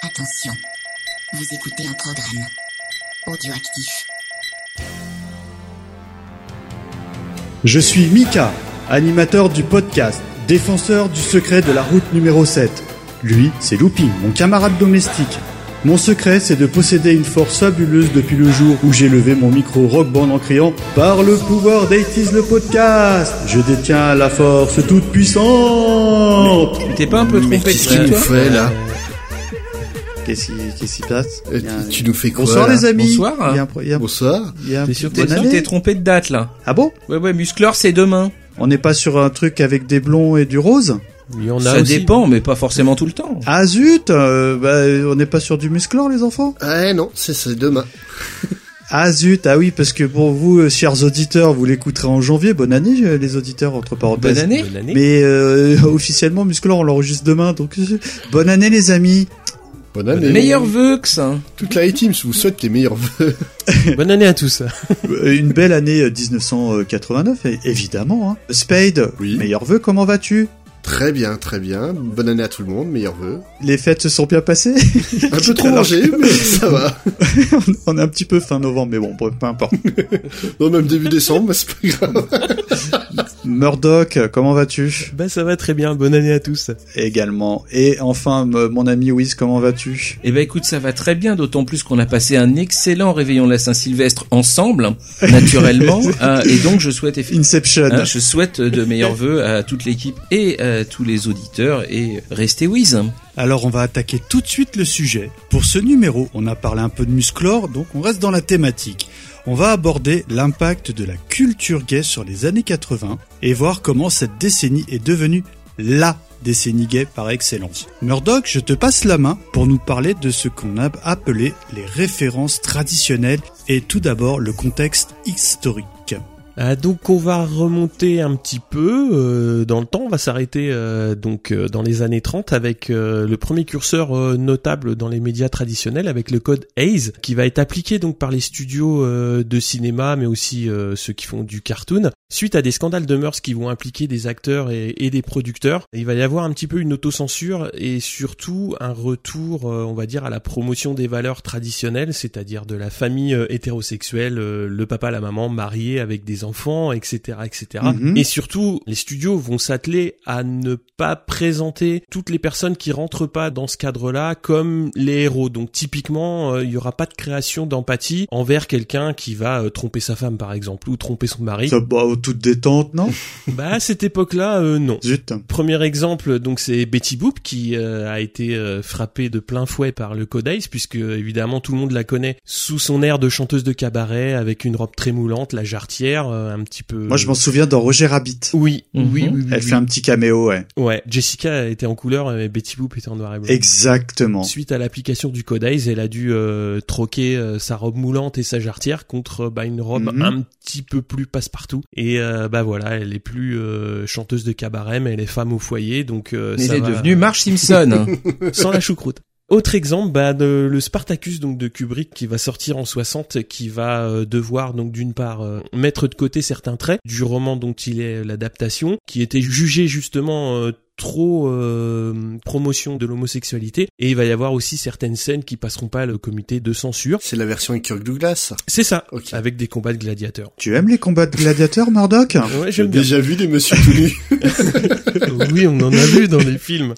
Attention, vous écoutez un programme audioactif. Je suis Mika, animateur du podcast, défenseur du secret de la route numéro 7. Lui, c'est Looping, mon camarade domestique. Mon secret, c'est de posséder une force fabuleuse depuis le jour où j'ai levé mon micro rock band en criant « Par le pouvoir d'Aitis le podcast, je détiens la force toute puissante !» Tu t'es pas un peu trompé de qu'est-ce qu'il nous fait là? Qu'est-ce qui se passe? Tu nous fais quoi? Bonsoir là les amis. Bonsoir. Bonsoir. T'es sûr que bonne année. t'es trompé de date là? Ah bon? Ouais, Musclor c'est demain. On n'est pas sur un truc avec des blonds et du rose? Il y en a Ça aussi. dépend, mais pas forcément tout le temps. Ah zut, on n'est pas sur du Musclor les enfants? Ah non, c'est demain. Ah zut, ah oui, parce que pour vous, chers auditeurs, vous l'écouterez en janvier. Bonne année, les auditeurs, entre parenthèses. Bonne année. Bonne année. Mais officiellement, Musclor, on l'enregistre demain, donc bonne année les amis. Bonne année. Meilleur vœu que ça. Toute la team vous souhaite les meilleurs vœux. Bonne année à tous. Une belle année 1989, évidemment. Hein. Spade, Oui. meilleurs vœux, comment vas-tu? Très bien, très bien. Bonne année à tout le monde, meilleurs vœux. Les fêtes se sont bien passées? Un peu trop mangé, mais ça va. On est un petit peu fin novembre, mais bon, peu importe. Non, même début décembre, mais c'est pas grave. Murdoch, comment vas-tu? Ben ça va très bien. Bonne année à tous. Également. Et enfin, mon ami Wiz, comment vas-tu? Eh ben écoute, ça va très bien, d'autant plus qu'on a passé un excellent réveillon de la Saint-Sylvestre ensemble, naturellement. Et donc je souhaite Inception. je souhaite de meilleurs vœux à toute l'équipe et à tous les auditeurs et restez Wiz. Alors on va attaquer tout de suite le sujet. Pour ce numéro, on a parlé un peu de Musclor, donc on reste dans la thématique. On va aborder l'impact de la culture gay sur les années 80 et voir comment cette décennie est devenue LA décennie gay par excellence. Murdoch, je te passe la main pour nous parler de ce qu'on a appelé les références traditionnelles et tout d'abord le contexte historique. Donc on va remonter un petit peu dans le temps, on va s'arrêter dans les années 30 avec le premier curseur notable dans les médias traditionnels avec le code Hays qui va être appliqué donc par les studios de cinéma mais aussi ceux qui font du cartoon. Suite à des scandales de mœurs qui vont impliquer des acteurs et des producteurs, il va y avoir un petit peu une autocensure et surtout un retour, on va dire, à la promotion des valeurs traditionnelles, c'est-à-dire de la famille hétérosexuelle, le papa, la maman mariés avec des enfants, etc., etc. Mhm. Et surtout, les studios vont s'atteler à ne pas présenter toutes les personnes qui rentrent pas dans ce cadre-là comme les héros. Donc typiquement, il y aura pas de création d'empathie envers quelqu'un qui va tromper sa femme, par exemple, ou tromper son mari. Ça, toute détente, non? Bah à cette époque-là, non. Zut. Premier exemple, donc c'est Betty Boop qui a été frappée de plein fouet par le Code Hays puisque évidemment tout le monde la connaît sous son air de chanteuse de cabaret avec une robe très moulante, la jarretière, un petit peu. Moi, je m'en souviens dans Roger Rabbit. Oui, Mhm. oui. Elle fait un petit caméo, ouais. Ouais, Jessica était en couleur et Betty Boop était en noir et blanc. Exactement. Suite à l'application du Code Hays, elle a dû troquer sa robe moulante et sa jarretière contre une robe un petit peu plus passe-partout. Et voilà, elle est plus chanteuse de cabaret, mais elle est femme au foyer, donc Elle ça est va devenue Marge Simpson. sans la choucroute. Autre exemple, le Spartacus donc de Kubrick qui va sortir en 60, qui va devoir donc d'une part mettre de côté certains traits du roman dont il est l'adaptation, qui était jugé justement trop promotion de l'homosexualité, et il va y avoir aussi certaines scènes qui passeront pas le comité de censure. C'est la version avec Kirk Douglas. C'est ça, Ok. avec des combats de gladiateurs. Tu aimes les combats de gladiateurs, Murdoch? Ouais, J'ai j'aime bien. déjà vu des monsieur tout nus. Oui, on en a vu dans les films.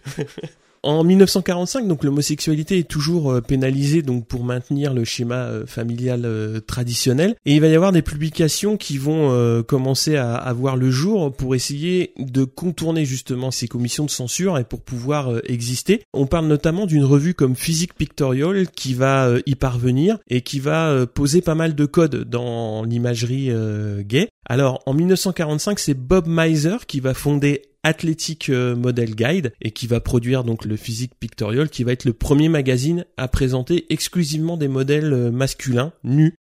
En 1945, donc l'homosexualité est toujours pénalisée donc pour maintenir le schéma familial traditionnel, et il va y avoir des publications qui vont commencer à voir le jour pour essayer de contourner justement ces commissions de censure et pour pouvoir exister. On parle notamment d'une revue comme Physique Pictorial qui va y parvenir et qui va poser pas mal de codes dans l'imagerie gay. Alors en 1945, c'est Bob Miser qui va fonder Athletic Model Guide et qui va produire donc le Physique Pictorial qui va être le premier magazine à présenter exclusivement des modèles masculins nus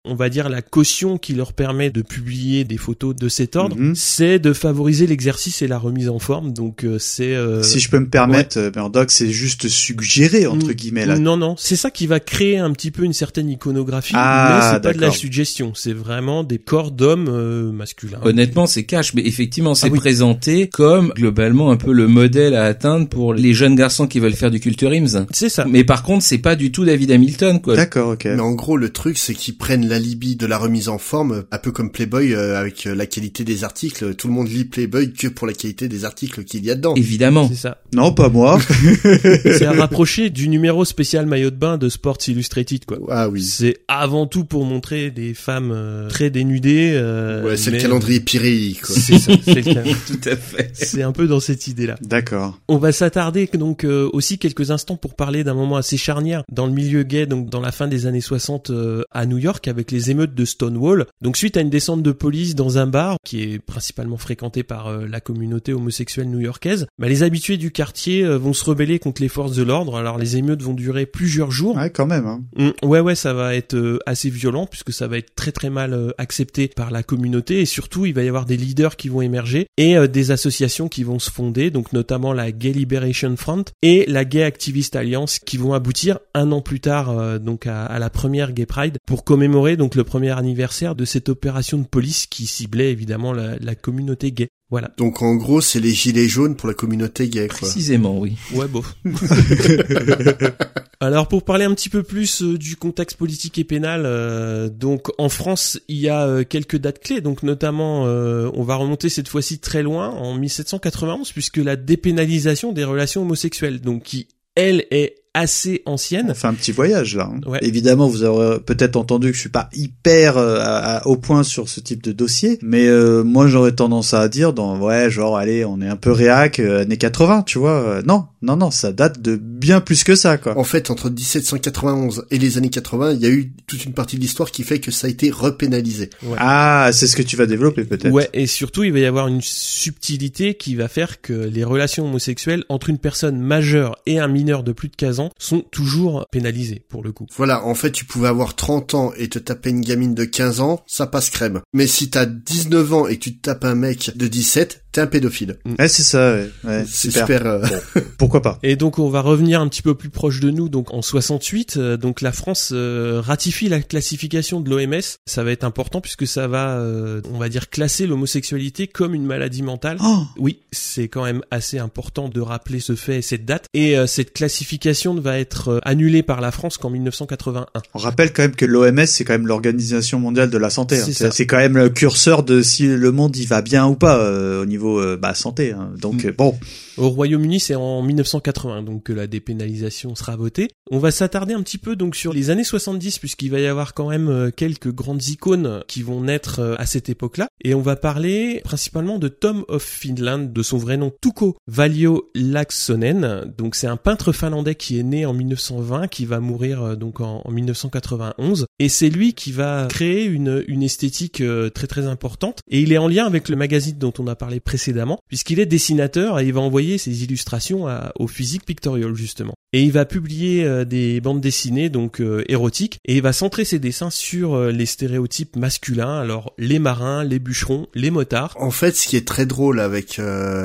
on va dire la caution qui leur permet de publier des photos de cet ordre, c'est de favoriser l'exercice et la remise en forme. Donc c'est si je peux me permettre, Murdoch, c'est juste suggéré entre guillemets là. Non, c'est ça qui va créer un petit peu une certaine iconographie, mais c'est pas de la suggestion, c'est vraiment des corps d'hommes masculins. Honnêtement, c'est cash, mais effectivement, c'est présenté comme globalement un peu le modèle à atteindre pour les jeunes garçons qui veulent faire du culturisme. C'est ça. Mais par contre, c'est pas du tout David Hamilton, quoi. D'accord, ok. Mais en gros, le truc, c'est qu'ils prennent l'alibi de la remise en forme, un peu comme Playboy avec la qualité des articles. Tout le monde lit Playboy que pour la qualité des articles qu'il y a dedans. Évidemment. C'est ça. Non, pas moi. C'est à rapprocher du numéro spécial maillot de bain de Sports Illustrated, quoi. Ah oui. C'est avant tout pour montrer des femmes très dénudées. Ouais, c'est le calendrier Pirelli, quoi. C'est ça, c'est le calendrier. Tout à fait. C'est un peu dans cette idée-là. D'accord. On va s'attarder donc aussi quelques instants pour parler d'un moment assez charnière dans le milieu gay, donc dans la fin des années 60 à New York avec les émeutes de Stonewall. Donc suite à une descente de police dans un bar qui est principalement fréquenté par la communauté homosexuelle new-yorkaise, les habitués du quartier vont se rebeller contre les forces de l'ordre. Alors les émeutes vont durer plusieurs jours. Ouais, quand même. Hein. Ouais, ça va être assez violent puisque ça va être très très mal accepté par la communauté et surtout il va y avoir des leaders qui vont émerger et des associations qui vont se fonder, donc notamment la Gay Liberation Front et la Gay Activist Alliance qui vont aboutir un an plus tard donc à la première Gay Pride pour commémorer donc le premier anniversaire de cette opération de police qui ciblait évidemment la communauté gay. Voilà. Donc en gros, c'est les gilets jaunes pour la communauté gay, quoi. Précisément, oui. Ouais, bof. Alors pour parler un petit peu plus du contexte politique et pénal, donc en France, il y a quelques dates clés, donc notamment on va remonter cette fois-ci très loin, en 1791, puisque la dépénalisation des relations homosexuelles, donc qui, elle, est assez ancienne. On fait un petit voyage là. Ouais. Évidemment, vous aurez peut-être entendu que je suis pas hyper au point sur ce type de dossier, mais moi j'aurais tendance à dire genre allez, on est un peu réac années 80, tu vois. Non, ça date de bien plus que ça, quoi. En fait, entre 1791 et les années 80, il y a eu toute une partie de l'histoire qui fait que ça a été repénalisé. Ouais. Ah, c'est ce que tu vas développer peut-être. Ouais, et surtout il va y avoir une subtilité qui va faire que les relations homosexuelles entre une personne majeure et un mineur de plus de 15 ans sont toujours pénalisées pour le coup. Voilà, en fait, tu pouvais avoir 30 ans et te taper une gamine de 15 ans, ça passe crème. Mais si t'as 19 ans et que tu te tapes un mec de 17, t'es un pédophile. Ouais, c'est ça, ouais c'est super. Bon, pourquoi pas. Et donc on va revenir un petit peu plus proche de nous, donc en 68, donc la France ratifie la classification de l'OMS. Ça va être important puisque ça va, on va dire, classer l'homosexualité comme une maladie mentale. Oh. Oui, c'est quand même assez important de rappeler ce fait et cette date. Et cette classification ne va être annulée par la France qu'en 1981. On rappelle quand même que l'OMS, c'est quand même l'Organisation mondiale de la santé. C'est quand même le curseur de si le monde y va bien ou pas au niveau santé. Hein. Donc bon. Au Royaume-Uni, c'est en 1980 donc que la dépénalisation sera votée. On va s'attarder un petit peu donc sur les années 70 puisqu'il va y avoir quand même quelques grandes icônes qui vont naître à cette époque-là. Et on va parler principalement de Tom of Finland, de son vrai nom Tukko Valio-Laaksonen. Donc c'est un peintre finlandais qui est né en 1920, qui va mourir donc en 1991. Et c'est lui qui va créer une esthétique très très importante. Et il est en lien avec le magazine dont on a parlé précédemment, puisqu'il est dessinateur et il va envoyer ses illustrations au Physique Pictorial justement. Et il va publier des bandes dessinées donc érotiques et il va centrer ses dessins sur les stéréotypes masculins, alors les marins, les bûcherons, les motards. En fait, ce qui est très drôle avec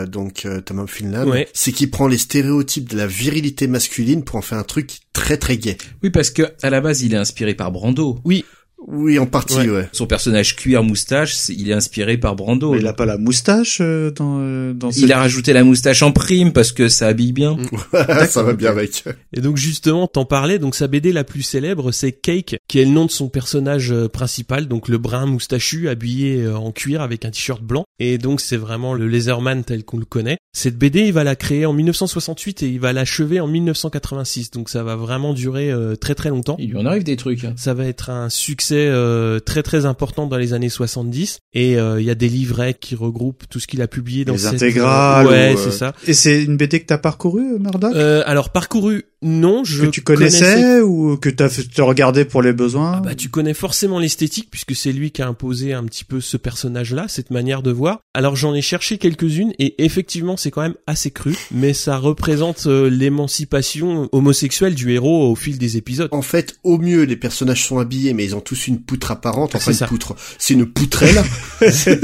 Tom of Finland, c'est qu'il prend les stéréotypes de la virilité masculine pour en faire un truc très très gay. Oui, parce que à la base, il est inspiré par Brando. Oui, en partie, ouais. Son personnage cuir moustache, il est inspiré par Brando. Mais il a pas la moustache dans Il a rajouté la moustache en prime parce que ça habille bien. Ça va bien avec. Et donc justement, t'en parlais, donc sa BD la plus célèbre, c'est Cake, qui est le nom de son personnage principal, donc le brun moustachu habillé en cuir avec un t-shirt blanc. Et donc c'est vraiment le Leatherman tel qu'on le connaît. Cette BD, il va la créer en 1968 et il va l'achever en 1986. Donc ça va vraiment durer très très longtemps. Il lui en arrive des trucs. Ça va être un succès très très important dans les années 70 et il y a des livrets qui regroupent tout ce qu'il a publié dans les cette intégrales. Ouais, c'est ça. Et c'est une BD que t'as parcouru, Murdoch? Alors parcouru, Non, je que tu connaissais ou que t'as regardé pour les besoins? Tu connais forcément l'esthétique puisque c'est lui qui a imposé un petit peu ce personnage-là, cette manière de voir. Alors j'en ai cherché quelques-unes et effectivement c'est quand même assez cru, mais ça représente l'émancipation homosexuelle du héros au fil des épisodes. En fait, au mieux, les personnages sont habillés, mais ils ont tous une poutre apparente. Enfin, une poutre. C'est une poutrelle. C'est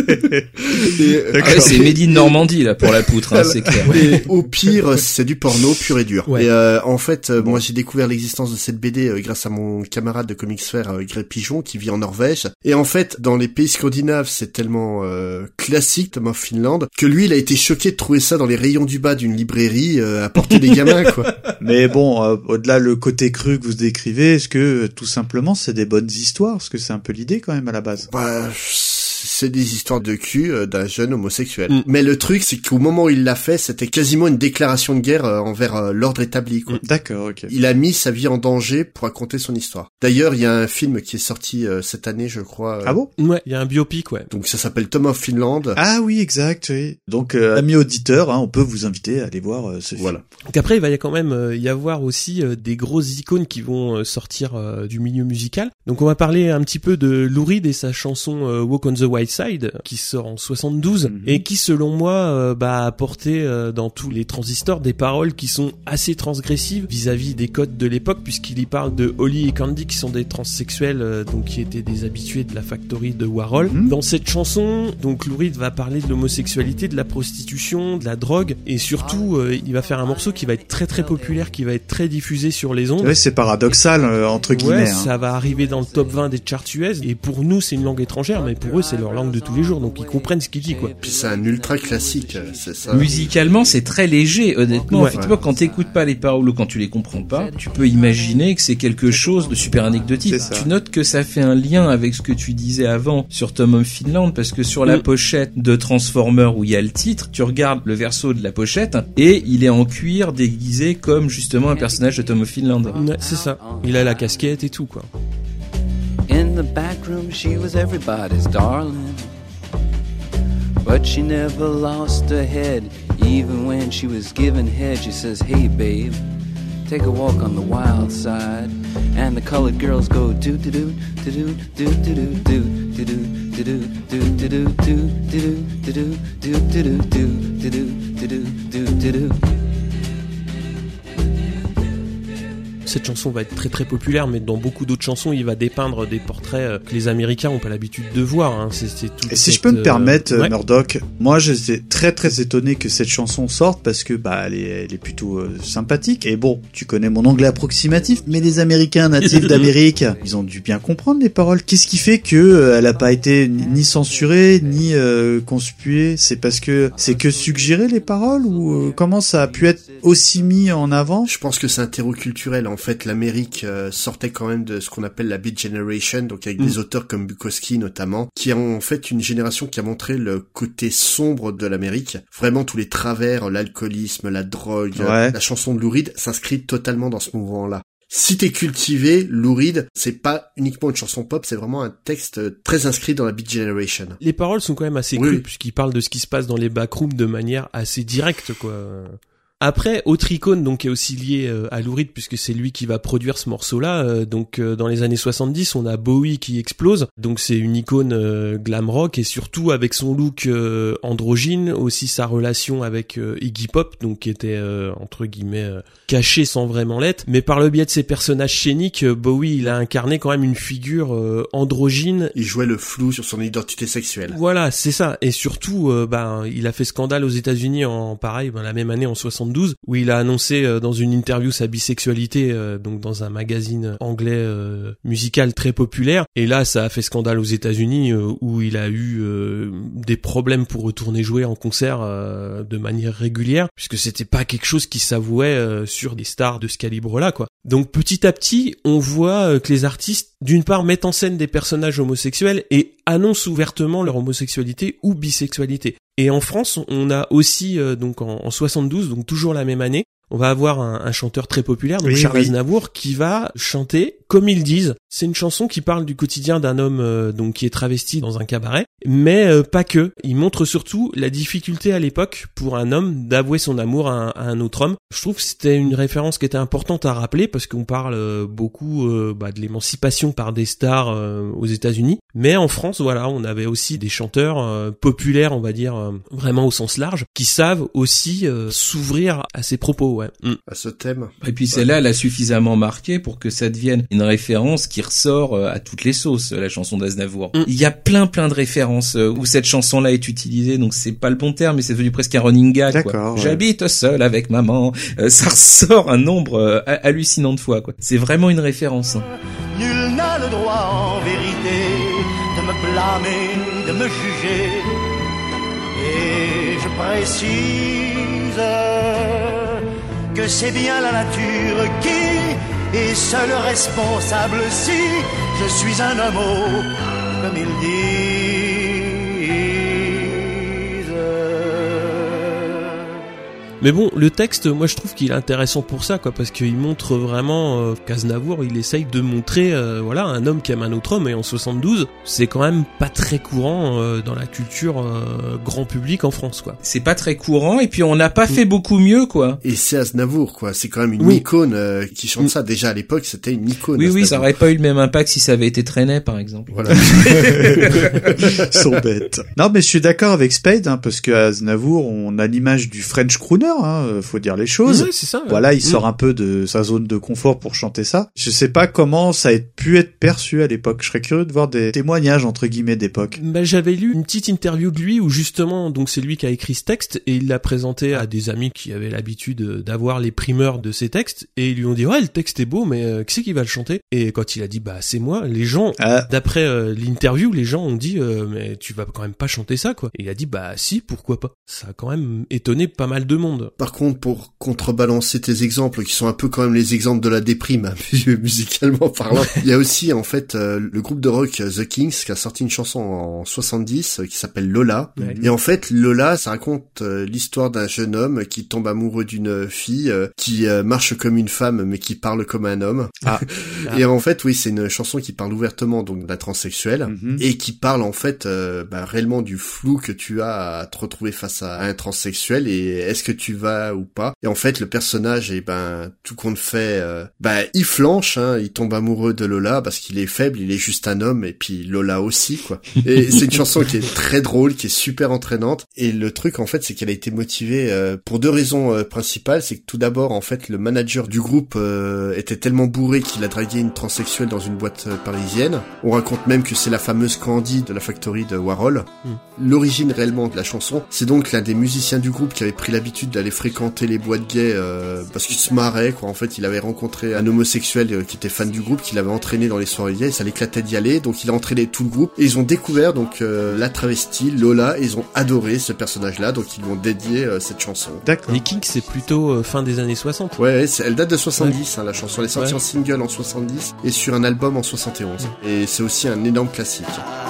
Made in Normandie, là, pour la poutre, c'est clair. Et au pire, c'est du porno pur et dur. Ouais. Et en fait, moi, j'ai découvert l'existence de cette BD grâce à mon camarade de Comicsphère, Greg Pigeon, qui vit en Norvège. Et en fait, dans les pays scandinaves, c'est tellement classique, Tom of Finland, que lui, il a été choqué de trouver ça dans les rayons du bas d'une librairie à portée des gamins, quoi. Mais bon, au-delà le côté cru que vous décrivez, est-ce que tout simplement c'est des bonnes histoires? Parce que c'est un peu l'idée quand même à la base. C'est des histoires de cul d'un jeune homosexuel. Mais le truc, c'est qu'au moment où il l'a fait, c'était quasiment une déclaration de guerre envers l'ordre établi, quoi. D'accord, ok. Il a mis sa vie en danger pour raconter son histoire. D'ailleurs, il y a un film qui est sorti cette année, je crois. Ah bon? Ouais, il y a un biopic, ouais. Donc ça s'appelle Tom of Finland. Ah oui, exact, oui. Donc, amis auditeurs, on peut vous inviter à aller voir ce film. Voilà. Donc après, il va y quand même y avoir aussi des grosses icônes qui vont sortir du milieu musical. Donc on va parler un petit peu de Lou Reed et sa chanson Walk on the Wild Side, qui sort en 72, et qui, selon moi, a apporté dans tous les transistors des paroles qui sont assez transgressives vis-à-vis des codes de l'époque, puisqu'il y parle de Holly et Candy, qui sont des transsexuels, donc qui étaient des habitués de la factory de Warhol. Dans cette chanson, donc Lou Reed va parler de l'homosexualité, de la prostitution, de la drogue, et surtout, il va faire un morceau qui va être très très populaire, qui va être très diffusé sur les ondes. Ouais, c'est paradoxal, entre guillemets. Ouais, ça va arriver dans le top 20 des charts US, et pour nous, c'est une langue étrangère, mais pour eux, c'est leur langue de tous les jours, donc ils comprennent ce qu'il dit, quoi. Puis c'est un ultra classique, c'est ça. Musicalement, c'est très léger, honnêtement. Ouais. Effectivement, quand t'écoutes pas les paroles ou quand tu les comprends pas, tu peux imaginer que c'est quelque chose de super anecdotique. Tu notes que ça fait un lien avec ce que tu disais avant sur Tom of Finland, parce que sur la pochette de Transformers où il y a le titre, tu regardes le verso de la pochette et il est en cuir déguisé comme justement un personnage de Tom of Finland. Ouais, c'est ça. Il a la casquette et tout, quoi. In the back room, she was everybody's darling. But she never lost her head. Even when she was giving head, she says, hey babe, take a walk on the wild side. And the colored girls go do do do do do do do do do do do do do do do do do do do. Cette chanson va être très très populaire, mais dans beaucoup d'autres chansons, il va dépeindre des portraits que les Américains n'ont pas l'habitude de voir. Hein. Et si je peux me permettre, Murdoch, moi j'étais très très étonné que cette chanson sorte parce que elle est plutôt sympathique. Et bon, tu connais mon anglais approximatif, mais les Américains natifs d'Amérique, ils ont dû bien comprendre les paroles. Qu'est-ce qui fait que elle a pas été ni censurée ni conspuée? C'est parce que c'est que suggérer les paroles ou comment ça a pu être aussi mis en avant? Je pense que c'est un terreau culturel. En fait, l'Amérique sortait quand même de ce qu'on appelle la Beat Generation, donc avec des auteurs comme Bukowski notamment, qui ont en fait une génération qui a montré le côté sombre de l'Amérique. Vraiment tous les travers, l'alcoolisme, la drogue, la chanson de Lou Reed s'inscrit totalement dans ce mouvement-là. Si t'es cultivé, Lou Reed, c'est pas uniquement une chanson pop, c'est vraiment un texte très inscrit dans la Beat Generation. Les paroles sont quand même assez crues, puisqu'il parle de ce qui se passe dans les backrooms de manière assez directe, quoi. Après, autre icône donc qui est aussi lié à Lou Reed, puisque c'est lui qui va produire ce morceau-là. Dans les années 70, on a Bowie qui explose. Donc c'est une icône glam rock, et surtout avec son look androgyne, aussi sa relation avec Iggy Pop, donc qui était entre guillemets caché sans vraiment l'être. Mais par le biais de ses personnages scéniques, Bowie il a incarné quand même une figure androgyne. Il jouait le flou sur son identité sexuelle. Voilà, c'est ça. Et surtout, il a fait scandale aux États-Unis la même année en 72, où il a annoncé dans une interview sa bisexualité, donc dans un magazine anglais musical très populaire. Et là, ça a fait scandale aux États-Unis, où il a eu des problèmes pour retourner jouer en concert de manière régulière, puisque c'était pas quelque chose qui s'avouait sur des stars de ce calibre-là, quoi. Donc petit à petit, on voit que les artistes, d'une part, mettent en scène des personnages homosexuels et annoncent ouvertement leur homosexualité ou bisexualité. Et en France, on a aussi, donc en 72, donc toujours la même année, on va avoir un chanteur très populaire, donc Charles Aznavour, qui va chanter Comme ils disent. C'est une chanson qui parle du quotidien d'un homme donc qui est travesti dans un cabaret, mais pas que. Il montre surtout la difficulté à l'époque pour un homme d'avouer son amour à un autre homme. Je trouve que c'était une référence qui était importante à rappeler parce qu'on parle beaucoup de l'émancipation par des stars aux États-Unis, mais en France, voilà, on avait aussi des chanteurs populaires, on va dire vraiment au sens large, qui savent aussi s'ouvrir à ces propos, à ce thème. Et puis celle-là, elle a suffisamment marqué pour que ça devienne une référence qui ressort à toutes les sauces, la chanson d'Aznavour. Il y a plein de références où cette chanson-là est utilisée, donc c'est pas le bon terme, mais c'est devenu presque un running gag, quoi. J'habite seul avec maman. Ça ressort un nombre hallucinant de fois, quoi. C'est vraiment une référence. Nul n'a le droit en vérité de me blâmer, de me juger. Et je précise que c'est bien la nature qui est seule responsable si je suis un homme comme ils disent. Mais bon, le texte, moi je trouve qu'il est intéressant pour ça, quoi, parce qu'il montre vraiment qu'Aznavour, il essaye de montrer, un homme qui aime un autre homme, et en 72, c'est quand même pas très courant dans la culture grand public en France, quoi. C'est pas très courant, et puis on n'a pas fait beaucoup mieux, quoi. Et c'est Aznavour, quoi. C'est quand même une icône qui chante ça. Déjà à l'époque, c'était une icône. Oui, ça aurait pas eu le même impact si ça avait été Trenet, par exemple. Voilà. Ils sont bêtes. Non, mais je suis d'accord avec Spade, parce que Aznavour, on a l'image du French crooner. Faut dire les choses. Oui, c'est ça. Ouais. Voilà, il sort un peu de sa zone de confort pour chanter ça. Je sais pas comment ça a pu être perçu à l'époque. Je serais curieux de voir des témoignages entre guillemets d'époque. J'avais lu une petite interview de lui où justement, donc c'est lui qui a écrit ce texte et il l'a présenté à des amis qui avaient l'habitude d'avoir les primeurs de ces textes et ils lui ont dit le texte est beau mais qui c'est qui va le chanter? Et quand il a dit c'est moi, les gens d'après l'interview, les gens ont dit mais tu vas quand même pas chanter ça, quoi. Et il a dit si, pourquoi pas. Ça a quand même étonné pas mal de monde. Par contre, pour contrebalancer tes exemples, qui sont un peu quand même les exemples de la déprime, musicalement parlant, il y a aussi en fait le groupe de rock The Kings qui a sorti une chanson en 70 qui s'appelle Lola. Et en fait, Lola, ça raconte l'histoire d'un jeune homme qui tombe amoureux d'une fille qui marche comme une femme mais qui parle comme un homme. Et en fait, c'est une chanson qui parle ouvertement donc d'un transsexuel et qui parle en fait réellement du flou que tu as à te retrouver face à un transsexuel et est-ce que tu vas ou pas. Et en fait, le personnage, tout compte fait, il flanche, il tombe amoureux de Lola parce qu'il est faible, il est juste un homme, et puis Lola aussi, quoi. Et c'est une chanson qui est très drôle, qui est super entraînante. Et le truc, en fait, c'est qu'elle a été motivée pour deux raisons principales. C'est que tout d'abord, en fait, le manager du groupe était tellement bourré qu'il a dragué une transsexuelle dans une boîte parisienne. On raconte même que c'est la fameuse Candy de la Factory de Warhol. L'origine réellement de la chanson, c'est donc l'un des musiciens du groupe qui avait pris l'habitude d'aller fréquenter les boîtes gays parce qu'il se marrait, quoi. En fait, il avait rencontré un homosexuel qui était fan du groupe, qui l'avait entraîné dans les soirées gays, et ça l'éclatait d'y aller, donc il a entraîné tout le groupe, et ils ont découvert donc la travestie, Lola, et ils ont adoré ce personnage-là, donc ils lui ont dédié cette chanson. D'accord. Les Kings, c'est plutôt fin des années 60. Ouais, elle date de 70, la chanson. Elle est sortie en single en 70, et sur un album en 71. Et c'est aussi un énorme classique.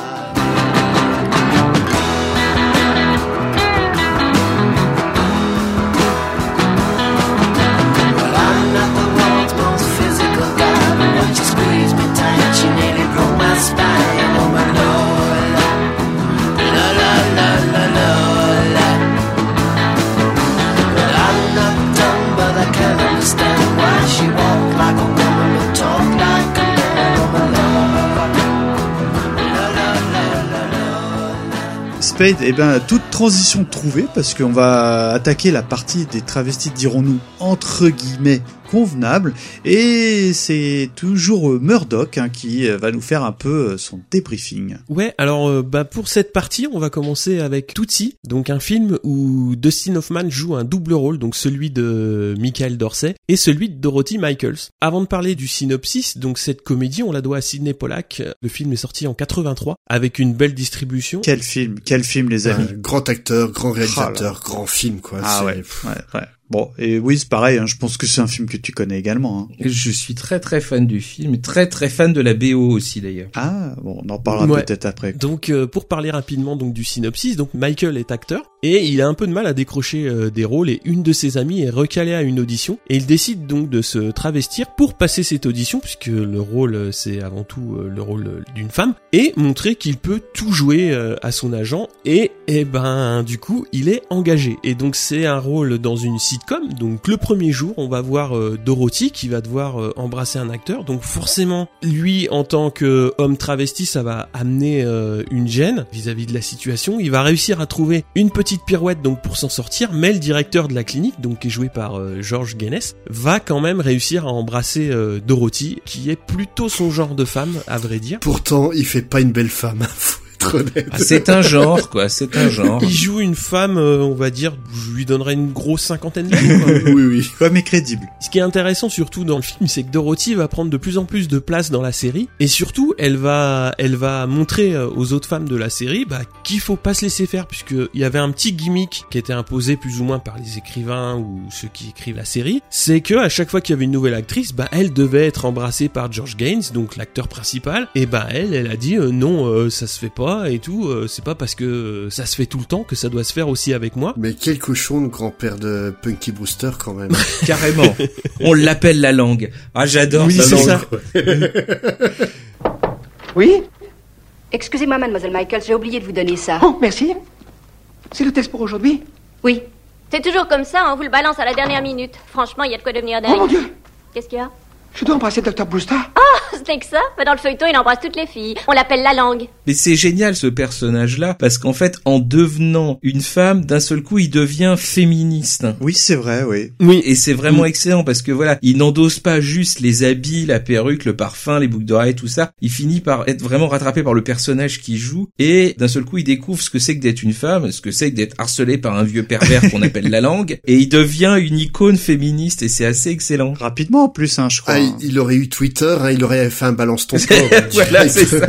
Spade, toute transition trouvée, parce qu'on va attaquer la partie des travestis, dirons-nous, entre guillemets, convenable, et c'est toujours Murdoch qui va nous faire un peu son débriefing. Ouais, alors pour cette partie, on va commencer avec Tootsie, donc un film où Dustin Hoffman joue un double rôle, donc celui de Michael Dorsey et celui de Dorothy Michaels. Avant de parler du synopsis, donc cette comédie, on la doit à Sidney Pollack. Le film est sorti en 83 avec une belle distribution. Quel film les amis. Grand acteur, grand réalisateur, grand film, quoi. Ouais. Bon, et oui, c'est pareil, je pense que c'est un film que tu connais également. Je suis très très fan du film, très très fan de la BO aussi d'ailleurs. Ah, bon, on en parlera peut-être après. Donc pour parler rapidement donc du synopsis, donc Michael est acteur et il a un peu de mal à décrocher des rôles, et une de ses amies est recalée à une audition, et il décide donc de se travestir pour passer cette audition, puisque le rôle c'est avant tout le rôle d'une femme, et montrer qu'il peut tout jouer à son agent, et du coup il est engagé. Et donc c'est un rôle dans une sitcom, donc le premier jour on va voir Dorothy qui va devoir embrasser un acteur, donc forcément lui en tant qu'homme travesti ça va amener une gêne vis-à-vis de la situation. Il va réussir à trouver une petite pirouette donc pour s'en sortir, mais le directeur de la clinique, donc qui est joué par George Guinness, va quand même réussir à embrasser Dorothy, qui est plutôt son genre de femme à vrai dire. Pourtant il fait pas une belle femme. Ah, c'est un genre, quoi, c'est un genre. Il joue une femme, on va dire, je lui donnerais une grosse 50aine d'années. Oui. Ouais, mais crédible. Ce qui est intéressant surtout dans le film, c'est que Dorothy va prendre de plus en plus de place dans la série, et surtout, elle va montrer aux autres femmes de la série, qu'il faut pas se laisser faire, puisque il y avait un petit gimmick qui était imposé plus ou moins par les écrivains ou ceux qui écrivent la série, c'est que à chaque fois qu'il y avait une nouvelle actrice, elle devait être embrassée par George Gaines, donc l'acteur principal, et elle a dit non, ça se fait pas. Et tout, c'est pas parce que ça se fait tout le temps que ça doit se faire aussi avec moi. Mais quel cochon le grand-père de Punky Brewster quand même. Carrément. On l'appelle la langue. Ah, j'adore oui, ça. C'est ça. Oui? Excusez-moi, mademoiselle Michaels, j'ai oublié de vous donner ça. Oh, merci. C'est le test pour aujourd'hui? Oui. C'est toujours comme ça, on vous le balance à la dernière minute. Franchement, il y a de quoi devenir dingue. Oh mon Dieu! Qu'est-ce qu'il y a? Je dois embrasser Dr. Brewster? Oh, ce n'est que ça. Dans le feuilleton, il embrasse toutes les filles. On l'appelle la langue. Mais c'est génial ce personnage-là, parce qu'en fait, en devenant une femme, d'un seul coup, il devient féministe. Oui, c'est vrai, oui. Oui, et c'est vraiment excellent, parce que voilà, il n'endosse pas juste les habits, la perruque, le parfum, les boucles d'oreilles, tout ça. Il finit par être vraiment rattrapé par le personnage qu'il joue, et d'un seul coup, il découvre ce que c'est que d'être une femme, ce que c'est que d'être harcelé par un vieux pervers qu'on appelle la langue, et il devient une icône féministe, et c'est assez excellent. Rapidement, en plus, je crois. Ah, il aurait eu Twitter, il aurait fait un balance ton corps. Voilà, c'est ça.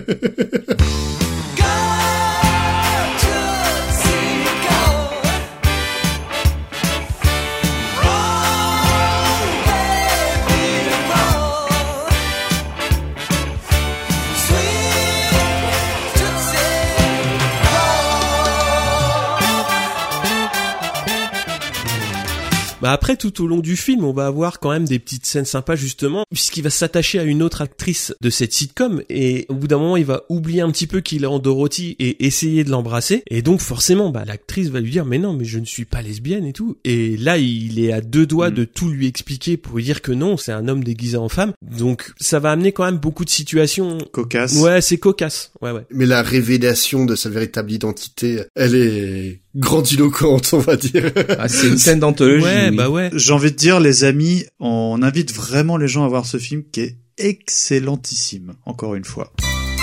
Après, tout au long du film, on va avoir quand même des petites scènes sympas, justement, puisqu'il va s'attacher à une autre actrice de cette sitcom, et au bout d'un moment, il va oublier un petit peu qu'il est en Dorothy et essayer de l'embrasser, et donc forcément, l'actrice va lui dire, mais non, mais je ne suis pas lesbienne et tout, et là, il est à deux doigts de tout lui expliquer pour lui dire que non, c'est un homme déguisé en femme, donc ça va amener quand même beaucoup de situations... Cocasses. Ouais, c'est cocasse, ouais. Mais la révélation de sa véritable identité, elle est grandiloquente, on va dire. Ah, c'est une scène d'anthologie. Ouais. J'ai envie de dire, les amis, on invite vraiment les gens à voir ce film qui est excellentissime, encore une fois.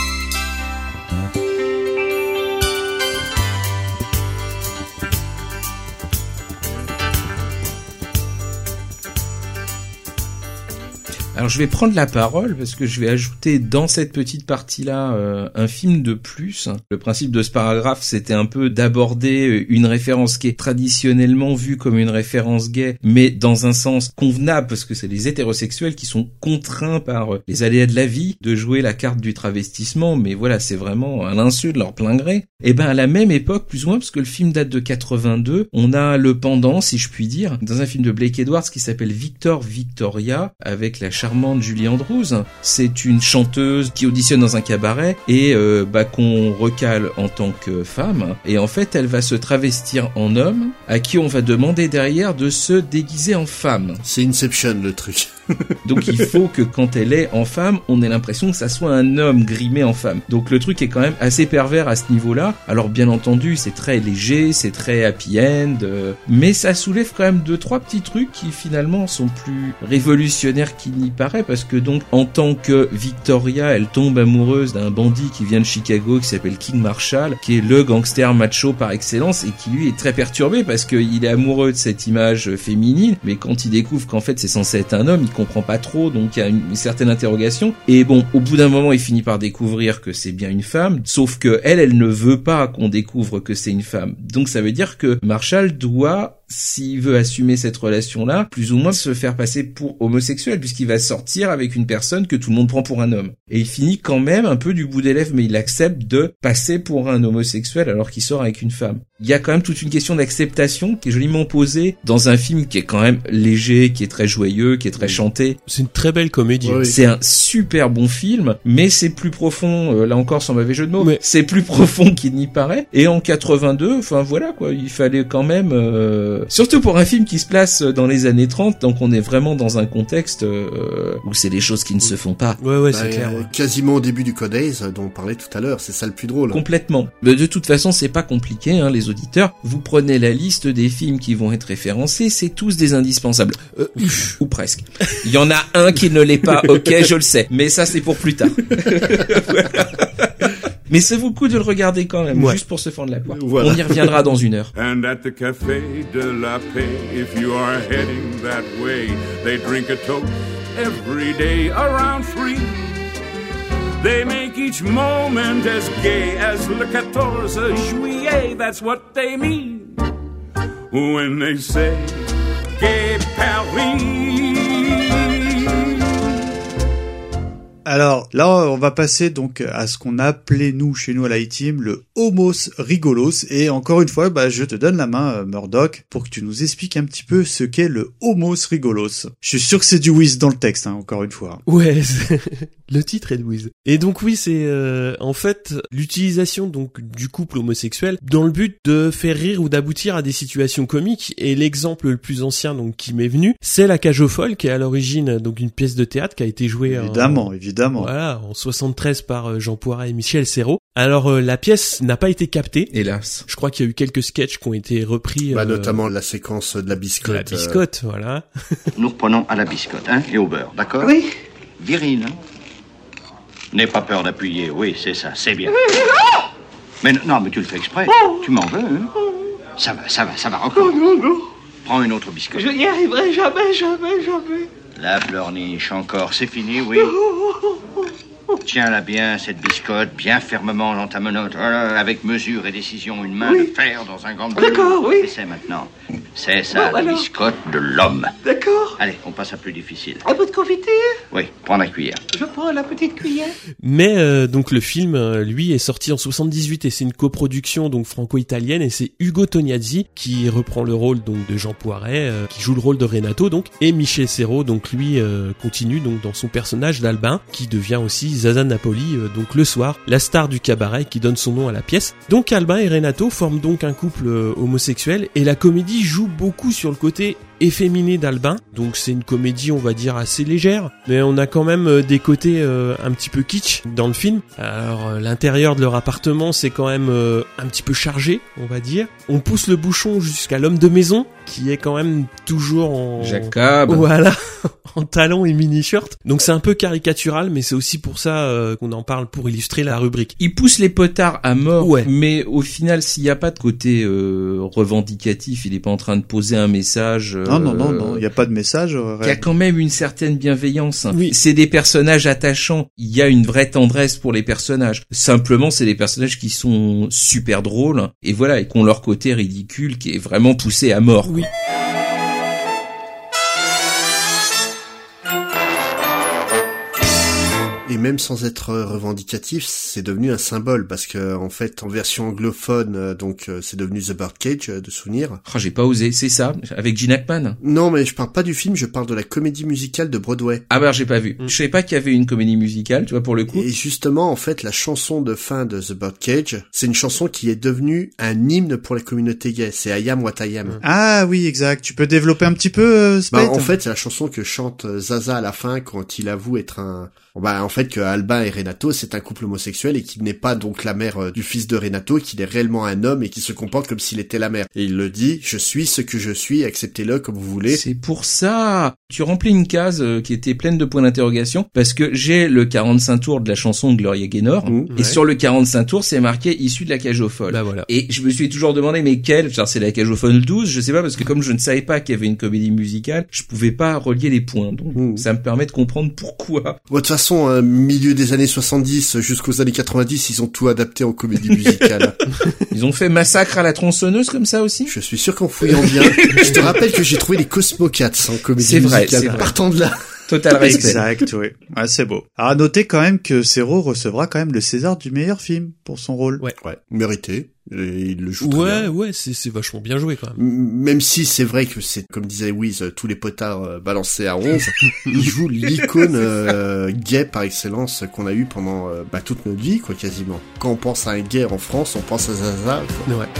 Alors je vais prendre la parole parce que je vais ajouter dans cette petite partie-là un film de plus. Le principe de ce paragraphe, c'était un peu d'aborder une référence qui est traditionnellement vue comme une référence gay, mais dans un sens convenable, parce que c'est les hétérosexuels qui sont contraints par les aléas de la vie de jouer la carte du travestissement, mais voilà, c'est vraiment à l'insu de leur plein gré. Et à la même époque, plus ou moins, parce que le film date de 82, on a le pendant, si je puis dire, dans un film de Blake Edwards qui s'appelle Victor Victoria, avec la charmante Julie Andrews. C'est une chanteuse qui auditionne dans un cabaret et qu'on recale en tant que femme. Et en fait, elle va se travestir en homme, à qui on va demander derrière de se déguiser en femme. C'est Inception, le truc. Donc il faut que quand elle est en femme, on ait l'impression que ça soit un homme grimé en femme. Donc le truc est quand même assez pervers à ce niveau-là. Alors bien entendu, c'est très léger, c'est très happy end, mais ça soulève quand même 2-3 petits trucs qui finalement sont plus révolutionnaires qu'il n'y paraît, parce que donc en tant que Victoria, elle tombe amoureuse d'un bandit qui vient de Chicago qui s'appelle King Marshall, qui est le gangster macho par excellence et qui lui est très perturbé parce qu'il est amoureux de cette image féminine, mais quand il découvre qu'en fait c'est censé être un homme, il comprend pas trop, donc il y a une certaine interrogation. Et bon, au bout d'un moment, il finit par découvrir que c'est bien une femme, sauf que elle ne veut pas qu'on découvre que c'est une femme. Donc ça veut dire que Marshall doit s'il veut assumer cette relation-là, plus ou moins se faire passer pour homosexuel, puisqu'il va sortir avec une personne que tout le monde prend pour un homme. Et il finit quand même un peu du bout des lèvres, mais il accepte de passer pour un homosexuel alors qu'il sort avec une femme. Il y a quand même toute une question d'acceptation qui est joliment posée dans un film qui est quand même léger, qui est très joyeux, qui est très chanté. C'est une très belle comédie. Oui. C'est un super bon film, mais c'est plus profond, là encore sans mauvais jeu de mots, mais c'est plus profond qu'il n'y paraît. Et en 82, enfin voilà quoi, il fallait quand même... Surtout pour un film qui se place dans les années 30, donc on est vraiment dans un contexte où c'est des choses qui ne se font pas. Ouais, c'est clair. Ouais. Quasiment au début du Codays, dont on parlait tout à l'heure, c'est ça le plus drôle. Complètement. Mais de toute façon, c'est pas compliqué, hein, les auditeurs. Vous prenez la liste des films qui vont être référencés, c'est tous des indispensables. Ou presque. Il y en a un qui ne l'est pas, ok, je le sais. Mais ça, c'est pour plus tard. Voilà. Mais ça vaut le coup de le regarder quand même, juste pour se fendre la poire. Voilà. On y reviendra dans 1 heure. And at the Café de la Paix, if you are heading that way, they drink a toast every day around 3. They make each moment as gay as le 14 juillet. That's what they mean when they say Gay Paris. Alors là, on va passer donc à ce qu'on appelait chez nous à la team le homos rigolos. Et encore une fois, je te donne la main, Murdoch, pour que tu nous expliques un petit peu ce qu'est le homos rigolos. Je suis sûr que c'est du whiz dans le texte, encore une fois. Ouais, le titre est de whiz. Et donc oui, c'est en fait l'utilisation donc du couple homosexuel dans le but de faire rire ou d'aboutir à des situations comiques. Et l'exemple le plus ancien donc qui m'est venu, c'est La Cage aux Folles, qui est à l'origine donc une pièce de théâtre qui a été jouée évidemment. Voilà, en 73 par Jean Poiret et Michel Serrault. Alors la pièce n'a pas été captée. Hélas. Je crois qu'il y a eu quelques sketchs qui ont été repris. Notamment la séquence de la biscotte. La biscotte, voilà. Nous reprenons à la biscotte, et au beurre, d'accord ? Oui. Viril, N'aie pas peur d'appuyer, oui, c'est ça, c'est bien. Mais non, mais tu le fais exprès. Tu m'en veux, hein ? Ça va, encore. Non. Prends une autre biscotte. Je n'y arriverai jamais. La pleurniche, encore, c'est fini, oui. Tiens-la bien, cette biscotte, bien fermement dans ta menotte, avec mesure et décision, une main de fer dans un gant de velours. D'accord, oui. Essaie maintenant. C'est ça, la biscotte de l'homme. D'accord. Allez, on passe à plus difficile. Un peu de confiture ? Oui, prends la cuillère. Je prends la petite cuillère. Mais donc le film, lui, est sorti en 78 et c'est une coproduction donc franco-italienne et c'est Ugo Tognazzi qui reprend le rôle donc de Jean Poiret, qui joue le rôle de Renato donc, et Michel Serrault donc lui continue donc dans son personnage d'Albin qui devient aussi Zaza Napoli donc le soir, la star du cabaret qui donne son nom à la pièce. Donc Albin et Renato forment donc un couple homosexuel et la comédie joue beaucoup sur le côté efféminé d'Albin, donc c'est une comédie on va dire assez légère, mais on a quand même des côtés un petit peu kitsch dans le film. Alors l'intérieur de leur appartement c'est quand même un petit peu chargé on va dire. On pousse le bouchon jusqu'à l'homme de maison qui est quand même toujours en... Jacob. Voilà, en talons et mini-shirt. Donc c'est un peu caricatural, mais c'est aussi pour ça qu'on en parle pour illustrer la rubrique. Il pousse les potards à mort, ouais. Mais au final, s'il n'y a pas de côté revendicatif, il n'est pas en train de poser un message... Non, il n'y a pas de message. Il y a quand même une certaine bienveillance. Oui. C'est des personnages attachants. Il y a une vraie tendresse pour les personnages. Simplement, c'est des personnages qui sont super drôles, et voilà, et qui ont leur côté ridicule qui est vraiment poussé à mort. Oui. Et même sans être revendicatif, c'est devenu un symbole parce que en fait, en version anglophone, c'est devenu The Birdcage de souvenir. Oh, j'ai pas osé, c'est ça, avec Gene Hackman. Non, mais je parle pas du film, je parle de la comédie musicale de Broadway. Ah bah j'ai pas vu. Je savais pas qu'il y avait une comédie musicale, tu vois, pour le coup. Et justement, en fait, la chanson de fin de The Birdcage, c'est une chanson qui est devenue un hymne pour la communauté gay. C'est I Am What I Am. Ah oui, exact. Tu peux développer un petit peu, Spade ? En fait, c'est la chanson que chante Zaza à la fin quand il avoue être un... en fait, que Albin et Renato, c'est un couple homosexuel et qu'il n'est pas donc la mère du fils de Renato, qu'il est réellement un homme et qui se comporte comme s'il était la mère. Et il le dit, je suis ce que je suis, acceptez-le comme vous voulez. C'est pour ça. Tu remplis une case qui était pleine de points d'interrogation parce que j'ai le 45 tours de la chanson de Gloria Gaynor et sur le 45 tours, c'est marqué issu de La Cage aux Folles. Bah voilà. Et je me suis toujours demandé, mais quelle? Genre, c'est La Cage aux Folles 12, je sais pas, parce que comme je ne savais pas qu'il y avait une comédie musicale, je pouvais pas relier les points. Donc, ça me permet de comprendre pourquoi. Bon, de toute façon, milieu des années 70 jusqu'aux années 90, ils ont tout adapté en comédie musicale. Ils ont fait Massacre à la tronçonneuse comme ça aussi? Je suis sûr qu'en fouillant bien, je te rappelle que j'ai trouvé les Cosmocats en comédie musicale. C'est vrai. Partant de là. Total respect. Exact, oui. Ouais, c'est beau. Alors, à noter quand même que Serrault recevra quand même le César du meilleur film pour son rôle. Ouais. Mérité. Et il le joue très bien. Ouais, c'est vachement bien joué quand même. Même si c'est vrai que c'est, comme disait Wiz, tous les potards balancés à 11, il joue l'icône gay par excellence qu'on a eu pendant toute notre vie, quoi, quasiment. Quand on pense à un gay en France, on pense à Zaza, quoi. Ouais.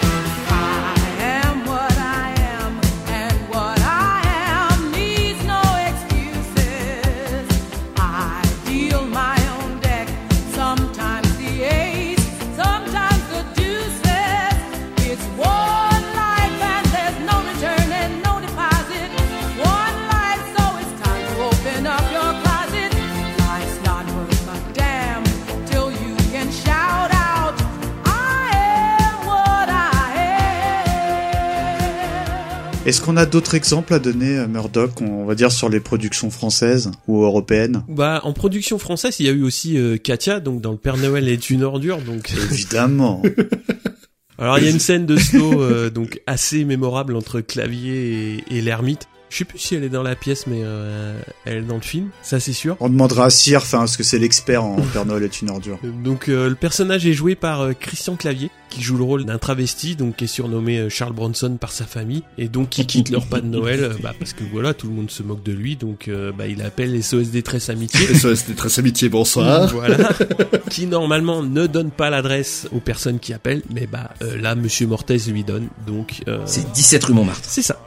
Est-ce qu'on a d'autres exemples à donner, Murdoch, on va dire sur les productions françaises ou européennes? En production française, il y a eu aussi Katia, donc dans Le Père Noël est une ordure, donc évidemment. Alors il y a une scène de slow donc assez mémorable entre Clavier et l'ermite. Je sais plus si elle est dans la pièce, mais elle est dans le film, ça c'est sûr. On demandera à Cyr, parce que c'est l'expert en Père Noël est une ordure. Donc le personnage est joué par Christian Clavier, qui joue le rôle d'un travesti, donc qui est surnommé Charles Bronson par sa famille, et donc qui quitte le repas de Noël, parce que voilà, tout le monde se moque de lui, donc il appelle SOS Détresse Amitié. SOS Détresse Amitié, bonsoir. Voilà. Qui normalement ne donne pas l'adresse aux personnes qui appellent, mais là, Monsieur Mortez lui donne, donc... C'est 17 rue Montmartre. C'est ça.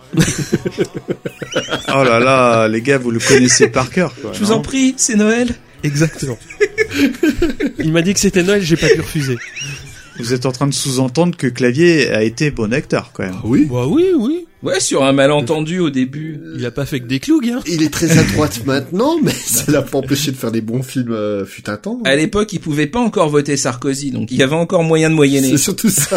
Oh là là, les gars, vous le connaissez par cœur, quoi. Je vous en prie, c'est Noël. Exactement. Il m'a dit que c'était Noël, j'ai pas pu refuser. Vous êtes en train de sous-entendre que Clavier a été bon acteur, quand même. Oui. Oui. Ouais, sur un malentendu au début. Il a pas fait que des clougs, hein. Il est très à droite maintenant, mais ça l'a pas empêché de faire des bons films fut un temps. À l'époque, il pouvait pas encore voter Sarkozy, donc il y avait encore moyen de moyenner. C'est surtout ça.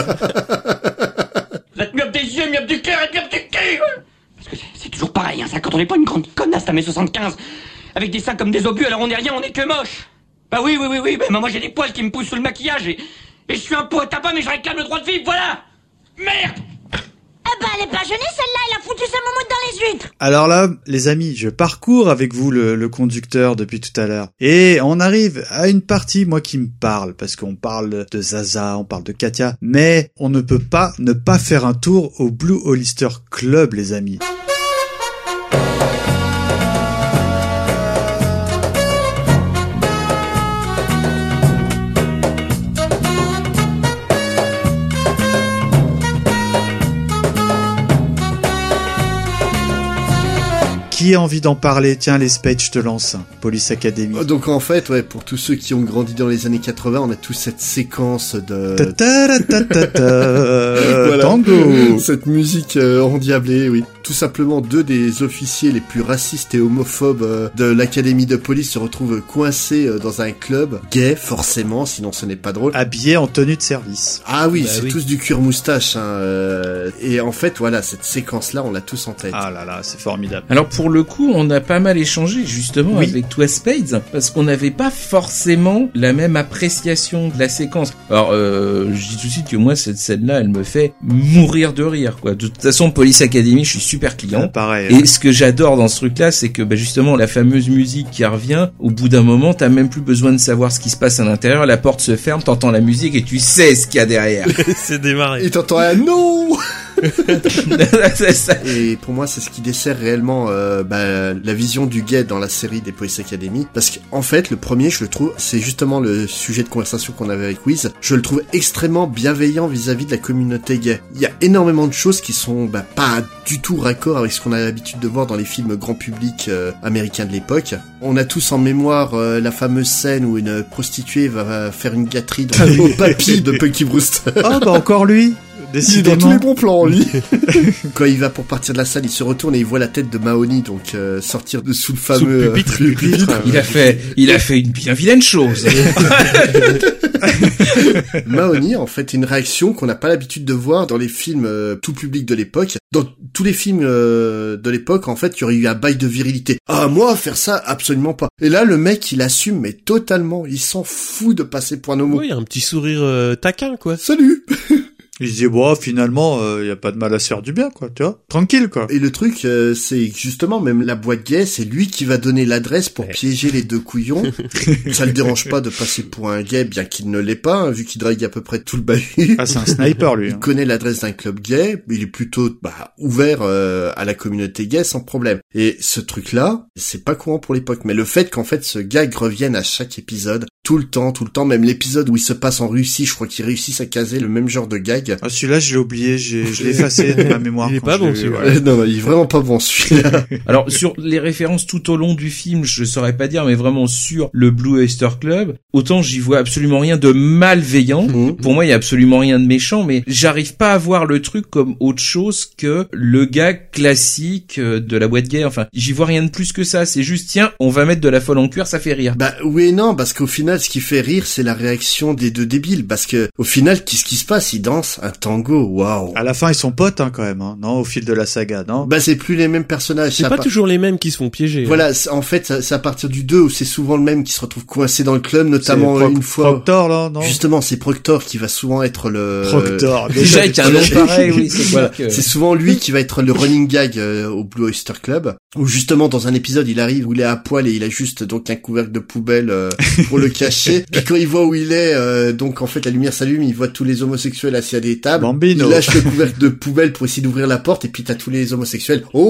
Vous êtes myope des yeux, myope du cœur et myope du cul. Parce que c'est toujours pareil, hein, ça, quand on n'est pas une grande connasse à mai 75, avec des seins comme des obus, alors on n'est rien, on est que moche. Bah oui, moi j'ai des poils qui me poussent sous le maquillage et je suis un pot à tabac, mais je réclame le droit de vivre, voilà. Merde. Elle est pas jeunée, celle-là, elle a foutu sa moumoute dans les huîtres. Alors là, les amis, je parcours avec vous le conducteur depuis tout à l'heure. Et on arrive à une partie, moi, qui me parle, parce qu'on parle de Zaza, on parle de Katia, mais on ne peut pas ne pas faire un tour au Blue Oyster Club, les amis. Qui a envie d'en parler? Tiens, les Spades, je te lance. Police Academy. Donc en fait, pour tous ceux qui ont grandi dans les années 80, on a tous cette séquence de... Voilà. Tango. Cette musique endiablée, oui. Tout simplement, deux des officiers les plus racistes et homophobes de l'académie de police se retrouvent coincés dans un club gay, forcément, sinon ce n'est pas drôle. Habillés en tenue de service. Ah oui, c'est tous du cuir moustache. Et en fait, voilà, cette séquence-là, on l'a tous en tête. Ah là là, c'est formidable. Alors pour le coup, on a pas mal échangé justement avec toi Spades, parce qu'on n'avait pas forcément la même appréciation de la séquence. Alors, je dis tout de suite que moi, cette scène-là, elle me fait mourir de rire, quoi. De toute façon, Police Academy, je suis super client. Pareil. Et ce que j'adore dans ce truc-là, c'est que justement, la fameuse musique qui revient, au bout d'un moment, t'as même plus besoin de savoir ce qui se passe à l'intérieur, la porte se ferme, t'entends la musique et tu sais ce qu'il y a derrière. C'est démarré. Et t'entends un non. C'est ça. Et pour moi, c'est ce qui dessert réellement la vision du gay dans la série des Police Academy, parce qu'en fait, le premier, je le trouve, c'est justement le sujet de conversation qu'on avait avec Wiz, je le trouve extrêmement bienveillant vis-à-vis de la communauté gay. Il y a énormément de choses qui sont pas du tout raccord avec ce qu'on a l'habitude de voir dans les films grand public américains de l'époque. On a tous en mémoire la fameuse scène où une prostituée va faire une gâterie dans le papy de Punky Brewster. Oh encore lui. Il est dans tous les bons plans, lui. Quand il va pour partir de la salle, il se retourne et il voit la tête de Mahoney, donc sortir de sous le fameux pupitre. Il a fait une bien vilaine chose. Mahoney, en fait, est une réaction qu'on n'a pas l'habitude de voir dans les films tout public de l'époque. Dans tous les films de l'époque, en fait, il y aurait eu un bail de virilité. Ah, moi, faire ça, absolument pas. Et là, le mec, il assume, mais totalement. Il s'en fout de passer pour un homo. Oui, un petit sourire taquin, quoi. Salut. Il se dit, bon, finalement, y a pas de mal à se faire du bien, quoi, tu vois. Tranquille, quoi. Et le truc, c'est justement, même la boîte gay, c'est lui qui va donner l'adresse pour piéger les deux couillons. Ça le dérange pas de passer pour un gay, bien qu'il ne l'est pas, hein, vu qu'il drague à peu près tout le bahut. Ah, c'est un sniper, lui. Il connaît l'adresse d'un club gay, il est plutôt, ouvert à la communauté gay sans problème. Et ce truc-là, c'est pas courant pour l'époque. Mais le fait qu'en fait, ce gag revienne à chaque épisode, tout le temps, même l'épisode où il se passe en Russie, je crois qu'ils réussissent à caser le même genre de gag. Ah, celui-là, je l'ai oublié, je l'ai effacé de ma mémoire. Il est pas bon, celui-là. Non, il est vraiment pas bon, celui-là. Alors, sur les références tout au long du film, je saurais pas dire, mais vraiment sur le Blue Oyster Club, autant j'y vois absolument rien de malveillant. Pour moi, il y a absolument rien de méchant, mais j'arrive pas à voir le truc comme autre chose que le gag classique de la boîte gay. Enfin, j'y vois rien de plus que ça. C'est juste, tiens, on va mettre de la folle en cuir, ça fait rire. Oui et non, parce qu'au final, ce qui fait rire, c'est la réaction des deux débiles. Parce que, au final, qu'est-ce qui se passe? Ils dansent un tango, waouh. À la fin, ils sont potes, hein, quand même, hein. Non, au fil de la saga, non? C'est plus les mêmes personnages. C'est pas toujours les mêmes qui se font piéger. Voilà, en fait, c'est à partir du 2 où c'est souvent le même qui se retrouve coincé dans le club, notamment une fois. Proctor, là, non? Justement, c'est Proctor qui va souvent être le... Proctor. Déjà, avec un nom pareil, oui, c'est voilà. C'est souvent lui qui va être le running gag au Blue Oyster Club. Où justement, dans un épisode, il arrive où il est à poil et il a juste donc un couvercle de poubelle pour le cacher. Puis quand il voit où il est, donc en fait la lumière s'allume, il voit tous les homosexuels assis à des tables. Bambino. Il lâche le couvercle de poubelle pour essayer d'ouvrir la porte et puis t'as tous les homosexuels. Oh.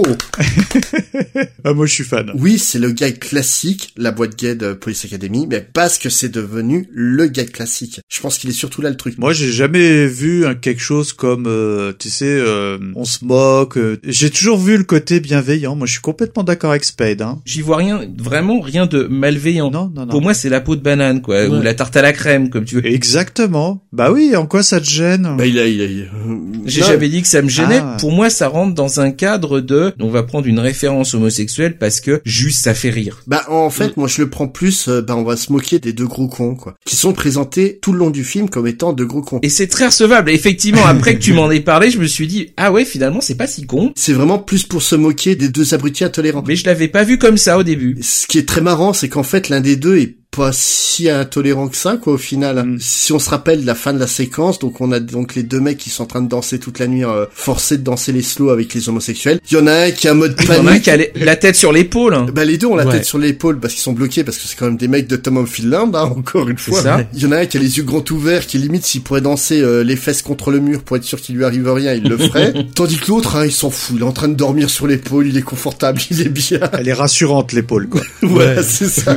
Ah, moi je suis fan. Oui, c'est le gag classique, la boîte gay de Police Academy, mais parce que c'est devenu le gag classique. Je pense qu'il est surtout là le truc. Moi j'ai jamais vu quelque chose comme, tu sais, on se moque. J'ai toujours vu le côté bienveillant. Moi je suis complètement d'accord avec Spade. Hein. J'y vois vraiment rien de malveillant. Non. Pour moi c'est la peau de banane, quoi, ou la tarte à la crème, comme tu veux. Exactement. Bah oui, en quoi ça te gêne? J'ai jamais dit que ça me gênait. Pour moi, ça rentre dans un cadre de, on va prendre une référence homosexuelle parce que juste ça fait rire. En fait, moi je le prends plus, on va se moquer des deux gros cons, quoi, qui sont présentés tout le long du film comme étant deux gros cons. Et c'est très recevable. Effectivement, après que tu m'en aies parlé, je me suis dit, ah ouais, finalement, c'est pas si con. C'est vraiment plus pour se moquer des deux abrutis intolérants. Mais je l'avais pas vu comme ça au début. Ce qui est très marrant, c'est qu'en fait, l'un des deux est pas si intolérant que ça, quoi, au final. Si on se rappelle la fin de la séquence, donc on a donc les deux mecs qui sont en train de danser toute la nuit, forcés de danser les slows avec les homosexuels. Il y en a un qui a un mode panique. Il y en a un qui a la tête sur l'épaule. Hein. Les deux ont la tête sur l'épaule parce qu'ils sont bloqués, parce que c'est quand même des mecs de Tom of Finland, hein, encore une fois. Ça. Il y en a un qui a les yeux grands ouverts, qui limite s'il pourrait danser les fesses contre le mur pour être sûr qu'il lui arrive rien, il le ferait. Tandis que l'autre, il s'en fout. Il est en train de dormir sur l'épaule, il est confortable, il est bien. Elle est rassurante, l'épaule, quoi. Ouais, c'est ça.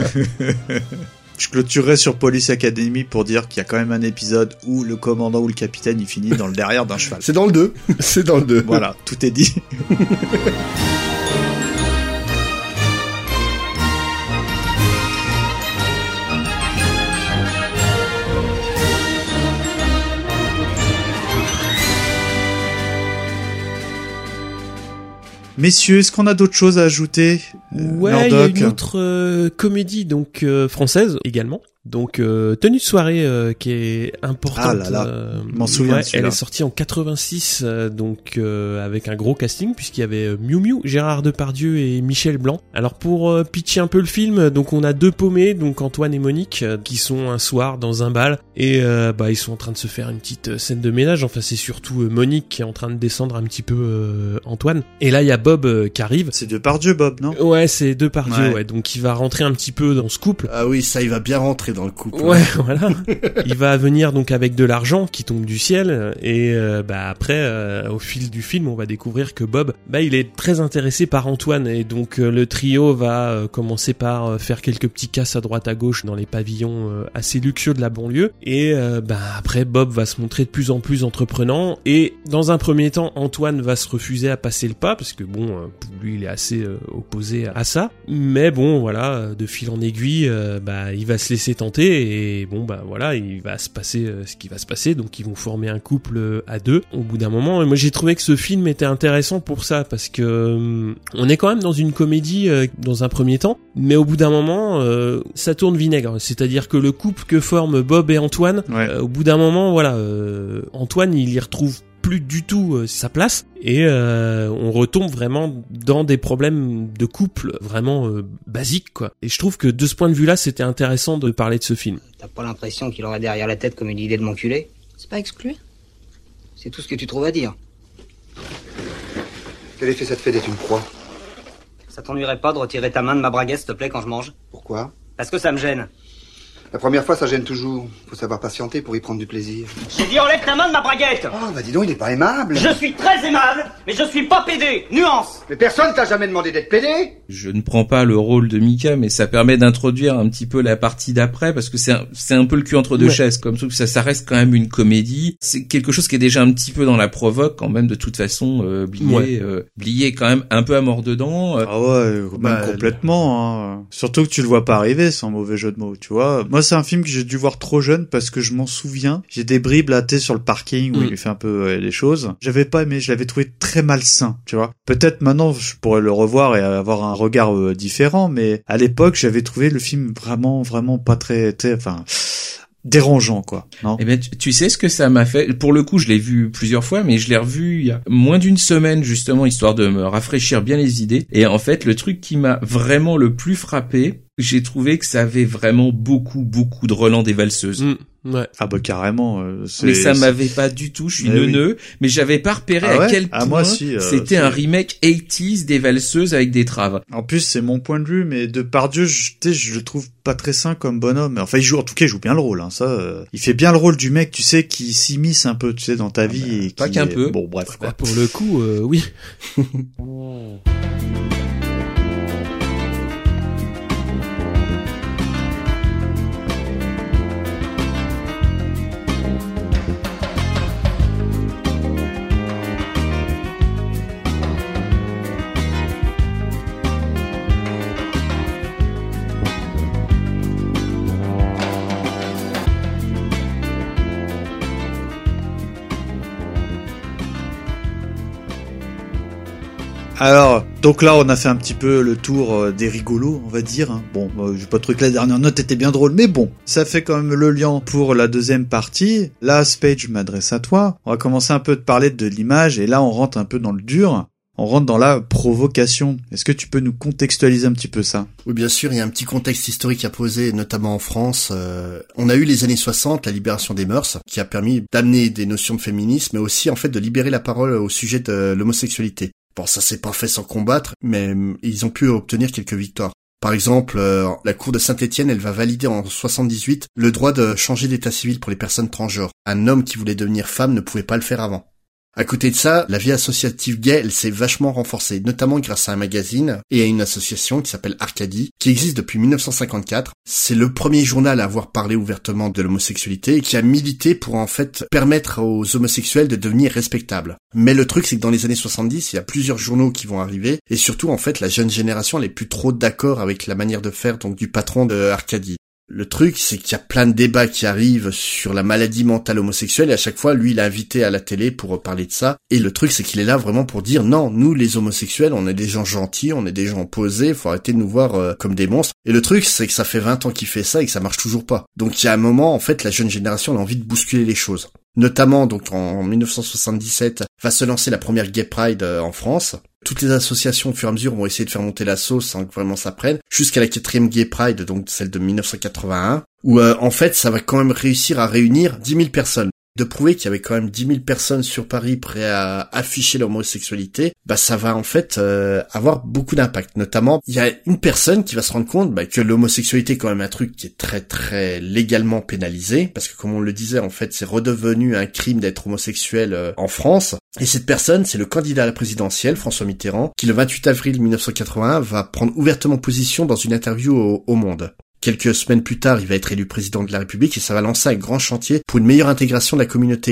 Je clôturerai sur Police Academy pour dire qu'il y a quand même un épisode où le commandant ou le capitaine il finit dans le derrière d'un cheval. C'est dans le 2. C'est dans le 2. Voilà, tout est dit. Messieurs, est-ce qu'on a d'autres choses à ajouter? Ouais, il y a une autre comédie donc française également. Donc tenue de soirée qui est importante. Ah là là, je m'en souviens. Elle est sortie en 86 donc avec un gros casting puisqu'il y avait Miu Miu, Gérard Depardieu et Michel Blanc. Alors pour pitcher un peu le film, donc on a deux paumés, donc Antoine et Monique qui sont un soir dans un bal et ils sont en train de se faire une petite scène de ménage. Enfin c'est surtout Monique qui est en train de descendre un petit peu Antoine. Et là il y a Bob qui arrive. C'est Depardieu Bob, non? Ouais, c'est Depardieu, ouais. Donc il va rentrer un petit peu dans ce couple. Ah oui, ça il va bien rentrer dans le couple. Ouais, voilà. Il va venir donc avec de l'argent qui tombe du ciel et après au fil du film, on va découvrir que Bob, il est très intéressé par Antoine et donc le trio va commencer par faire quelques petits casses à droite à gauche dans les pavillons assez luxueux de la banlieue et après Bob va se montrer de plus en plus entreprenant et dans un premier temps, Antoine va se refuser à passer le pas parce que pour lui il est assez opposé à ça. Mais bon, voilà, de fil en aiguille, il va se laisser tenter santé, et bon bah voilà, il va se passer ce qui va se passer, donc ils vont former un couple à deux au bout d'un moment. Et moi j'ai trouvé que ce film était intéressant pour ça, parce que on est quand même dans une comédie dans un premier temps, mais au bout d'un moment ça tourne vinaigre, c'est-à-dire que le couple que forment Bob et Antoine, au bout d'un moment voilà, Antoine il y retrouve plus du tout sa place, et on retombe vraiment dans des problèmes de couple vraiment basiques quoi. Et je trouve que de ce point de vue-là, c'était intéressant de parler de ce film. T'as pas l'impression qu'il aurait derrière la tête comme une idée de m'enculer ? C'est pas exclu. C'est tout ce que tu trouves à dire. Quel effet ça te fait d'être une proie ? Ça t'ennuierait pas de retirer ta main de ma braguette, s'il te plaît, quand je mange ? Pourquoi ? Parce que ça me gêne. La première fois, ça gêne toujours. Faut savoir patienter pour y prendre du plaisir. J'ai dit enlève ta main de ma braguette. Oh, bah dis donc, il est pas aimable. Je suis très aimable, mais je suis pas pédé. Nuance. Mais personne t'a jamais demandé d'être pédé. Je ne prends pas le rôle de Mika, mais ça permet d'introduire un petit peu la partie d'après, parce que c'est un peu le cul entre deux chaises, comme ça reste quand même une comédie. C'est quelque chose qui est déjà un petit peu dans la provoque, quand même, de toute façon, Blier est quand même un peu à mort dedans. Ah ouais, complètement, hein. Surtout que tu le vois pas arriver, sans mauvais jeu de mots, tu vois. Moi, c'est un film que j'ai dû voir trop jeune parce que je m'en souviens. J'ai des bribes là, sur le parking où il lui fait un peu les choses. J'avais pas aimé, je l'avais trouvé très malsain, tu vois. Peut-être maintenant, je pourrais le revoir et avoir un regard différent, mais à l'époque, j'avais trouvé le film vraiment pas très dérangeant quoi, non? Eh ben tu sais ce que ça m'a fait. Pour le coup, je l'ai vu plusieurs fois, mais je l'ai revu il y a moins d'une semaine justement, histoire de me rafraîchir bien les idées. Et en fait, le truc qui m'a vraiment le plus frappé, j'ai trouvé que ça avait vraiment beaucoup de Roland des valseuses. Ouais. Ah bah carrément. Mais ça m'avait pas du tout. Je suis neuneux, mais j'avais pas repéré à quel point moi aussi, c'était un remake 80s des valseuses avec des traves. En plus, c'est mon point de vue, mais Depardieu, je le trouve pas très sain comme bonhomme. Enfin, il joue bien le rôle. Hein, ça, il fait bien le rôle du mec, tu sais, qui s'immisce un peu, tu sais, dans ta vie. Et pas qu'un peu. Bon, bref. Quoi. Pour le coup, oui. Alors, donc là, on a fait un petit peu le tour des rigolos, on va dire. Hein. Bon, j'ai pas trouvé que la dernière note était bien drôle, mais bon, ça fait quand même le lien pour la deuxième partie. Là, Spade, je m'adresse à toi. On va commencer un peu de parler de l'image, et là, on rentre un peu dans le dur. On rentre dans la provocation. Est-ce que tu peux nous contextualiser un petit peu ça ? Oui, bien sûr, il y a un petit contexte historique à poser, notamment en France. On a eu les années 60, la libération des mœurs, qui a permis d'amener des notions de féminisme, mais aussi, en fait, de libérer la parole au sujet de l'homosexualité. Bon, ça s'est pas fait sans combattre, mais ils ont pu obtenir quelques victoires. Par exemple, la cour de Saint-Étienne, elle va valider en 78 le droit de changer d'état civil pour les personnes transgenres. Un homme qui voulait devenir femme ne pouvait pas le faire avant. À côté de ça, la vie associative gay, elle s'est vachement renforcée, notamment grâce à un magazine et à une association qui s'appelle Arcadie, qui existe depuis 1954. C'est le premier journal à avoir parlé ouvertement de l'homosexualité et qui a milité pour en fait permettre aux homosexuels de devenir respectables. Mais le truc, c'est que dans les années 70, il y a plusieurs journaux qui vont arriver et surtout, en fait, la jeune génération, elle est plus trop d'accord avec la manière de faire donc du patron de Arcadie. Le truc, c'est qu'il y a plein de débats qui arrivent sur la maladie mentale homosexuelle et à chaque fois, lui, il est invité à la télé pour parler de ça. Et le truc, c'est qu'il est là vraiment pour dire non, nous, les homosexuels, on est des gens gentils, on est des gens posés, faut arrêter de nous voir comme des monstres. Et le truc, c'est que ça fait 20 ans qu'il fait ça et que ça marche toujours pas. Donc il y a un moment, en fait, la jeune génération a envie de bousculer les choses. Notamment, donc en 1977, va se lancer la première Gay Pride en France. Toutes les associations, au fur et à mesure, vont essayer de faire monter la sauce sans que vraiment ça prenne, jusqu'à la 4e Gay Pride, donc celle de 1981, où en fait, ça va quand même réussir à réunir 10 000 personnes. De prouver qu'il y avait quand même 10 000 personnes sur Paris prêts à afficher l'homosexualité, bah ça va en fait avoir beaucoup d'impact. Notamment, il y a une personne qui va se rendre compte que l'homosexualité est quand même un truc qui est très très légalement pénalisé, parce que comme on le disait, en fait, c'est redevenu un crime d'être homosexuel en France. Et cette personne, c'est le candidat à la présidentielle, François Mitterrand, qui le 28 avril 1981 va prendre ouvertement position dans une interview au Monde. Quelques semaines plus tard, il va être élu président de la République et ça va lancer un grand chantier pour une meilleure intégration de la communauté gay.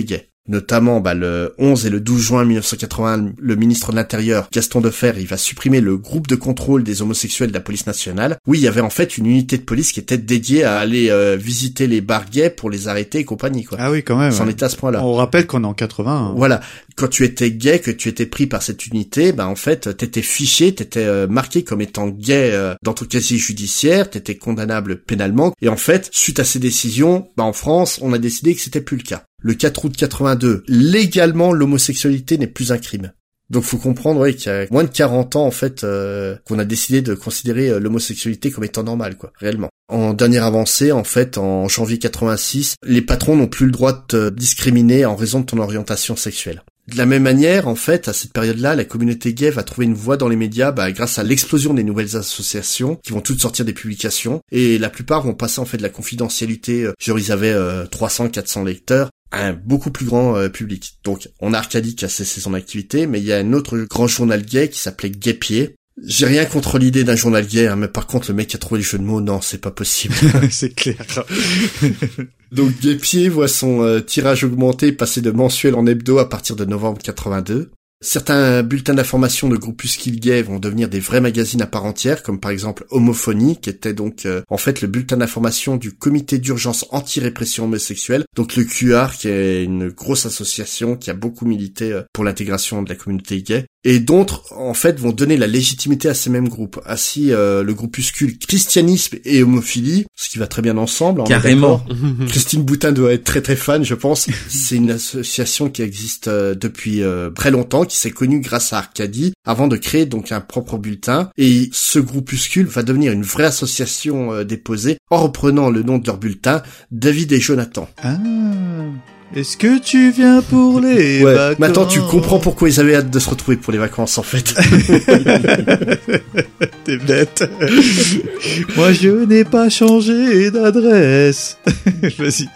Notamment, le 11 et le 12 juin 1981, le ministre de l'Intérieur, Gaston Defferre, il va supprimer le groupe de contrôle des homosexuels de la police nationale. Oui, il y avait en fait une unité de police qui était dédiée à aller visiter les bars gays pour les arrêter et compagnie, quoi. Ah oui, quand même. C'en était à ce point-là. On rappelle qu'on est en 80. Hein. Voilà. Quand tu étais gay, que tu étais pris par cette unité, en fait, t'étais fiché, t'étais marqué comme étant gay dans ton casier judiciaire, t'étais condamnable pénalement. Et en fait, suite à ces décisions, en France, on a décidé que c'était plus le cas. Le 4 août 82, légalement, l'homosexualité n'est plus un crime. Donc faut comprendre qu'il y a moins de 40 ans en fait qu'on a décidé de considérer l'homosexualité comme étant normale, quoi, réellement. En dernière avancée, en fait, en janvier 86, les patrons n'ont plus le droit de te discriminer en raison de ton orientation sexuelle. De la même manière, en fait, à cette période-là, la communauté gay va trouver une voie dans les médias grâce à l'explosion des nouvelles associations qui vont toutes sortir des publications, et la plupart vont passer en fait de la confidentialité, genre ils avaient 300-400 lecteurs, à un beaucoup plus grand public. Donc on a Arcadie qui a cessé son activité, mais il y a un autre grand journal gay qui s'appelait Gay-Pied. J'ai rien contre l'idée d'un journal gay, mais par contre le mec qui a trouvé les jeux de mots, non, c'est pas possible. C'est clair. Donc Gay-Pied voit son tirage augmenter, passer de mensuel en hebdo à partir de novembre 82. Certains bulletins d'information de groupuscules gays vont devenir des vrais magazines à part entière, comme par exemple Homophonie, qui était donc en fait le bulletin d'information du comité d'urgence anti-répression homosexuelle, donc le QR, qui est une grosse association qui a beaucoup milité pour l'intégration de la communauté gay. Et d'autres, en fait, vont donner la légitimité à ces mêmes groupes. Ainsi, le groupuscule Christianisme et Homophilie, ce qui va très bien ensemble. Carrément. Christine Boutin doit être très très fan, je pense. C'est une association qui existe depuis très longtemps, qui s'est connue grâce à Arcadie, avant de créer donc un propre bulletin. Et ce groupuscule va devenir une vraie association déposée, en reprenant le nom de leur bulletin, David et Jonathan. Ah. Est-ce que tu viens pour les vacances? Maintenant tu comprends pourquoi ils avaient hâte de se retrouver pour les vacances en fait. T'es bête. Moi je n'ai pas changé d'adresse. Vas-y.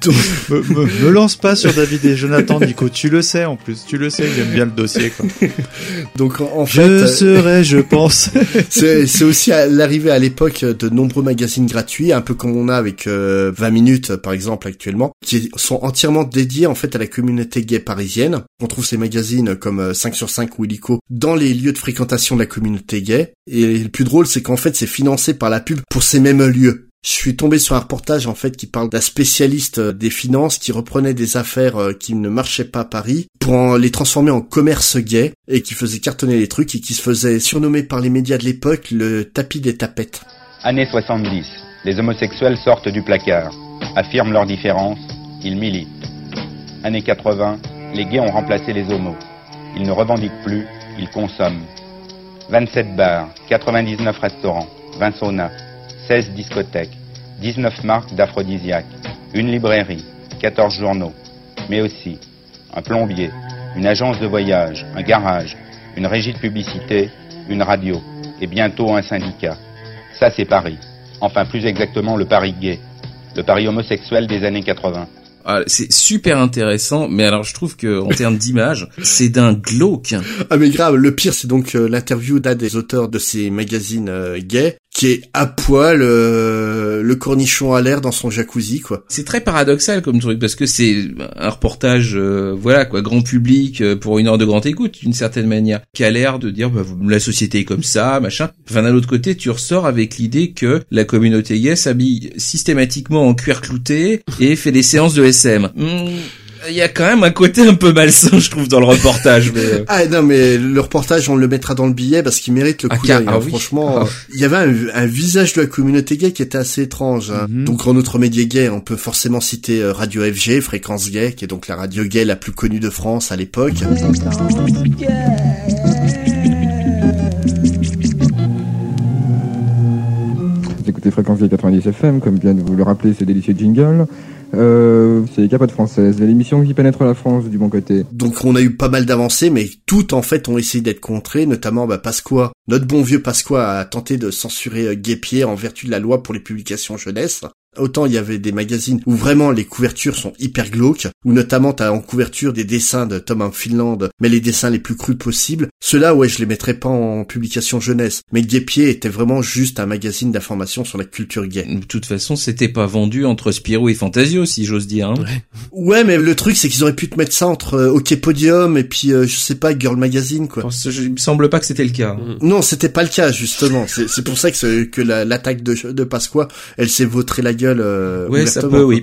Me lance pas sur David et Jonathan, Nico. Tu le sais en plus. Tu le sais, j'aime bien le dossier, quoi. Donc en fait... je pense. c'est aussi à l'arrivée à l'époque de nombreux magazines gratuits, un peu comme on a avec 20 minutes par exemple actuellement, qui sont entièrement dédiés en fait à la communauté gay parisienne. On trouve ces magazines comme 5 sur 5 ou Illico dans les lieux de fréquentation de la communauté gay. Et le plus drôle, c'est qu'en fait, c'est financé par la pub pour ces mêmes lieux. Je suis tombé sur un reportage en fait qui parle d'un spécialiste des finances qui reprenait des affaires qui ne marchaient pas à Paris pour les transformer en commerce gay et qui faisait cartonner les trucs et qui se faisait surnommer par les médias de l'époque le tapis des tapettes. Années 70, les homosexuels sortent du placard, affirment leurs différences, ils militent. Années 80, les gays ont remplacé les homos. Ils ne revendiquent plus, ils consomment. 27 bars, 99 restaurants, 20 saunas, 16 discothèques, 19 marques d'aphrodisiaques, une librairie, 14 journaux, mais aussi un plombier, une agence de voyage, un garage, une régie de publicité, une radio, et bientôt un syndicat. Ça c'est Paris. Enfin plus exactement le Paris gay, le Paris homosexuel des années 80. Ah, c'est super intéressant, mais alors je trouve que en termes d'image, c'est d'un glauque. Ah mais grave, le pire c'est donc l'interview d'un des auteurs de ces magazines gays qui est à poil, le cornichon à l'air dans son jacuzzi, quoi. C'est très paradoxal comme truc parce que c'est un reportage, voilà quoi, grand public pour une heure de grande écoute d'une certaine manière, qui a l'air de dire la société est comme ça, machin. Enfin d'un autre côté, tu ressors avec l'idée que la communauté gay s'habille systématiquement en cuir clouté et fait des séances de SM. Il y a quand même un côté un peu malsain, je trouve, dans le reportage. Mais... Ah non, mais le reportage, on le mettra dans le billet parce qu'il mérite le coup d'œil. Oui. Franchement, il y avait un visage de la communauté gay qui était assez étrange. Mm-hmm. Donc, en autre média gay, on peut forcément citer Radio FG, Fréquence Gay, qui est donc la radio gay la plus connue de France à l'époque. Vous écoutez Fréquence Gay 90 FM, comme vient de vous le rappeler, c'est délicieux jingle. C'est Capote Française, l'émission qui pénètre la France du bon côté. Donc on a eu pas mal d'avancées, mais toutes en fait ont essayé d'être contrées, notamment Pasqua. Notre bon vieux Pasqua a tenté de censurer Gay-Pied en vertu de la loi pour les publications jeunesse. Autant il y avait des magazines où vraiment les couvertures sont hyper glauques, où notamment t'as en couverture des dessins de Tom of Finland, mais les dessins les plus crus possibles. Ceux-là, ouais, je les mettrais pas en publication jeunesse. Mais Guêpier était vraiment juste un magazine d'information sur la culture gay. De toute façon, c'était pas vendu entre Spirou et Fantasio, si j'ose dire. Hein. Ouais, mais le truc, c'est qu'ils auraient pu te mettre ça entre OK Podium et puis, je sais pas, Girl Magazine, quoi. Il me semble pas que c'était le cas. Non, c'était pas le cas, justement. C'est pour ça que l'attaque de Pasqua, elle s'est vautrée la gueule, ouais, ça peut, oui.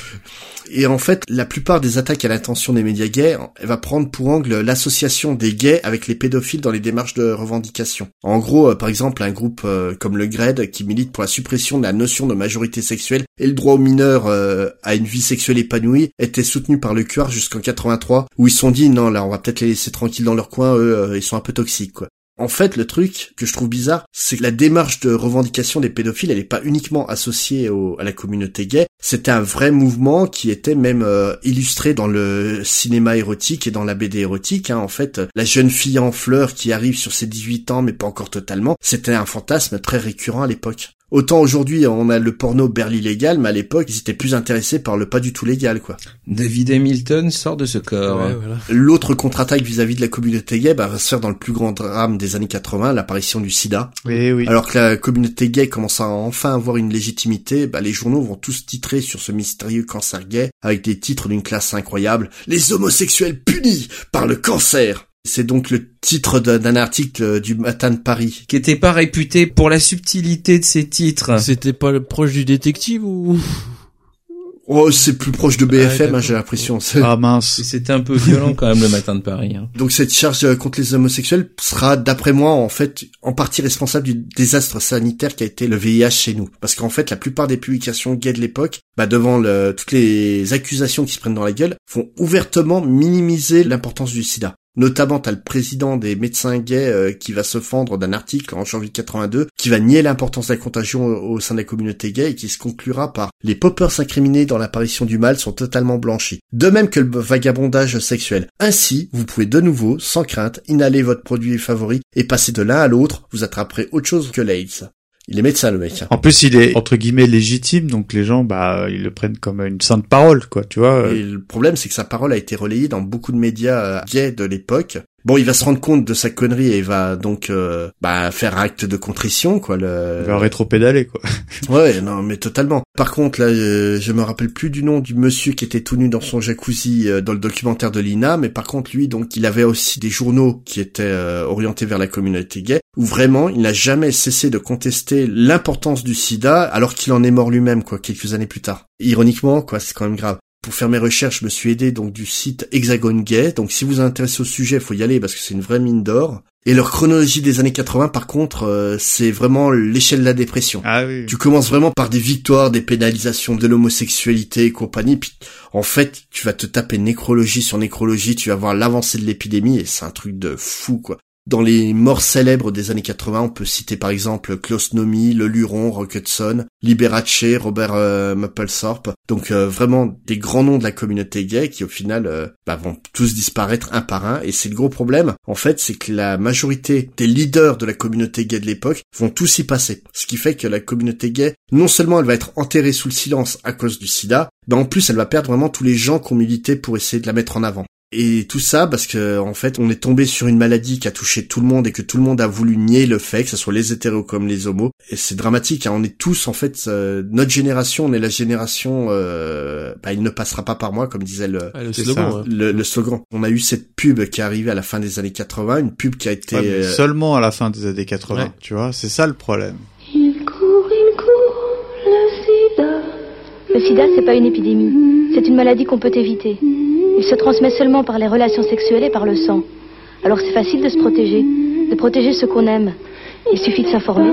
Et en fait, la plupart des attaques à l'attention des médias gays, elle va prendre pour angle l'association des gays avec les pédophiles dans les démarches de revendication. En gros, par exemple, un groupe comme le GRED qui milite pour la suppression de la notion de majorité sexuelle et le droit aux mineurs à une vie sexuelle épanouie était soutenu par le QR jusqu'en 83, où ils se sont dit non, là, on va peut-être les laisser tranquilles dans leur coin, eux, ils sont un peu toxiques, quoi. En fait, le truc que je trouve bizarre, c'est que la démarche de revendication des pédophiles, elle est pas uniquement associée à la communauté gay. C'était un vrai mouvement qui était même illustré dans le cinéma érotique et dans la BD érotique. Hein. En fait, la jeune fille en fleurs qui arrive sur ses 18 ans, mais pas encore totalement, c'était un fantasme très récurrent à l'époque. Autant aujourd'hui, on a le porno berly légal, mais à l'époque, ils étaient plus intéressés par le pas du tout légal, quoi. David Hamilton sort de ce corps. Ouais, voilà. L'autre contre-attaque vis-à-vis de la communauté gay, va se faire dans le plus grand drame des années 80, l'apparition du sida. Oui. Alors que la communauté gay commence à enfin avoir une légitimité, les journaux vont tous titrer sur ce mystérieux cancer gay, avec des titres d'une classe incroyable. Les homosexuels punis par le cancer. C'est donc le titre d'un article du Matin de Paris. Qui était pas réputé pour la subtilité de ses titres. C'était pas le proche du détective ou... Oh, c'est plus proche de BFM, j'ai l'impression. Ah mince. C'était un peu violent quand même le Matin de Paris. Hein. Donc cette charge contre les homosexuels sera, d'après moi, en fait, en partie responsable du désastre sanitaire qui a été le VIH chez nous. Parce qu'en fait, la plupart des publications gays de l'époque, devant toutes les accusations qui se prennent dans la gueule, vont ouvertement minimiser l'importance du sida. Notamment, t'as le président des médecins gays qui va se fendre d'un article en janvier 82 qui va nier l'importance de la contagion au sein de la communauté gay et qui se conclura par « Les poppers incriminés dans l'apparition du mal sont totalement blanchis, de même que le vagabondage sexuel. Ainsi, vous pouvez de nouveau, sans crainte, inhaler votre produit favori et passer de l'un à l'autre, vous attraperez autre chose que l'AIDS. » Il est médecin, le mec. En plus, il est, entre guillemets, légitime, donc les gens, ils le prennent comme une sainte parole, quoi, tu vois. Et le problème, c'est que sa parole a été relayée dans beaucoup de médias gays de l'époque. Bon, il va se rendre compte de sa connerie et il va donc faire acte de contrition, quoi. Il va rétro-pédaler, quoi. Ouais, non, mais totalement. Par contre, là, je me rappelle plus du nom du monsieur qui était tout nu dans son jacuzzi dans le documentaire de Lina, mais par contre, lui, donc, il avait aussi des journaux qui étaient orientés vers la communauté gay, où vraiment, il n'a jamais cessé de contester l'importance du sida, alors qu'il en est mort lui-même, quoi, quelques années plus tard. Ironiquement, quoi, c'est quand même grave. Pour faire mes recherches, je me suis aidé donc du site Hexagone Gay. Donc si vous vous intéressez au sujet, faut y aller parce que c'est une vraie mine d'or. Et leur chronologie des années 80, par contre, c'est vraiment l'échelle de la dépression. Ah oui. Tu commences vraiment par des victoires, des pénalisations de l'homosexualité et compagnie. Puis en fait, tu vas te taper nécrologie sur nécrologie, tu vas voir l'avancée de l'épidémie et c'est un truc de fou, quoi. Dans les morts célèbres des années 80, on peut citer par exemple Klaus Nomi, Le Luron, Rock Hudson, Liberace, Robert Mapplethorpe. Donc vraiment des grands noms de la communauté gay qui au final vont tous disparaître un par un. Et c'est le gros problème, en fait, c'est que la majorité des leaders de la communauté gay de l'époque vont tous y passer. Ce qui fait que la communauté gay, non seulement elle va être enterrée sous le silence à cause du sida, en plus elle va perdre vraiment tous les gens qui ont milité pour essayer de la mettre en avant. Et tout ça parce que en fait on est tombé sur une maladie qui a touché tout le monde et que tout le monde a voulu nier le fait, que ce soit les hétéros comme les homos. Et c'est dramatique, hein. On est tous en fait notre génération, on est la génération il ne passera pas par moi, comme disait le slogan. Le slogan. On a eu cette pub qui est arrivée à la fin des années 80, une pub qui a été seulement à la fin des années 80, tu vois, c'est ça le problème. Il court, le sida. Le sida, c'est pas une épidémie, c'est une maladie qu'on peut éviter. Il se transmet seulement par les relations sexuelles et par le sang. Alors c'est facile de se protéger, de protéger ceux qu'on aime. Il suffit de s'informer.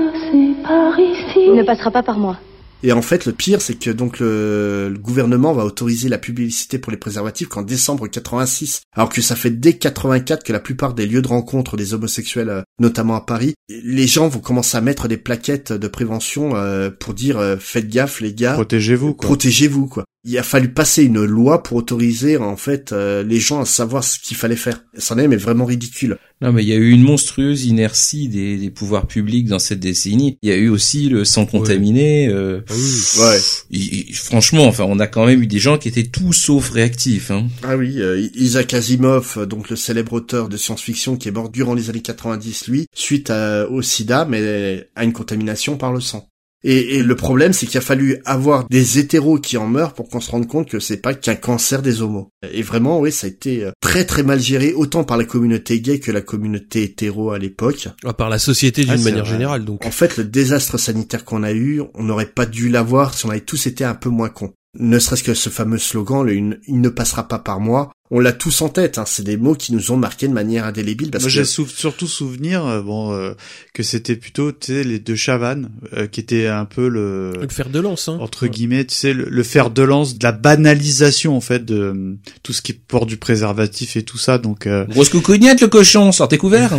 Il ne passera pas par moi. Et en fait, le pire, c'est que donc le gouvernement va autoriser la publicité pour les préservatifs qu'en décembre 86. Alors que ça fait dès 84 que la plupart des lieux de rencontre des homosexuels notamment à Paris, les gens vont commencer à mettre des plaquettes de prévention pour dire faites gaffe les gars, protégez-vous quoi. Protégez-vous quoi. Il a fallu passer une loi pour autoriser en fait les gens à savoir ce qu'il fallait faire. C'en est mais vraiment ridicule. Non mais il y a eu une monstrueuse inertie des pouvoirs publics dans cette décennie. Il y a eu aussi le sang contaminé. Franchement, enfin on a quand même eu des gens qui étaient tout sauf réactifs. Hein. Ah oui, Isaac Asimov, donc le célèbre auteur de science-fiction qui est mort durant les années 90, lui, suite au sida, mais à une contamination par le sang. Et le problème, c'est qu'il a fallu avoir des hétéros qui en meurent pour qu'on se rende compte que c'est pas qu'un cancer des homos. Et vraiment, oui, ça a été très très mal géré, autant par la communauté gay que la communauté hétéro à l'époque. Par la société d'une manière générale, donc. En fait, le désastre sanitaire qu'on a eu, on n'aurait pas dû l'avoir si on avait tous été un peu moins cons. Ne serait-ce que ce fameux slogan, il ne passera pas par moi. On l'a tous en tête, hein. C'est des mots qui nous ont marqués de manière indélébile. Parce Moi, que... j'ai surtout souvenir, que c'était plutôt, tu sais, les deux Chavannes, qui étaient un peu le fer de lance, hein. Entre guillemets, tu sais, le fer de lance de la banalisation, en fait, de tout ce qui porte du préservatif et tout ça, donc, Grosse coucougnette, le cochon, sortez couvert.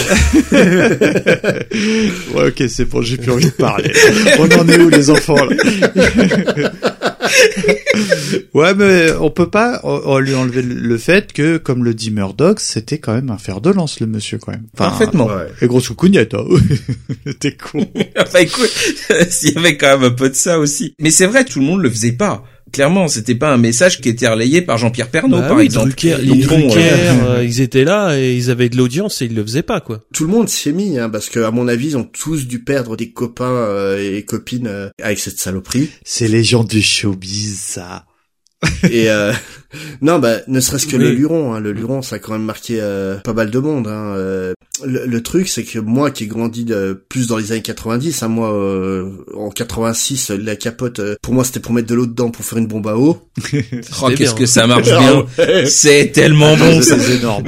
Ouais, ok, c'est bon, j'ai plus envie de parler. On en est où, les enfants, là? Ouais, mais on peut pas lui enlever le fait que, comme le dit Murdoch, c'était quand même un fer de lance, le monsieur, quand même. Enfin, parfaitement. Ouais. Et grosse coucougnette, hein. T'es con. Enfin, écoute, s'il y avait quand même un peu de ça aussi. Mais c'est vrai, tout le monde le faisait pas. Clairement, c'était pas un message qui était relayé par Jean-Pierre Pernaut, par exemple. Drucker, ils étaient là et ils avaient de l'audience et ils le faisaient pas, quoi. Tout le monde s'y est mis, hein, parce que, à mon avis, ils ont tous dû perdre des copains et copines avec cette saloperie. C'est les gens du showbiz, ça. Et non, ne serait-ce que le Luron, hein. Le Luron, ça a quand même marqué pas mal de monde, hein. Le truc, c'est que moi qui ai grandi plus dans les années 90, hein, moi en 86, la capote, pour moi c'était pour mettre de l'eau dedans pour faire une bombe à eau. Oh, qu'est-ce que ça marche bien. C'est tellement bon. C'est énorme.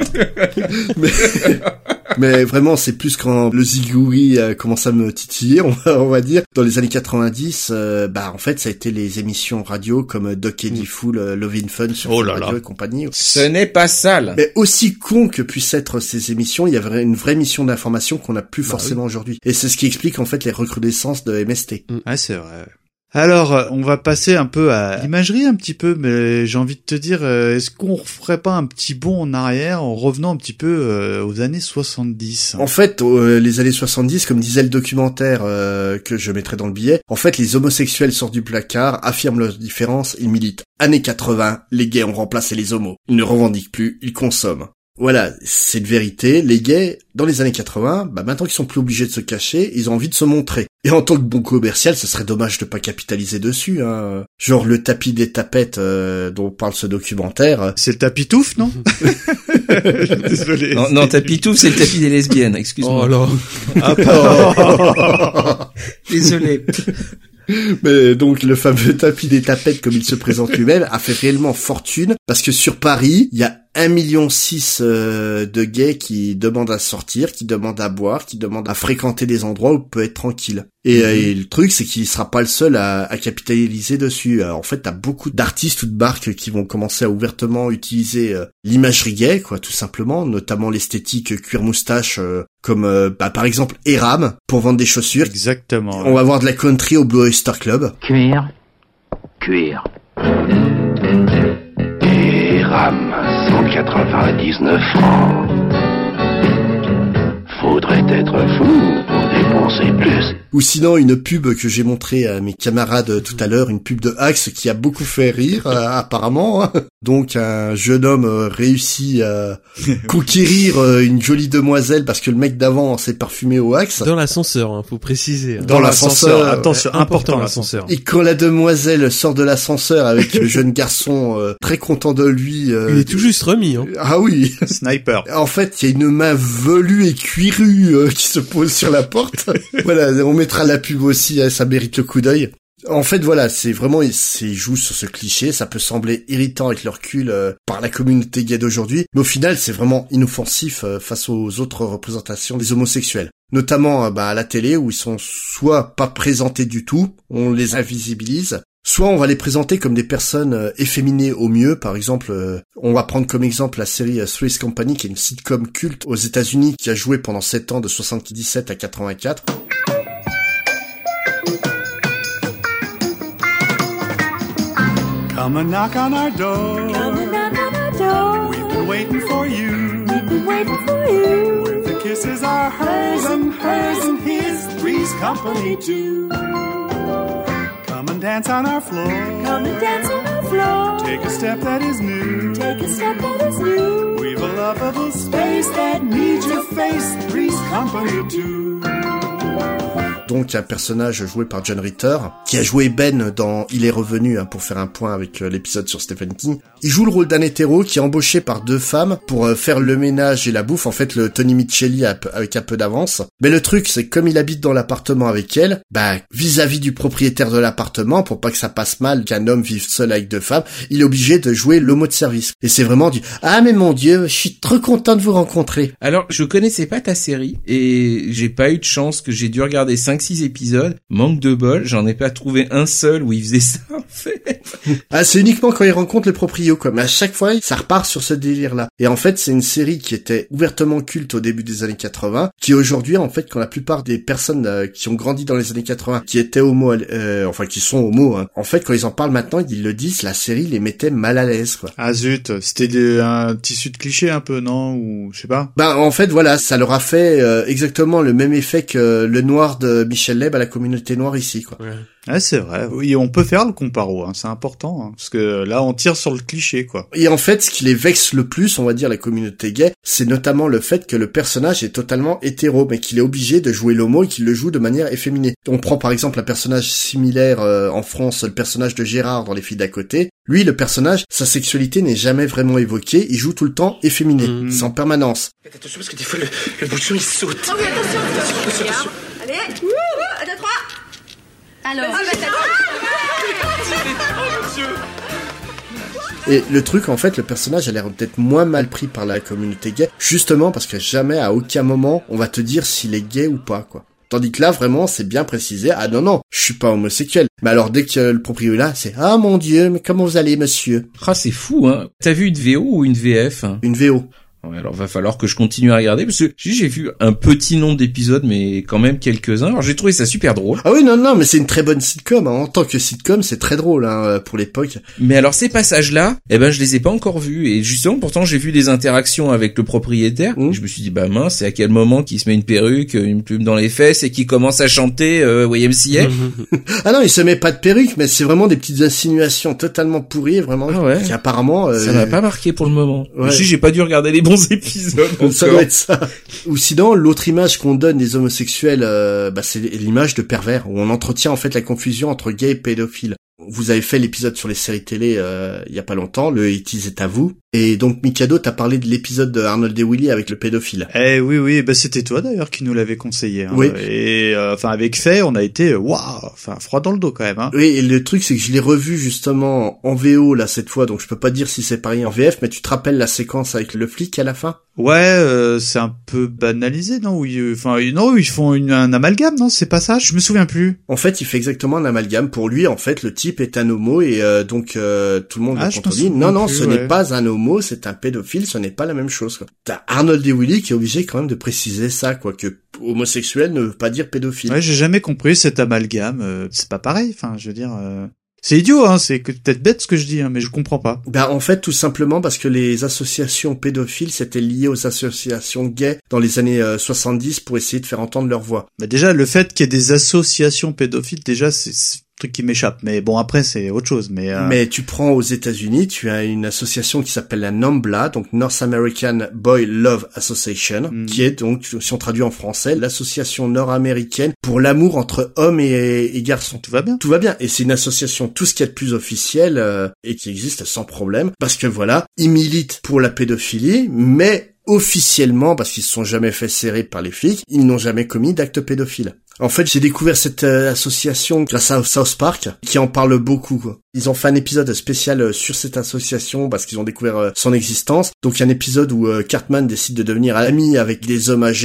Mais vraiment, c'est plus quand le zigouri commence à me titiller, on va dire. Dans les années 90, en fait, ça a été les émissions radio comme Doc Eddie Fool, Lovin' Fun sur Radio et compagnie. Ce n'est pas sale. Mais aussi con que puissent être ces émissions, il y avait une vraie mission d'information qu'on n'a plus forcément aujourd'hui. Et c'est ce qui explique en fait les recrudescences de MST. Ah, c'est vrai. Alors, on va passer un peu à l'imagerie un petit peu, mais j'ai envie de te dire, est-ce qu'on ferait pas un petit bond en arrière en revenant un petit peu aux années 70 ? En fait, les années 70, comme disait le documentaire que je mettrai dans le billet, en fait, les homosexuels sortent du placard, affirment leur différence, ils militent. Années 80, les gays ont remplacé les homos. Ils ne revendiquent plus, ils consomment. Voilà, c'est une vérité. Les gays, dans les années 80, maintenant qu'ils sont plus obligés de se cacher, ils ont envie de se montrer. Et en tant que bon commercial, ce serait dommage de pas capitaliser dessus, hein. Genre le tapis des tapettes dont parle ce documentaire. C'est le tapis touffe, non? Désolé. Non, tapis touffe, c'est le tapis des lesbiennes, excuse-moi. Oh là. Ah, pardon. Désolé. Mais donc le fameux tapis des tapettes, comme il se présente lui-même, a fait réellement fortune, parce que sur Paris, il y a 1,6 million de gays qui demandent à sortir, qui demandent à boire, qui demandent à fréquenter des endroits où on peut être tranquille. Et le truc, c'est qu'il sera pas le seul à capitaliser dessus. En fait, t'as beaucoup d'artistes ou de marques qui vont commencer à ouvertement utiliser l'imagerie gay, quoi, tout simplement, notamment l'esthétique cuir moustache, comme par exemple Eram, pour vendre des chaussures. Exactement. On va voir de la country au Blue Oyster Club. Cuir. Eram, 199 francs. Faudrait être fou pour dépenser plus. Ou sinon une pub que j'ai montrée à mes camarades tout à l'heure, une pub de Axe qui a beaucoup fait rire apparemment. Donc un jeune homme réussit à conquérir une jolie demoiselle parce que le mec d'avant s'est parfumé au Axe. Dans l'ascenseur, hein, faut préciser. Dans l'ascenseur. Attention, important l'ascenseur. Et quand la demoiselle sort de l'ascenseur avec le jeune garçon très content de lui... il est tout juste remis. Hein. Ah oui. Sniper. En fait, il y a une main velue et cuirue qui se pose sur la porte. Voilà, on mettra la pub aussi, ça mérite le coup d'œil. En fait, voilà, c'est vraiment, ils jouent sur ce cliché, ça peut sembler irritant avec le recul par la communauté gay d'aujourd'hui, mais au final, c'est vraiment inoffensif face aux autres représentations des homosexuels. Notamment à la télé, où ils sont soit pas présentés du tout, on les invisibilise, Soit on va les présenter comme des personnes efféminées au mieux, par exemple, on va prendre comme exemple la série Three's Company, qui est une sitcom culte aux États-Unis qui a joué pendant 7 ans de 77 à 84. Come and knock on our door. Come and knock on our door. We've been waiting for you. We've been waiting for you. Where the kisses are hers and his, Three's Company too. Come and dance on our floor. Come and dance on our floor. Take a step that is new. Take a step that is new. We've a lovable space that needs your face, Three's Company too. Donc un personnage joué par John Ritter, qui a joué Ben dans Il est revenu, pour faire un point avec l'épisode sur Stephen King. Il joue le rôle d'un hétéro qui est embauché par 2 femmes pour faire le ménage et la bouffe, en fait le Tony Micheli avec un peu d'avance. Mais le truc, c'est que comme il habite dans l'appartement avec elle, vis-à-vis du propriétaire de l'appartement, pour pas que ça passe mal qu'un homme vive seul avec 2 femmes, il est obligé de jouer l'homo de service. Et c'est vraiment du « Ah mais mon Dieu, je suis trop content de vous rencontrer ». Alors, je connaissais pas ta série et j'ai pas eu de chance, que j'ai dû regarder 5-6 épisodes. Manque de bol, j'en ai pas trouvé un seul où il faisait ça en fait. C'est uniquement quand il rencontre le proprio, quoi. Mais à chaque fois, ça repart sur ce délire-là. Et en fait, c'est une série qui était ouvertement culte au début des années 80, qui aujourd'hui, en fait, quand la plupart des personnes qui ont grandi dans les années 80, qui étaient homo, qui sont homo, en fait, quand ils en parlent maintenant, ils le disent, la série les mettait mal à l'aise, quoi. Ah zut, c'était un tissu de cliché un peu, non? Ou je sais pas. En fait, voilà, ça leur a fait exactement le même effet que le noir de Michel Leb à la communauté noire ici, quoi. Ouais. Ah, c'est vrai. Oui, on peut faire le comparo, c'est important, parce que là, on tire sur le cliché, quoi. Et en fait, ce qui les vexe le plus, on va dire, la communauté gay, c'est notamment le fait que le personnage est totalement hétéro, mais qu'il est obligé de jouer l'homo et qu'il le joue de manière efféminée. On prend par exemple un personnage similaire en France, le personnage de Gérard dans Les Filles d'à côté. Lui, le personnage, sa sexualité n'est jamais vraiment évoquée, il joue tout le temps efféminé. C'est en permanence. Faites attention parce que des fois, le bouchon, il saute. Oh oui, attention. Allez, 1, 2, 3. Alors. Et le truc, en fait, le personnage a l'air peut-être moins mal pris par la communauté gay, justement parce que jamais, à aucun moment, on va te dire s'il est gay ou pas, quoi. Tandis que là, vraiment, c'est bien précisé. Ah non, je suis pas homosexuel. Mais alors, dès que le proprio est là, c'est « Ah mon Dieu, mais comment vous allez, monsieur ?» Ah, c'est fou, hein. T'as vu une VO ou une VF? Une VO. Ouais, alors va falloir que je continue à regarder parce que j'ai vu un petit nombre d'épisodes mais quand même quelques-uns. Alors j'ai trouvé ça super drôle. Ah oui, non, mais c'est une très bonne sitcom, En tant que sitcom, c'est très drôle pour l'époque. Mais alors ces passages-là, je les ai pas encore vus et justement pourtant j'ai vu des interactions avec le propriétaire. Je me suis dit mince, c'est à quel moment qu'il se met une perruque, une plume dans les fesses et qu'il commence à chanter YMCA. Ah non, il se met pas de perruque, mais c'est vraiment des petites insinuations totalement pourries, vraiment. Ah ouais. Qui apparemment ça m'a pas marqué pour le moment. Ouais. J'ai pas dû regarder les bons épisodes. Ça doit être ça. Ou sinon, l'autre image qu'on donne des homosexuels, c'est l'image de pervers, où on entretient en fait la confusion entre gay et pédophile. Vous avez fait l'épisode sur les séries télé il y a pas longtemps, le It Is est à vous. Et donc Mikado t'as parlé de l'épisode de Arnold et Willy avec le pédophile. Eh oui, c'était toi d'ailleurs qui nous l'avait conseillé. Oui. Et avec Faye, on a été froid dans le dos quand même. Oui, et le truc c'est que je l'ai revu justement en VO là cette fois, donc je peux pas dire si c'est pareil en VF, mais tu te rappelles la séquence avec le flic à la fin? Ouais, c'est un peu banalisé, non? Ils font un amalgame, non? C'est pas ça? Je me souviens plus. En fait, il fait exactement un amalgame. Pour lui, en fait, le type est un homo et donc tout le monde le contredit. Non, ce n'est pas un homo, c'est un pédophile, ce n'est pas la même chose, quoi. T'as Arnold et Willy qui est obligé quand même de préciser ça, quoi, que homosexuel ne veut pas dire pédophile. Ouais, j'ai jamais compris cet amalgame. C'est pas pareil, je veux dire... C'est idiot, c'est peut-être bête ce que je dis, mais je comprends pas. En fait, tout simplement parce que les associations pédophiles s'étaient liées aux associations gays dans les années 70 pour essayer de faire entendre leur voix. Déjà, le fait qu'il y ait des associations pédophiles, déjà, c'est truc qui m'échappe, mais bon après c'est autre chose. Mais tu prends aux États-Unis, tu as une association qui s'appelle la NAMBLA, donc North American Boy Love Association, qui est donc, si on traduit en français, l'association nord-américaine pour l'amour entre hommes et garçons. Tout va bien. Tout va bien, et c'est une association tout ce qu'il y a de plus officiel et qui existe sans problème, parce que voilà, ils militent pour la pédophilie, mais officiellement, parce qu'ils se sont jamais fait serrer par les flics, ils n'ont jamais commis d'acte pédophile. En fait, j'ai découvert cette association grâce à South Park, qui en parle beaucoup, quoi. Ils ont fait un épisode spécial sur cette association parce qu'ils ont découvert son existence. Donc, il y a un épisode où Cartman décide de devenir ami avec des hommes âgés.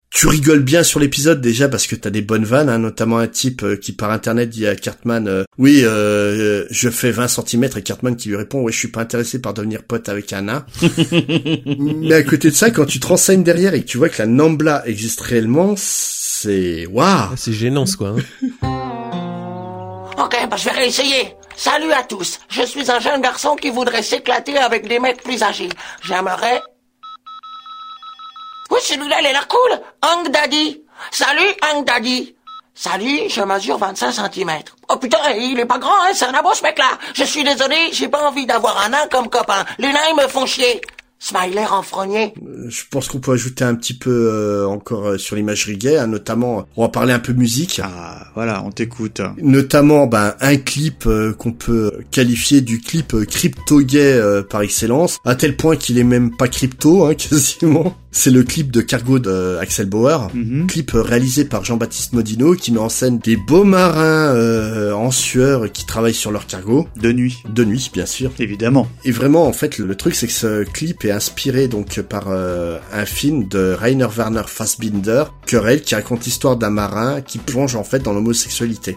Tu rigoles bien sur l'épisode déjà parce que t'as des bonnes vannes, hein, notamment un type qui par internet dit à Cartman oui, je fais 20 cm et Cartman qui lui répond ouais, je suis pas intéressé par devenir pote avec un nain. Mais à côté de ça, quand tu te renseignes derrière et que tu vois que la Nambla existe réellement, c'est waouh, c'est gênant ce quoi. Ok, bah je vais réessayer. Salut à tous, je suis un jeune garçon qui voudrait s'éclater avec des mecs plus âgés. J'aimerais... Oui, celui-là, il a l'air cool. Hank Daddy. Salut, Hank Daddy. Salut, je mesure 25 cm. Oh putain, il est pas grand, hein, c'est un abo ce mec-là. Je suis désolé, j'ai pas envie d'avoir un nain comme copain. Les nains, ils me font chier. Smiley renfrogné. Je pense qu'on peut ajouter un petit peu encore sur l'imagerie gay, hein, notamment, on va parler un peu musique. Ah, voilà, on t'écoute. Notamment, un clip qu'on peut qualifier du clip crypto-gay par excellence, à tel point qu'il est même pas crypto, hein, quasiment. C'est le clip de Cargo de Axel Bauer, clip réalisé par Jean-Baptiste Modino, qui met en scène des beaux marins en sueur qui travaillent sur leur cargo. De nuit. De nuit, bien sûr. Évidemment. Et vraiment, en fait, le truc, c'est que ce clip est inspiré donc par un film de Rainer Werner Fassbinder, Querelle, qui raconte l'histoire d'un marin qui plonge en fait dans l'homosexualité.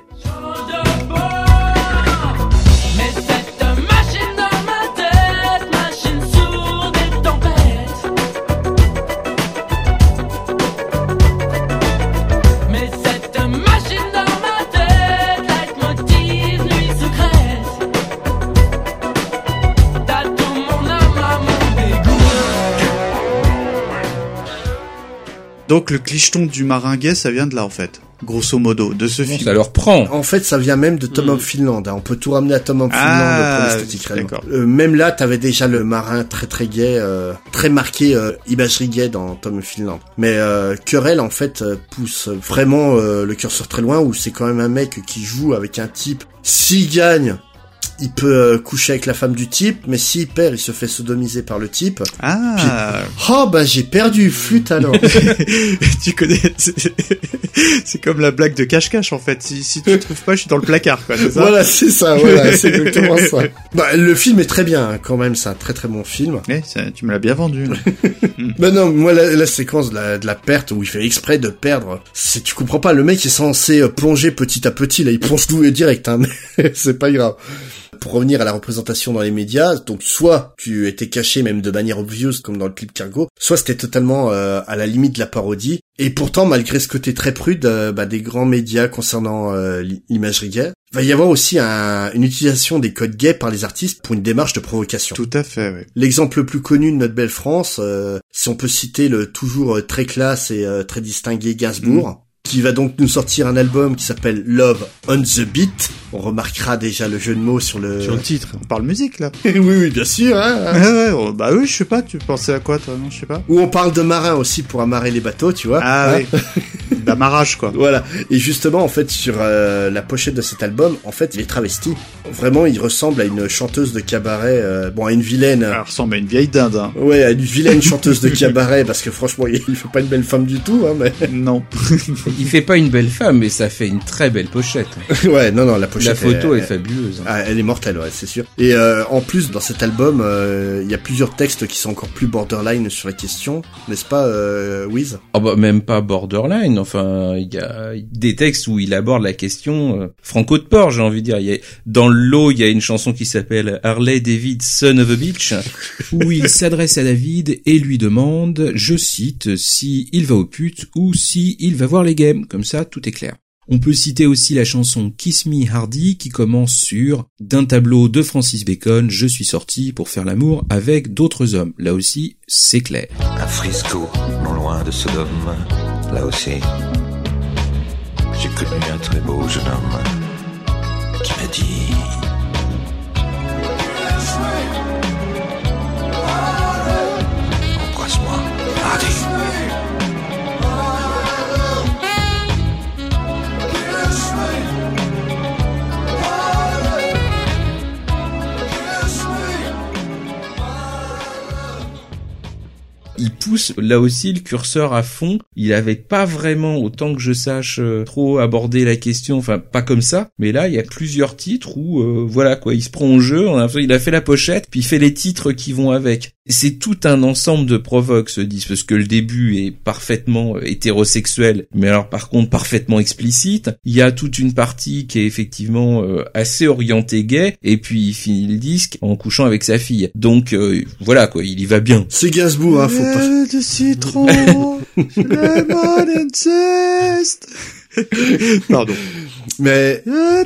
Donc le clicheton du marin gay, ça vient de là en fait, grosso modo, de ce film. Ça leur prend. En fait, ça vient même de Tom of Finland. Hein. On peut tout ramener à Tom of Finland pour l'esthétique réellement. Même là, t'avais déjà le marin très très gay, très marqué imagerie gay dans Tom of Finland. Mais Querelle en fait pousse vraiment le curseur très loin, où c'est quand même un mec qui joue avec un type. S'il gagne, il peut coucher avec la femme du type, mais s'il perd, il se fait sodomiser par le type. Ah. Puis, j'ai perdu, flûte alors. Tu connais, c'est comme la blague de cache-cache en fait. Si tu trouves pas, je suis dans le placard, quoi. C'est ça. Voilà, c'est ça. Voilà, c'est exactement ça. Le film est très bien, hein, quand même. C'est un très très bon film. Tu me l'as bien vendu. Non, moi la séquence de la perte où il fait exprès de perdre, tu comprends pas. Le mec est censé plonger petit à petit. Là, il plonge tout direct. Hein, c'est pas grave. Pour revenir à la représentation dans les médias, donc soit tu étais caché même de manière obvious comme dans le clip Cargo, soit c'était totalement à la limite de la parodie. Et pourtant, malgré ce côté très prude des grands médias concernant l'imagerie gay, il va y avoir aussi une utilisation des codes gays par les artistes pour une démarche de provocation. Tout à fait, oui. L'exemple le plus connu de notre belle France, si on peut citer le toujours très classe et très distingué Gainsbourg, qui va donc nous sortir un album qui s'appelle Love on the Beat. On remarquera déjà le jeu de mots sur le titre. On parle musique, là. oui, bien sûr, hein. Ouais, oui, je sais pas, tu pensais à quoi, toi? Non, je sais pas. Ou on parle de marins aussi pour amarrer les bateaux, tu vois. Ah, oui. D'amarrage, quoi. Voilà. Et justement, en fait, sur la pochette de cet album, en fait, il est travesti. Vraiment, il ressemble à une chanteuse de cabaret, à une vilaine. Elle ressemble à une vieille dinde, hein. Ouais, à une vilaine chanteuse de cabaret, parce que franchement, il fait pas une belle femme du tout, hein, mais. Non. Il fait pas une belle femme, mais ça fait une très belle pochette. Ouais, non, la pochette. La photo est fabuleuse. Ah, elle est mortelle, ouais, c'est sûr. Et en plus, dans cet album, il y a plusieurs textes qui sont encore plus borderline sur la question, n'est-ce pas, Wiz? Même pas borderline. Enfin, il y a des textes où il aborde la question franco de port, j'ai envie de dire. Dans l'eau, il y a une chanson qui s'appelle Harley David Son of a Bitch, où il s'adresse à David et lui demande, je cite, si il va aux putes ou si il va voir les games. Comme ça, tout est clair. On peut citer aussi la chanson Kiss Me Hardy qui commence sur « D'un tableau de Francis Bacon, je suis sorti pour faire l'amour avec d'autres hommes ». Là aussi, c'est clair. À Frisco, non loin de Sodome, là aussi, j'ai connu un très beau jeune homme qui m'a dit... Embrasse-moi, Hardy. Il pousse là aussi le curseur à fond. Il avait pas vraiment, autant que je sache, trop abordé la question, enfin pas comme ça. Mais là, il y a plusieurs titres où, voilà quoi, il se prend au jeu. On a l'impression qu'il a fait la pochette, puis il fait les titres qui vont avec. C'est tout un ensemble de provoques, ce disque, parce que le début est parfaitement hétérosexuel, mais alors par contre parfaitement explicite. Il y a toute une partie qui est effectivement assez orientée gay, et puis il finit le disque en couchant avec sa fille. Donc voilà quoi, il y va bien. C'est Gainsbourg, hein, faut pas... de citron, lemon incest. Pardon. Mais...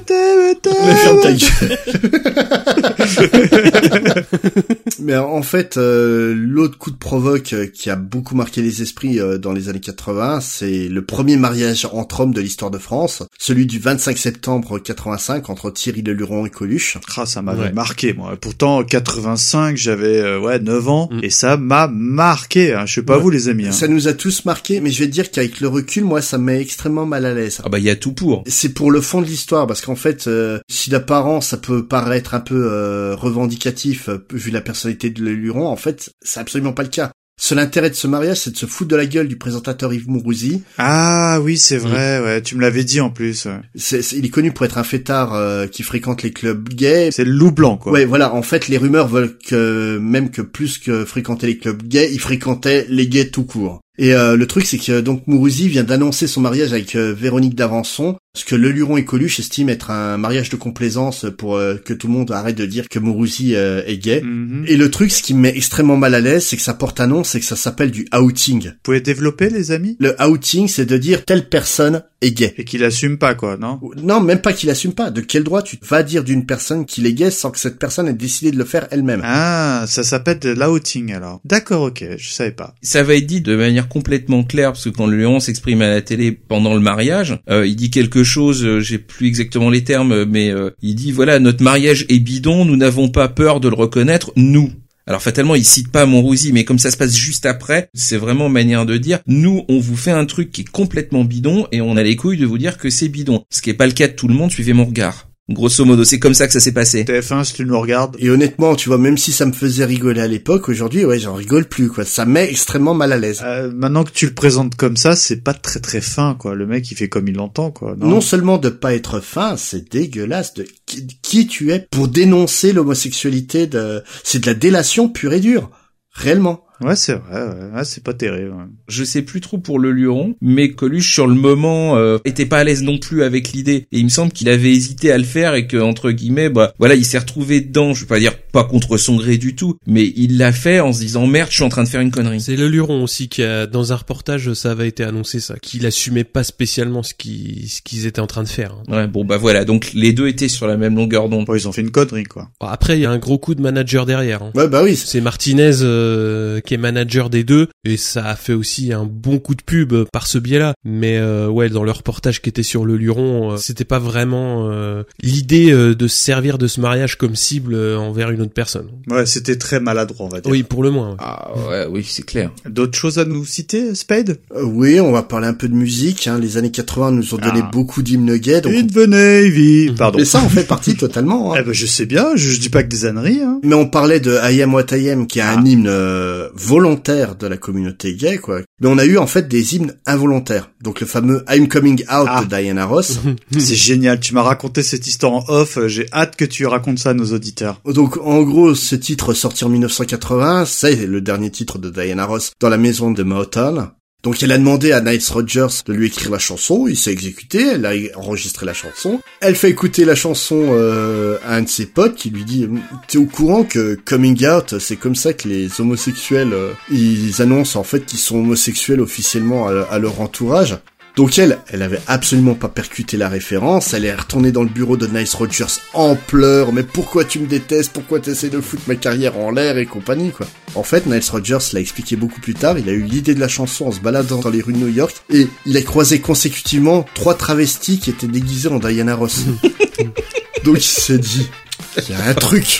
Mais en fait, l'autre coup de provoque qui a beaucoup marqué les esprits dans les années 80, c'est le premier mariage entre hommes de l'histoire de France, celui du 25 septembre 85 entre Thierry Leluron et Coluche. Ah, ça m'avait marqué, moi. Pourtant, 85, j'avais 9 ans, et ça m'a marqué. Hein. Je sais pas vous, les amis. Hein. Ça nous a tous marqué, mais je vais te dire qu'avec le recul, moi, ça me met extrêmement mal à l'aise. Ah bah, il y a tout pour. C'est pour le fond de l'histoire, parce qu'en fait, si d'apparence, ça peut paraître un peu revendicatif, vu la personnalité de Leluron, en fait, c'est absolument pas le cas. Seul intérêt de ce mariage, c'est de se foutre de la gueule du présentateur Yves Mourouzi. Ah oui, c'est vrai, ouais, tu me l'avais dit en plus. Ouais. Il est connu pour être un fêtard qui fréquente les clubs gays. C'est le loup blanc, quoi. Ouais, voilà, en fait, les rumeurs veulent que, même que plus que fréquenter les clubs gays, il fréquentait les gays tout court. Et le truc, c'est que donc Mourouzi vient d'annoncer son mariage avec Véronique d'Avançon, ce que Leluron et Coluche estiment être un mariage de complaisance pour que tout le monde arrête de dire que Mourouzi est gay. Mm-hmm. Et le truc, ce qui me met extrêmement mal à l'aise, c'est que ça porte un nom, c'est que ça s'appelle du outing. Vous pouvez développer, les amis? Le outing, c'est de dire telle personne est gay. Et qu'il assume pas, quoi, non? Non, même pas qu'il assume pas. De quel droit tu vas dire d'une personne qu'il est gay sans que cette personne ait décidé de le faire elle-même? Ah, ça s'appelle de l'outing, alors. D'accord, ok, je savais pas. Ça va être dit de manière complètement claire, parce que quand Leluron s'exprime à la télé pendant le mariage, il dit quelque chose, j'ai plus exactement les termes, mais il dit voilà, notre mariage est bidon, nous n'avons pas peur de le reconnaître, nous. Alors fatalement, il cite pas Mourouzi, mais comme ça se passe juste après, c'est vraiment manière de dire, nous, on vous fait un truc qui est complètement bidon, et on a les couilles de vous dire que c'est bidon. Ce qui est pas le cas de tout le monde, suivez mon regard. Grosso modo, c'est comme ça que ça s'est passé. TF1, si tu nous regardes. Et honnêtement, tu vois, même si ça me faisait rigoler à l'époque, aujourd'hui, ouais, j'en rigole plus, quoi. Ça met extrêmement mal à l'aise. Maintenant que tu le présentes comme ça, c'est pas très très fin, quoi. Le mec, il fait comme il l'entend, quoi. Non seulement de pas être fin, c'est dégueulasse. De qui tu es pour dénoncer l'homosexualité c'est de la délation pure et dure. Réellement. Ouais, c'est vrai, ouais, c'est pas terrible. Ouais. Je sais plus trop pour le Leluron, mais Coluche, sur le moment, était pas à l'aise non plus avec l'idée. Et il me semble qu'il avait hésité à le faire et que, entre guillemets, bah, voilà, il s'est retrouvé dedans, je vais pas dire pas contre son gré du tout, mais il l'a fait en se disant, merde, je suis en train de faire une connerie. C'est le Leluron aussi qui a, dans un reportage, ça avait été annoncé ça, qu'il assumait pas spécialement ce qu'ils étaient en train de faire. Hein. Ouais, bon, bah voilà, donc les deux étaient sur la même longueur d'onde. Bon, ils ont fait une connerie, quoi. Bon, après, il y a un gros coup de manager derrière. Hein. Ouais, bah oui. C'est Martinez, qui est manager des deux, et ça a fait aussi un bon coup de pub par ce biais-là. Mais ouais, dans le reportage qui était sur le Luron, c'était pas vraiment l'idée de se servir de ce mariage comme cible envers une autre personne. Ouais, c'était très maladroit, on va dire. Oui, pour le moins. Ouais. Ah ouais, oui, c'est clair. D'autres choses à nous citer, Spade? Oui, on va parler un peu de musique. Hein. Les années 80 nous ont donné beaucoup d'hymnes gays. Donc In the Navy. Pardon. Mais ça en fait partie totalement. Hein. Eh ben, je sais bien, je dis pas que des âneries. Hein. Mais on parlait de I Am What I Am, qui est un hymne volontaire de la communauté gay, quoi. Mais on a eu en fait des hymnes involontaires. Donc le fameux I'm Coming Out de Diana Ross. C'est génial, tu m'as raconté cette histoire en off, j'ai hâte que tu racontes ça à nos auditeurs. Donc en gros, ce titre sorti en 1980, c'est le dernier titre de Diana Ross dans la maison de Motown. Donc elle a demandé à Nile Rodgers de lui écrire la chanson, il s'est exécuté, elle a enregistré la chanson, elle fait écouter la chanson à un de ses potes qui lui dit « T'es au courant que coming out, c'est comme ça que les homosexuels, ils annoncent en fait qu'ils sont homosexuels officiellement à leur entourage ?» Donc elle avait absolument pas percuté la référence, elle est retournée dans le bureau de Nile Rodgers en pleurs, mais pourquoi tu me détestes, pourquoi t'essaies de foutre ma carrière en l'air et compagnie, quoi. En fait, Nile Rodgers l'a expliqué beaucoup plus tard, il a eu l'idée de la chanson en se baladant dans les rues de New York, et il a croisé consécutivement 3 travestis qui étaient déguisés en Diana Ross. Donc il s'est dit, il y a un truc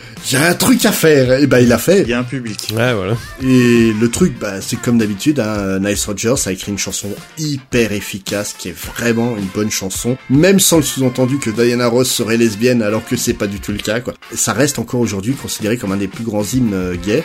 à faire, et bah il a fait. Il y a un public. Ouais, voilà. Et le truc, bah c'est comme d'habitude, hein, Nile Rodgers a écrit une chanson hyper efficace, qui est vraiment une bonne chanson, même sans le sous-entendu que Diana Ross serait lesbienne, alors que c'est pas du tout le cas, quoi. Ça reste encore aujourd'hui considéré comme un des plus grands hymnes gays.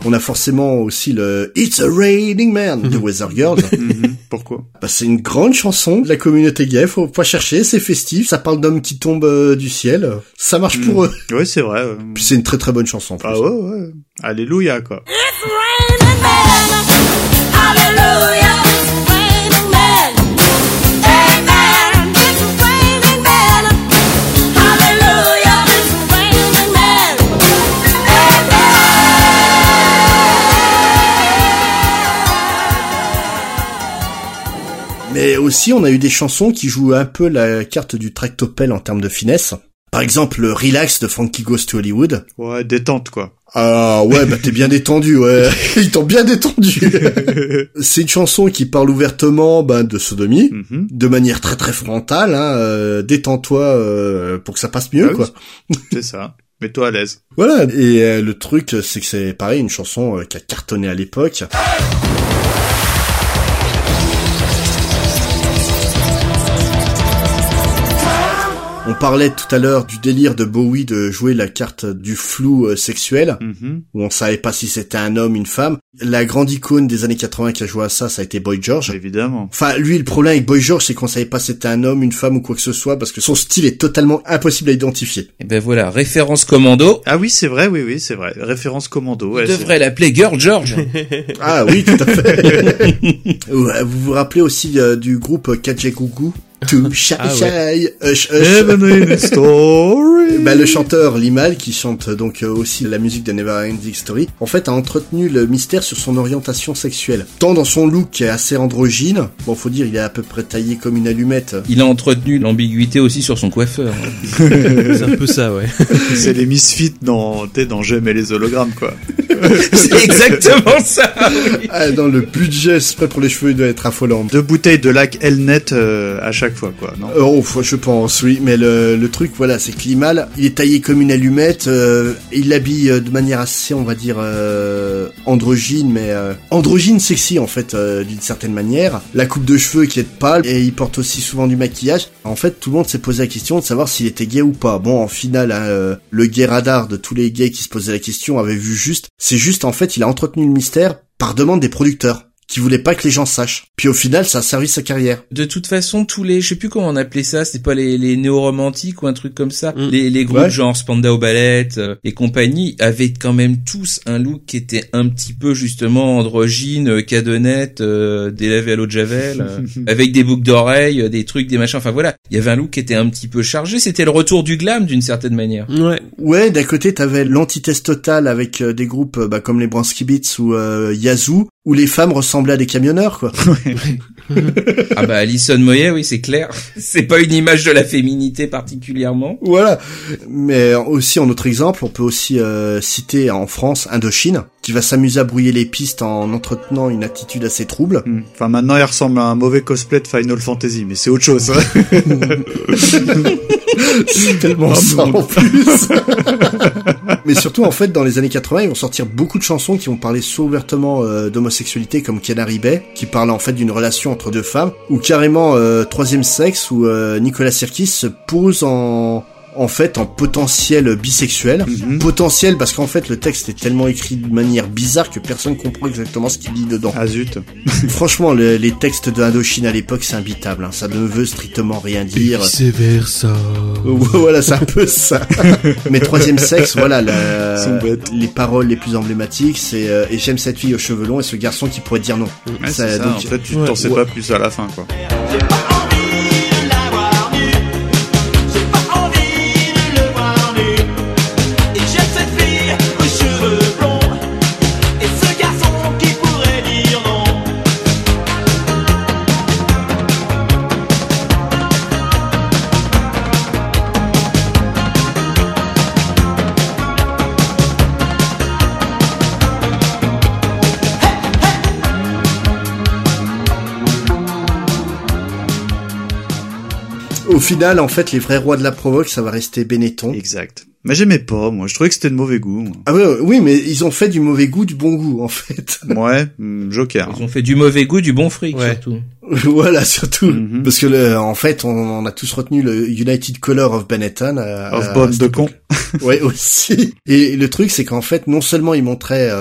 On a forcément aussi le It's a Raining Man de Weather Girls. Pourquoi? Bah, c'est une grande chanson de la communauté gay, faut pas chercher, c'est festif, ça parle d'hommes qui tombent du ciel. Ça marche pour eux. Ouais, c'est vrai. Puis c'est une très très bonne chanson. En plus. Ah ouais. Alléluia, quoi. It's raining men. Hallelujah. Mais aussi, on a eu des chansons qui jouent un peu la carte du tractopelle en termes de finesse. Par exemple, le Relax de Frankie Goes to Hollywood. Ouais, détente, quoi. Ah ouais, bah t'es bien détendu, ouais. Ils t'ont bien détendu. C'est une chanson qui parle ouvertement de sodomie, de manière très très frontale. Hein, détends-toi pour que ça passe mieux, quoi. Oui. C'est ça. Mets-toi à l'aise. Voilà. Et le truc, c'est que c'est pareil, une chanson qui a cartonné à l'époque. On parlait tout à l'heure du délire de Bowie de jouer la carte du flou sexuel, où on savait pas si c'était un homme, une femme. La grande icône des années 80 qui a joué à ça a été Boy George. Évidemment. Enfin, lui, le problème avec Boy George, c'est qu'on savait pas si c'était un homme, une femme ou quoi que ce soit, parce que son style est totalement impossible à identifier. Et ben voilà, référence commando. Ah oui, c'est vrai, oui, c'est vrai. Référence commando. Ouais, tu devrais l'appeler Girl George. Ah oui, tout à fait. Vous vous rappelez aussi du groupe Kajagoogoo? Too shy, hush, hush. Le chanteur Limal, qui chante donc aussi la musique de Neverending Story, en fait a entretenu le mystère sur son orientation sexuelle. Tant dans son look qui est assez androgyne, bon faut dire il est à peu près taillé comme une allumette. Il a entretenu l'ambiguïté aussi sur son coiffeur. C'est un peu ça, ouais. C'est les Misfits dans J'aime et les hologrammes, quoi. C'est exactement ça, oui. Ah, dans le budget spray pour les cheveux, il doit être affolant. 2 bouteilles de lac Elnet à chaque fois, quoi, non? Je pense, oui. Mais le truc, voilà, c'est que Limal, il est taillé comme une allumette, il l'habille de manière assez, on va dire, androgyne, mais androgyne sexy, en fait, d'une certaine manière. La coupe de cheveux qui est pâle, et il porte aussi souvent du maquillage. En fait, tout le monde s'est posé la question de savoir s'il était gay ou pas. Bon, en finale, le gay radar de tous les gays qui se posaient la question avait vu juste. C'est juste, en fait, il a entretenu le mystère par demande des producteurs, qui voulaient pas que les gens sachent. Puis au final, ça a servi sa carrière. De toute façon, tous les, je sais plus comment on appelait ça, c'était pas les néo-romantiques ou un truc comme ça. Les groupes genre Spandau Ballet et compagnie avaient quand même tous un look qui était un petit peu justement androgyne, cadonnette, des lèvres à l'eau de javel, avec des boucles d'oreilles, des trucs, des machins. Enfin voilà, il y avait un look qui était un petit peu chargé. C'était le retour du glam d'une certaine manière. Ouais, d'un côté, t'avais l'antithèse totale avec des groupes comme les Bransky Beats ou Yazoo, où les femmes ressemblaient à des camionneurs, quoi. Ah bah Alison Moyet, oui, c'est clair. C'est pas une image de la féminité particulièrement. Voilà. Mais aussi, en autre exemple, on peut aussi citer en France Indochine, qui va s'amuser à brouiller les pistes en entretenant une attitude assez trouble. Enfin, maintenant, il ressemble à un mauvais cosplay de Final Fantasy, mais c'est autre chose. C'est tellement ça, en plus. Mais surtout, en fait, dans les années 80, ils vont sortir beaucoup de chansons qui vont parler soit ouvertement d'homosexualité, comme Canary Bay, qui parle en fait d'une relation entre deux femmes, ou carrément Troisième Sexe, où Nicolas Sirkis se pose en fait en potentiel bisexuel. Potentiel parce qu'en fait le texte est tellement écrit de manière bizarre que personne comprend exactement ce qu'il dit dedans. Ah zut. Franchement, les textes de Indochine à l'époque, c'est imbitable, hein. Ça ne veut strictement rien dire. C'est vers ça. Voilà, c'est un peu ça. Mais Troisième Sexe, voilà, les paroles les plus emblématiques, c'est et j'aime cette fille aux cheveux longs et ce garçon qui pourrait dire non. Ouais, ça, donc, en fait, tu t'en sais pas plus à la fin, quoi. Au final, en fait, les vrais rois de la provoque, ça va rester Benetton. Exact. Mais j'aimais pas, moi. Je trouvais que c'était de mauvais goût. Moi. Ah oui, mais ils ont fait du mauvais goût, du bon goût, en fait. Ouais, Joker. Ils ont fait du mauvais goût, du bon fric, surtout. Voilà, surtout. Parce que, en fait, on a tous retenu le United Color of Benetton. Of Bond de con. Ouais, aussi. Et le truc, c'est qu'en fait, non seulement ils montraient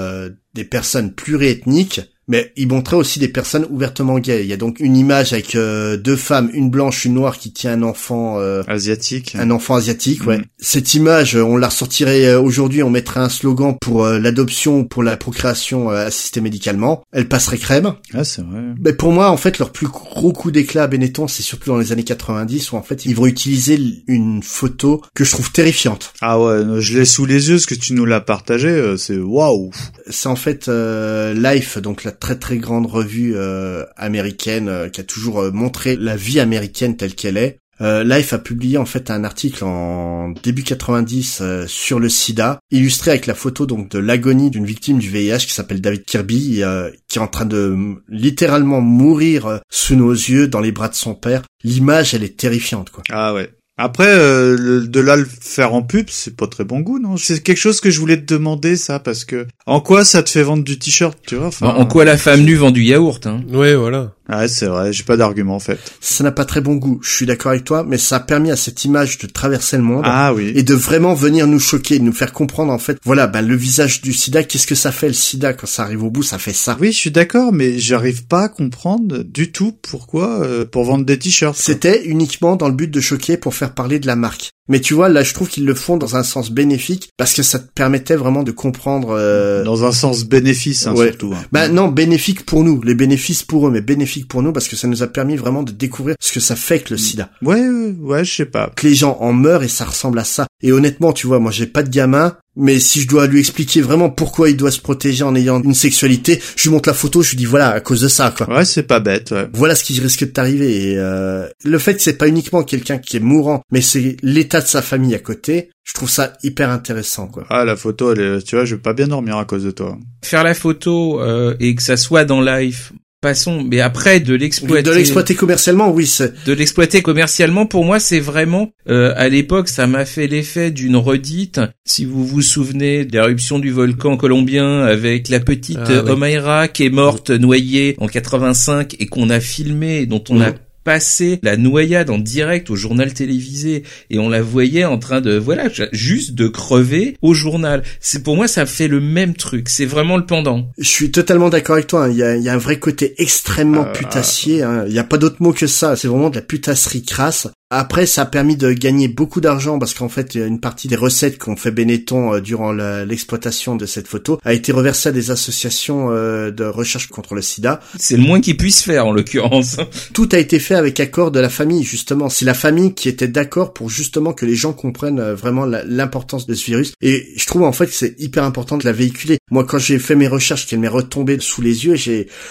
des personnes pluriethniques, mais il montrait aussi des personnes ouvertement gays. Il y a donc une image avec 2 femmes, une blanche, une noire, qui tient un enfant asiatique. Un enfant asiatique, ouais. Cette image, on la ressortirait aujourd'hui, on mettrait un slogan pour l'adoption ou pour la procréation assistée médicalement. Elle passerait crème. Ah, c'est vrai. Mais pour moi, en fait, leur plus gros coup d'éclat à Benetton, c'est surtout dans les années 90, où en fait, ils vont utiliser une photo que je trouve terrifiante. Ah ouais, je l'ai sous les yeux, ce que tu nous l'as partagé, c'est waouh. C'est en fait Life, donc la très très grande revue américaine qui a toujours montré la vie américaine telle qu'elle est. Life a publié en fait un article en début 90 sur le sida, illustré avec la photo donc de l'agonie d'une victime du VIH qui s'appelle David Kirby, qui est en train de littéralement mourir sous nos yeux dans les bras de son père. L'image, elle est terrifiante, quoi. Ah ouais. Après, de là le faire en pub, c'est pas très bon goût, non? C'est quelque chose que je voulais te demander, ça, parce que en quoi ça te fait vendre du t-shirt, tu vois? Enfin, en quoi la femme nue vend du yaourt, hein? Ouais, voilà. Ouais, c'est vrai, j'ai pas d'argument en fait. Ça n'a pas très bon goût, je suis d'accord avec toi, mais ça a permis à cette image de traverser le monde. Ah oui. Et de vraiment venir nous choquer, de nous faire comprendre en fait, voilà, le visage du sida, qu'est-ce que ça fait le sida quand ça arrive au bout, ça fait ça. Oui, je suis d'accord, mais j'arrive pas à comprendre du tout pourquoi pour vendre des t-shirts. C'était uniquement dans le but de choquer pour faire parler de la marque. Mais tu vois, là, je trouve qu'ils le font dans un sens bénéfique, parce que ça te permettait vraiment de comprendre... Dans un sens bénéfice, hein, ouais. surtout. Hein. Bah non, bénéfique pour nous, les bénéfices pour eux, mais bénéfique pour nous, parce que ça nous a permis vraiment de découvrir ce que ça fait que le sida. Ouais, je sais pas. Que les gens en meurent et ça ressemble à ça. Et honnêtement, tu vois, moi j'ai pas de gamin, mais si je dois lui expliquer vraiment pourquoi il doit se protéger en ayant une sexualité, je lui montre la photo, je lui dis voilà, à cause de ça, quoi. Ouais, c'est pas bête, ouais. Voilà ce qui risque de t'arriver. Et le fait que c'est pas uniquement quelqu'un qui est mourant, mais c'est l'état de sa famille à côté, je trouve ça hyper intéressant, quoi. Ah, la photo, tu vois, je vais pas bien dormir à cause de toi. Faire la photo et que ça soit dans Life... Passons, mais après de l'exploiter commercialement, oui, de l'exploiter commercialement, pour moi c'est vraiment à l'époque ça m'a fait l'effet d'une redite. Si vous vous souvenez de l'éruption du volcan colombien avec la petite Omaira qui est morte noyée en 85 et qu'on a filmé, dont on a passé la noyade en direct au journal télévisé et on la voyait en train de juste de crever au journal. C'est pour moi ça fait le même truc, c'est vraiment le pendant. Je suis totalement d'accord avec toi, hein. Il y a un vrai côté extrêmement putassier, hein. Il y a pas d'autre mot que ça, c'est vraiment de la putasserie crasse. Après, ça a permis de gagner beaucoup d'argent parce qu'en fait, une partie des recettes qu'ont fait Benetton durant l'exploitation de cette photo a été reversée à des associations de recherche contre le sida. C'est le moins qu'ils puissent faire, en l'occurrence. Tout a été fait avec accord de la famille, justement. C'est la famille qui était d'accord pour justement que les gens comprennent vraiment l'importance de ce virus. Et je trouve en fait que c'est hyper important de la véhiculer. Moi, quand j'ai fait mes recherches, qu'elle m'est retombée sous les yeux,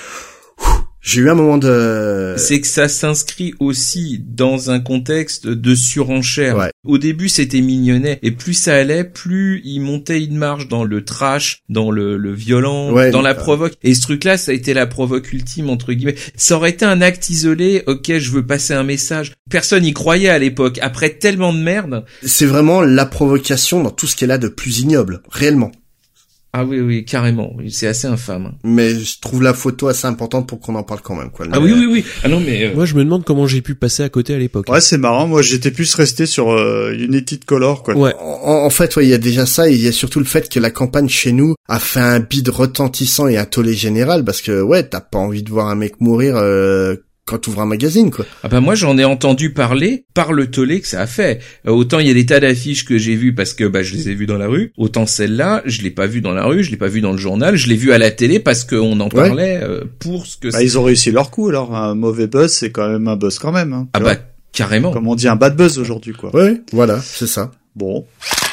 j'ai eu un moment de... C'est que ça s'inscrit aussi dans un contexte de surenchère. Ouais. Au début, c'était mignonnet. Et plus ça allait, plus il montait une marche dans le trash, dans le violent, dans la provoque. Et ce truc-là, ça a été la provoque ultime, entre guillemets. Ça aurait été un acte isolé. Ok, je veux passer un message. Personne y croyait à l'époque. Après tellement de merde. C'est vraiment la provocation dans tout ce qu'elle a de plus ignoble. Réellement. Ah oui, carrément. C'est assez infâme. Mais je trouve la photo assez importante pour qu'on en parle quand même, quoi. Ah oui. Ah non, mais... Moi, je me demande comment j'ai pu passer à côté à l'époque. Ouais, c'est marrant. Moi, j'étais plus resté sur United Color, quoi. Ouais. En fait, il y a déjà ça, et il y a surtout le fait que la campagne chez nous a fait un bide retentissant et un tollé général, parce que, t'as pas envie de voir un mec mourir... quand t'ouvres un magazine, quoi. Ah bah moi j'en ai entendu parler par le tollé que ça a fait. Autant il y a des tas d'affiches que j'ai vues parce que je les ai vues dans la rue, autant celle-là, je l'ai pas vue dans la rue, je l'ai pas vue dans le journal, je l'ai vue à la télé parce qu'on en parlait pour ce que c'est. Ils ont réussi leur coup alors, un mauvais buzz c'est quand même un buzz quand même. Hein, carrément. Comme on dit un bad buzz aujourd'hui, quoi. Ouais, voilà, c'est ça. Bon.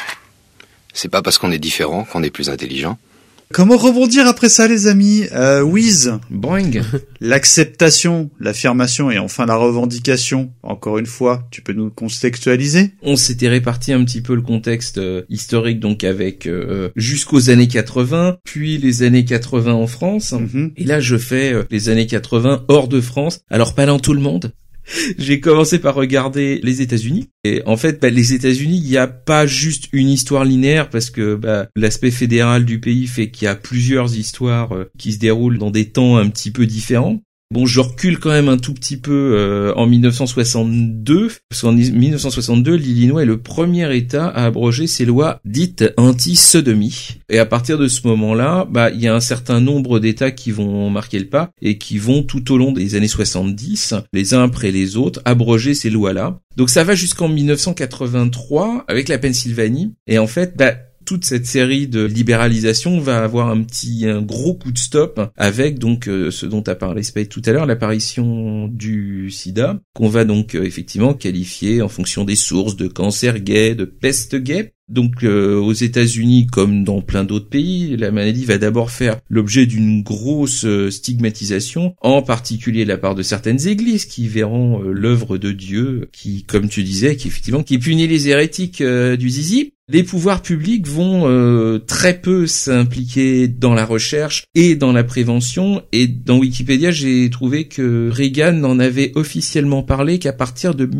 C'est pas parce qu'on est différent qu'on est plus intelligent. Comment rebondir après ça, les amis? Wiz. Boing. L'acceptation, l'affirmation et enfin la revendication. Encore une fois, tu peux nous contextualiser? On s'était réparti un petit peu le contexte historique, donc avec jusqu'aux années 80, puis les années 80 en France. Et là, je fais les années 80 hors de France. Alors, pas dans tout le monde. J'ai commencé par regarder les États-Unis. Et en fait, les États-Unis, il n'y a pas juste une histoire linéaire parce que l'aspect fédéral du pays fait qu'il y a plusieurs histoires qui se déroulent dans des temps un petit peu différents. Bon, je recule quand même un tout petit peu en 1962, parce qu'en 1962, l'Illinois est le premier État à abroger ses lois dites anti-sodomie. Et à partir de ce moment-là, il y a un certain nombre d'États qui vont marquer le pas et qui vont tout au long des années 70, les uns après les autres, abroger ces lois-là. Donc ça va jusqu'en 1983 avec la Pennsylvanie. Et en fait, toute cette série de libéralisation va avoir un gros coup de stop avec donc ce dont a parlé Spade tout à l'heure, l'apparition du sida, qu'on va donc effectivement qualifier en fonction des sources de cancer gay, de peste gay. Donc aux États-Unis, comme dans plein d'autres pays, la maladie va d'abord faire l'objet d'une grosse stigmatisation, en particulier de la part de certaines églises qui verront l'œuvre de Dieu, qui, comme tu disais, qui punit les hérétiques du zizi. Les pouvoirs publics vont très peu s'impliquer dans la recherche et dans la prévention. Et dans Wikipédia, j'ai trouvé que Reagan n'en avait officiellement parlé qu'à partir de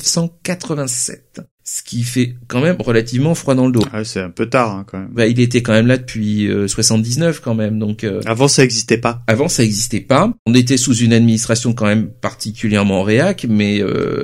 1987. Ce qui fait quand même relativement froid dans le dos. Ah, c'est un peu tard, quand même. Il était quand même là depuis 79 quand même, donc. Avant, ça existait pas. Avant, ça existait pas. On était sous une administration quand même particulièrement réac, mais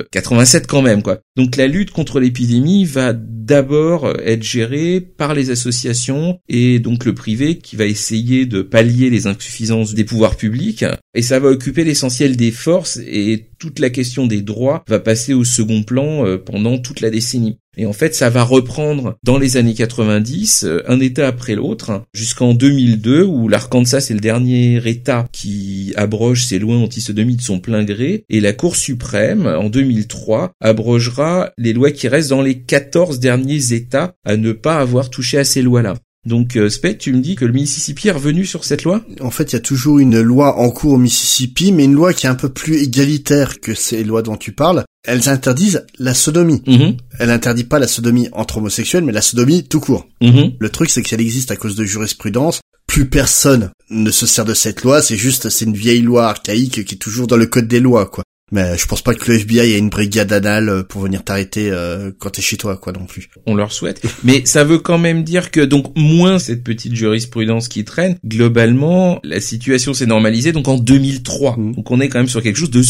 87 quand même, quoi. Donc la lutte contre l'épidémie va d'abord être gérée par les associations et donc le privé qui va essayer de pallier les insuffisances des pouvoirs publics. Et ça va occuper l'essentiel des forces et toute la question des droits va passer au second plan pendant toute la décennie. Et en fait, ça va reprendre dans les années 90, un État après l'autre, jusqu'en 2002, où l'Arkansas est le dernier État qui abroge ses lois anti-sodomie de son plein gré, et la Cour suprême, en 2003, abrogera les lois qui restent dans les 14 derniers États à ne pas avoir touché à ces lois-là. Donc, Spade, tu me dis que le Mississippi est revenu sur cette loi ? En fait, il y a toujours une loi en cours au Mississippi, mais une loi qui est un peu plus égalitaire que ces lois dont tu parles. Elles interdisent la sodomie. Elle interdit pas la sodomie entre homosexuels, mais la sodomie tout court. Le truc, c'est qu'elle existe à cause de jurisprudence. Plus personne ne se sert de cette loi, c'est une vieille loi archaïque qui est toujours dans le code des lois, quoi. Mais je pense pas que le FBI ait une brigade anale pour venir t'arrêter quand t'es chez toi, quoi, non plus. On leur souhaite. Mais ça veut quand même dire que, donc, moins cette petite jurisprudence qui traîne, globalement, la situation s'est normalisée, donc en 2003. Donc on est quand même sur quelque chose de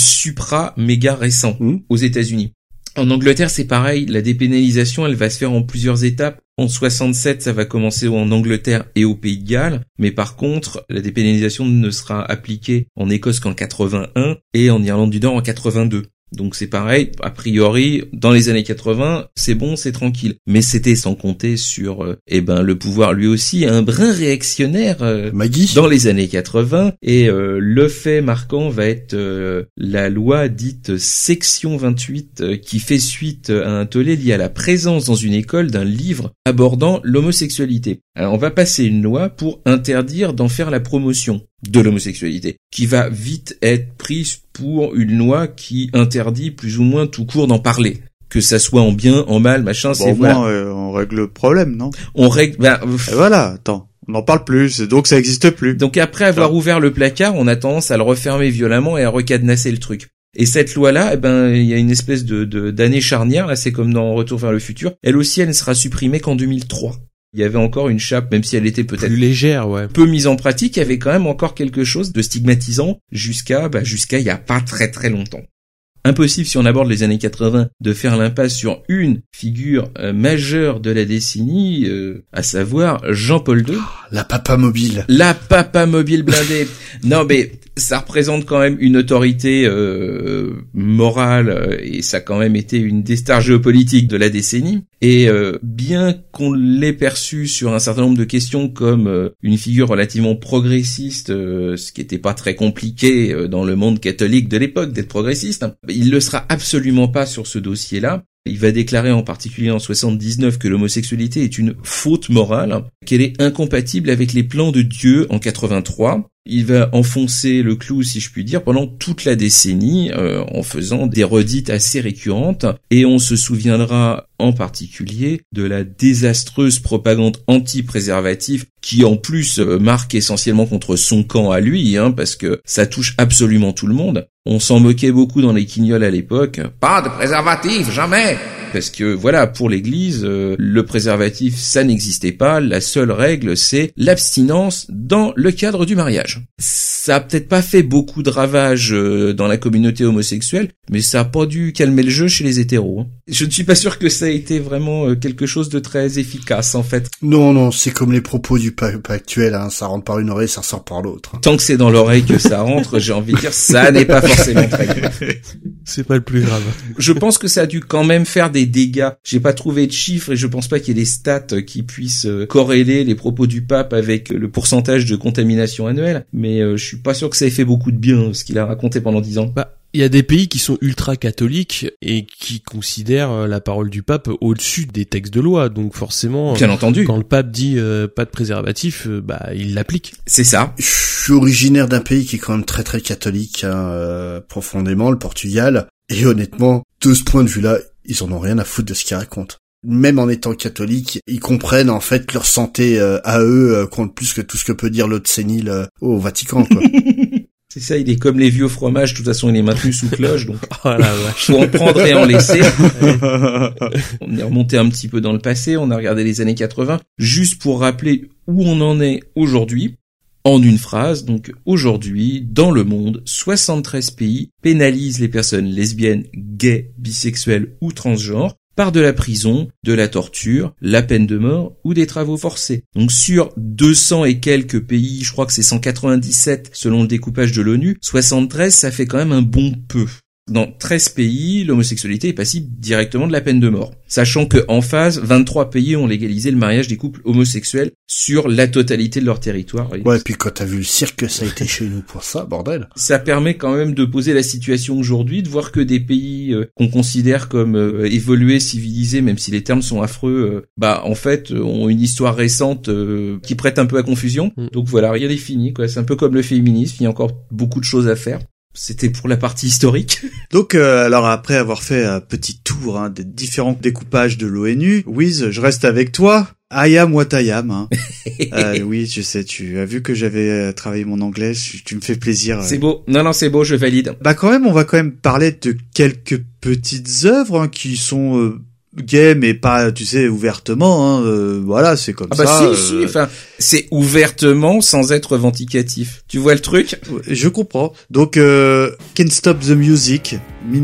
méga récent aux États-Unis. En Angleterre, c'est pareil, la dépénalisation, elle va se faire en plusieurs étapes. En 67, ça va commencer en Angleterre et au Pays de Galles, mais par contre, la dépénalisation ne sera appliquée en Écosse qu'en 81 et en Irlande du Nord en 82. Donc c'est pareil, a priori, dans les années 80, c'est bon, c'est tranquille. Mais c'était sans compter sur, le pouvoir lui aussi, un brin réactionnaire dans les années 80. Et le fait marquant va être la loi dite Section 28, qui fait suite à un tollé lié à la présence dans une école d'un livre abordant l'homosexualité. Alors on va passer une loi pour interdire d'en faire la promotion de l'homosexualité, qui va vite être prise pour une loi qui interdit plus ou moins tout court d'en parler. Que ça soit en bien, en mal, machin, bon, c'est voilà. On règle le problème, non? On règle, et voilà, attends. On n'en parle plus, donc ça existe plus. Donc après avoir ouvert le placard, on a tendance à le refermer violemment et à recadenasser le truc. Et cette loi-là, il y a une espèce d'année charnière, là, c'est comme dans Retour vers le futur. Elle aussi, elle ne sera supprimée qu'en 2003. Il y avait encore une chape, même si elle était peut-être plus légère, ouais, peu mise en pratique, il y avait quand même encore quelque chose de stigmatisant jusqu'à il y a pas très très longtemps. Impossible, si on aborde les années 80, de faire l'impasse sur une figure majeure de la décennie, à savoir Jean-Paul II. La papa mobile. La papa mobile blindée. Non, mais ça représente quand même une autorité morale, et ça a quand même été une des stars géopolitiques de la décennie. Et bien qu'on l'ait perçu sur un certain nombre de questions comme une figure relativement progressiste, ce qui n'était pas très compliqué dans le monde catholique de l'époque d'être progressiste, il le sera absolument pas sur ce dossier-là. Il va déclarer en particulier en 79 que l'homosexualité est une faute morale, qu'elle est incompatible avec les plans de Dieu en 83. Il va enfoncer le clou, si je puis dire, pendant toute la décennie, en faisant des redites assez récurrentes, et on se souviendra en particulier de la désastreuse propagande anti-préservatif qui en plus marque essentiellement contre son camp à lui, parce que ça touche absolument tout le monde. On s'en moquait beaucoup dans les quignoles à l'époque. Pas de préservatif, jamais! Parce que voilà, pour l'Église, le préservatif, ça n'existait pas. La seule règle, c'est l'abstinence dans le cadre du mariage. Ça a peut-être pas fait beaucoup de ravages dans la communauté homosexuelle, mais ça a pas dû calmer le jeu chez les hétéros. Je ne suis pas sûr que ça a été vraiment quelque chose de très efficace, en fait. Non, c'est comme les propos du pape actuel, ça rentre par une oreille, ça sort par l'autre. Tant que c'est dans l'oreille que ça rentre, j'ai envie de dire, ça n'est pas forcément très grave. C'est pas le plus grave. Je pense que ça a dû quand même faire des dégâts. J'ai pas trouvé de chiffres et je pense pas qu'il y ait des stats qui puissent corréler les propos du pape avec le pourcentage de contamination annuelle, mais je suis pas sûr que ça ait fait beaucoup de bien, ce qu'il a raconté pendant 10 ans. Il y a des pays qui sont ultra catholiques et qui considèrent la parole du pape au-dessus des textes de loi. Donc forcément, bien entendu, quand le pape dit pas de préservatif, il l'applique. C'est ça. Je suis originaire d'un pays qui est quand même très très catholique, profondément, le Portugal. Et honnêtement, de ce point de vue-là, ils en ont rien à foutre de ce qu'ils racontent. Même en étant catholiques, ils comprennent en fait que leur santé à eux compte plus que tout ce que peut dire l'autre sénile au Vatican, quoi. C'est ça, il est comme les vieux fromages, de toute façon il est maintenu sous cloche, donc faut en prendre et en laisser. On est remonté un petit peu dans le passé, on a regardé les années 80, juste pour rappeler où on en est aujourd'hui. En une phrase, donc aujourd'hui, dans le monde, 73 pays pénalisent les personnes lesbiennes, gays, bisexuelles ou transgenres par de la prison, de la torture, la peine de mort ou des travaux forcés. Donc sur 200 et quelques pays, je crois que c'est 197 selon le découpage de l'ONU, 73 ça fait quand même un bon peu. Dans 13 pays, l'homosexualité est passible directement de la peine de mort. Sachant que en phase, 23 pays ont légalisé le mariage des couples homosexuels sur la totalité de leur territoire. Ouais, et puis quand t'as vu le cirque, ça a été chez nous pour ça, bordel. Ça permet quand même de poser la situation aujourd'hui, de voir que des pays qu'on considère comme évolués, civilisés, même si les termes sont affreux, en fait, ont une histoire récente qui prête un peu à confusion. Donc voilà, rien n'est fini, quoi. C'est un peu comme le féminisme, il y a encore beaucoup de choses à faire. C'était pour la partie historique. Donc, alors après avoir fait un petit tour des différents découpages de l'ONU, Wiz, je reste avec toi. I am what I am. Oui, je sais, tu as vu que j'avais travaillé mon anglais, tu me fais plaisir. C'est beau. Non, c'est beau, je valide. Quand même, on va quand même parler de quelques petites œuvres qui sont... gay mais pas, tu sais, ouvertement, voilà, c'est comme ça. Si, enfin, c'est ouvertement sans être vendicatif. Tu vois le truc? Je comprends. Donc, Can't Stop the Music,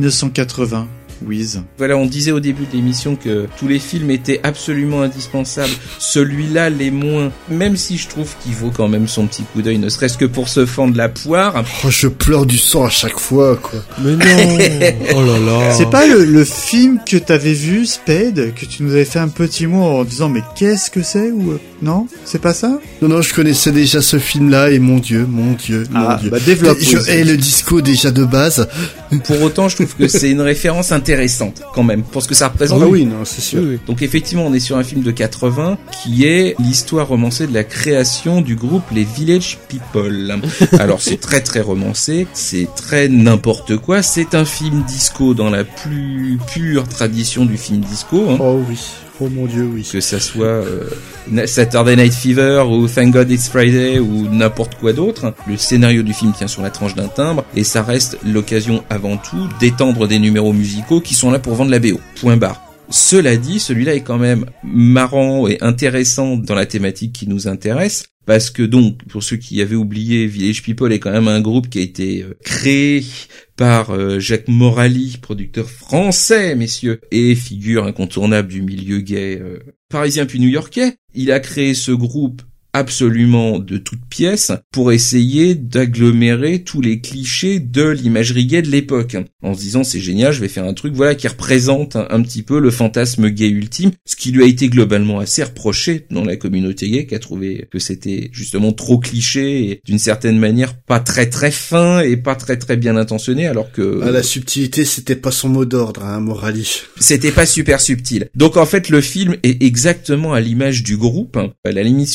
1980. Wiz. Voilà, on disait au début de l'émission que tous les films étaient absolument indispensables. Celui-là l'est moins, même si je trouve qu'il vaut quand même son petit coup d'œil, ne serait-ce que pour se fendre la poire. Oh, je pleure du sang à chaque fois, quoi. Mais non. Oh là là. C'est pas le film que t'avais vu, Spade, que tu nous avais fait un petit mot en disant mais qu'est-ce que c'est ou non? C'est pas ça? Non, je connaissais déjà ce film-là et mon Dieu. Développe. Et le disco déjà de base. Pour autant, je trouve que c'est une référence intéressante quand même pour ce que ça représente. Ah oui, non, c'est sûr. Oui. Donc effectivement, on est sur un film de 80 qui est l'histoire romancée de la création du groupe les Village People. Alors c'est très très romancé, c'est très n'importe quoi, c'est un film disco dans la plus pure tradition du film disco. Oh oui. Oh mon Dieu, oui. Que ça soit Saturday Night Fever ou Thank God It's Friday ou n'importe quoi d'autre. Le scénario du film tient sur la tranche d'un timbre et ça reste l'occasion avant tout d'étendre des numéros musicaux qui sont là pour vendre la BO. Point barre. Cela dit, celui-là est quand même marrant et intéressant dans la thématique qui nous intéresse. Parce que donc, pour ceux qui avaient oublié, Village People est quand même un groupe qui a été créé par Jacques Morali, producteur français, messieurs, et figure incontournable du milieu gay parisien puis new-yorkais. Il a créé ce groupe absolument de toutes pièces pour essayer d'agglomérer tous les clichés de l'imagerie gay de l'époque, en se disant c'est génial, je vais faire un truc qui représente un petit peu le fantasme gay ultime, ce qui lui a été globalement assez reproché dans la communauté gay, qui a trouvé que c'était justement trop cliché et d'une certaine manière pas très très fin et pas très très bien intentionné, alors que la subtilité c'était pas son mot d'ordre, Morali. C'était pas super subtil. Donc en fait le film est exactement à l'image du groupe. À la limite, si on n'a pas envie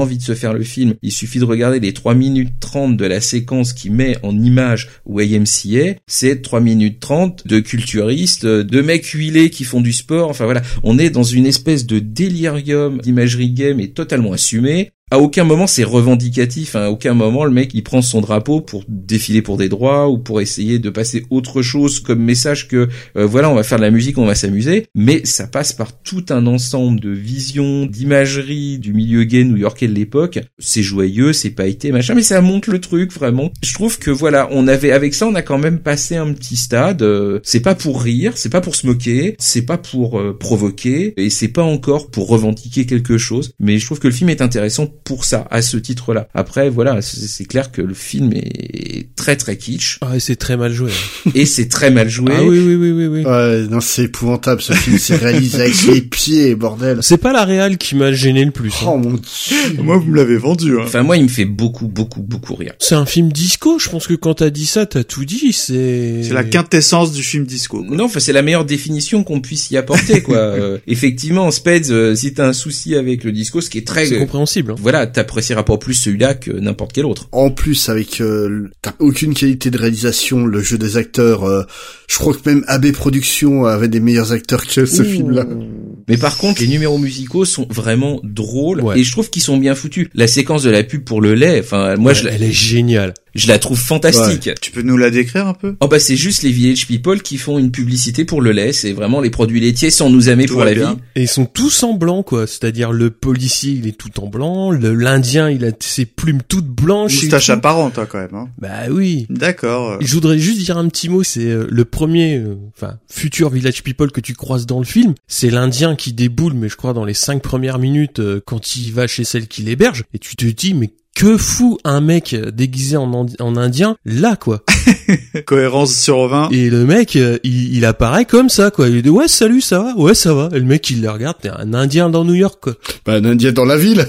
envie de se faire le film, il suffit de regarder les 3 minutes 30 de la séquence qui met en image où YMCA, c'est 3 minutes 30 de culturistes, de mecs huilés qui font du sport, enfin voilà, on est dans une espèce de délirium d'imagerie gay mais totalement assumé. À aucun moment c'est revendicatif, à aucun moment le mec il prend son drapeau pour défiler pour des droits ou pour essayer de passer autre chose comme message que voilà, on va faire de la musique, on va s'amuser, mais ça passe par tout un ensemble de visions, d'imagerie du milieu gay new-yorkais de l'époque. C'est joyeux, c'est pailleté, machin, mais ça monte le truc vraiment. Je trouve que voilà, on a quand même passé un petit stade, c'est pas pour rire, c'est pas pour se moquer, c'est pas pour provoquer et c'est pas encore pour revendiquer quelque chose, mais je trouve que le film est intéressant pour ça, à ce titre-là. Après, voilà, c'est clair que le film est très très kitsch. Ah, et c'est très mal joué. Et c'est très mal joué. Ah oui. Ouais, non, c'est épouvantable, ce film, c'est réalisé avec les pieds, bordel. C'est pas la réal qui m'a gêné le plus. Oh mon Dieu. Moi, vous me l'avez vendu, hein. Enfin, moi, il me fait beaucoup rire. C'est un film disco, je pense que quand t'as dit ça, t'as tout dit, c'est la quintessence du film disco, quoi. Non, enfin, c'est la meilleure définition qu'on puisse y apporter, quoi. Effectivement, Spades, si t'as un souci avec le disco, ce qui est très... C'est compréhensible, hein. Voilà, t'apprécieras pas plus celui-là que n'importe quel autre. En plus, avec t'as aucune qualité de réalisation, le jeu des acteurs, je crois que même AB Productions avait des meilleurs acteurs que ce film-là. Mais par contre, les numéros musicaux sont vraiment drôles, et je trouve qu'ils sont bien foutus. La séquence de la pub pour le lait, enfin, moi, elle est géniale. Je la trouve fantastique. Ouais. Tu peux nous la décrire un peu? Oh bah c'est juste les Village People qui font une publicité pour le lait, c'est vraiment les produits laitiers sans nous aimer pour la vie. Et ils sont tous en blanc, quoi. C'est-à-dire le policier, il est tout en blanc, l'Indien, il a ses plumes toutes blanches. Moustache apparente, hein, quand même, hein. Bah oui. D'accord. Je voudrais juste dire un petit mot, c'est le premier, futur Village People que tu croises dans le film, c'est l'Indien qui déboule, mais je crois dans les 5 premières minutes, quand il va chez celle qui l'héberge, et tu te dis, mais que fout un mec déguisé en indien là, quoi. Cohérence sur 20. Et le mec il apparaît comme ça, quoi. Il dit ouais, salut, ça va? Ouais, ça va. Et le mec il le regarde, t'es un indien dans New York, quoi. Bah un indien dans la ville.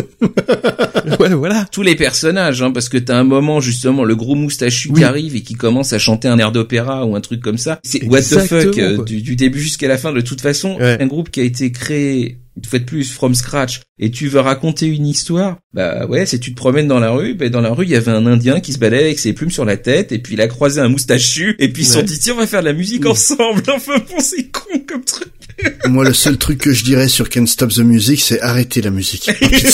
Ouais, voilà. Tous les personnages, hein, parce que t'as un moment justement le gros moustachu qui arrive et qui commence à chanter un air d'opéra ou un truc comme ça. C'est what the fuck du début jusqu'à la fin. De toute façon, un groupe qui a été créé une fois de plus from scratch et tu veux raconter une histoire, bah ouais, c'est tu te promènes dans la rue, dans la rue il y avait un Indien qui se baladait avec ses plumes sur la tête et puis il a croisé un moustachu et puis ils se sont dit tiens, on va faire de la musique ensemble. Enfin bon, c'est con comme truc. Moi, le seul truc que je dirais sur Can't Stop the Music, c'est arrêter la musique.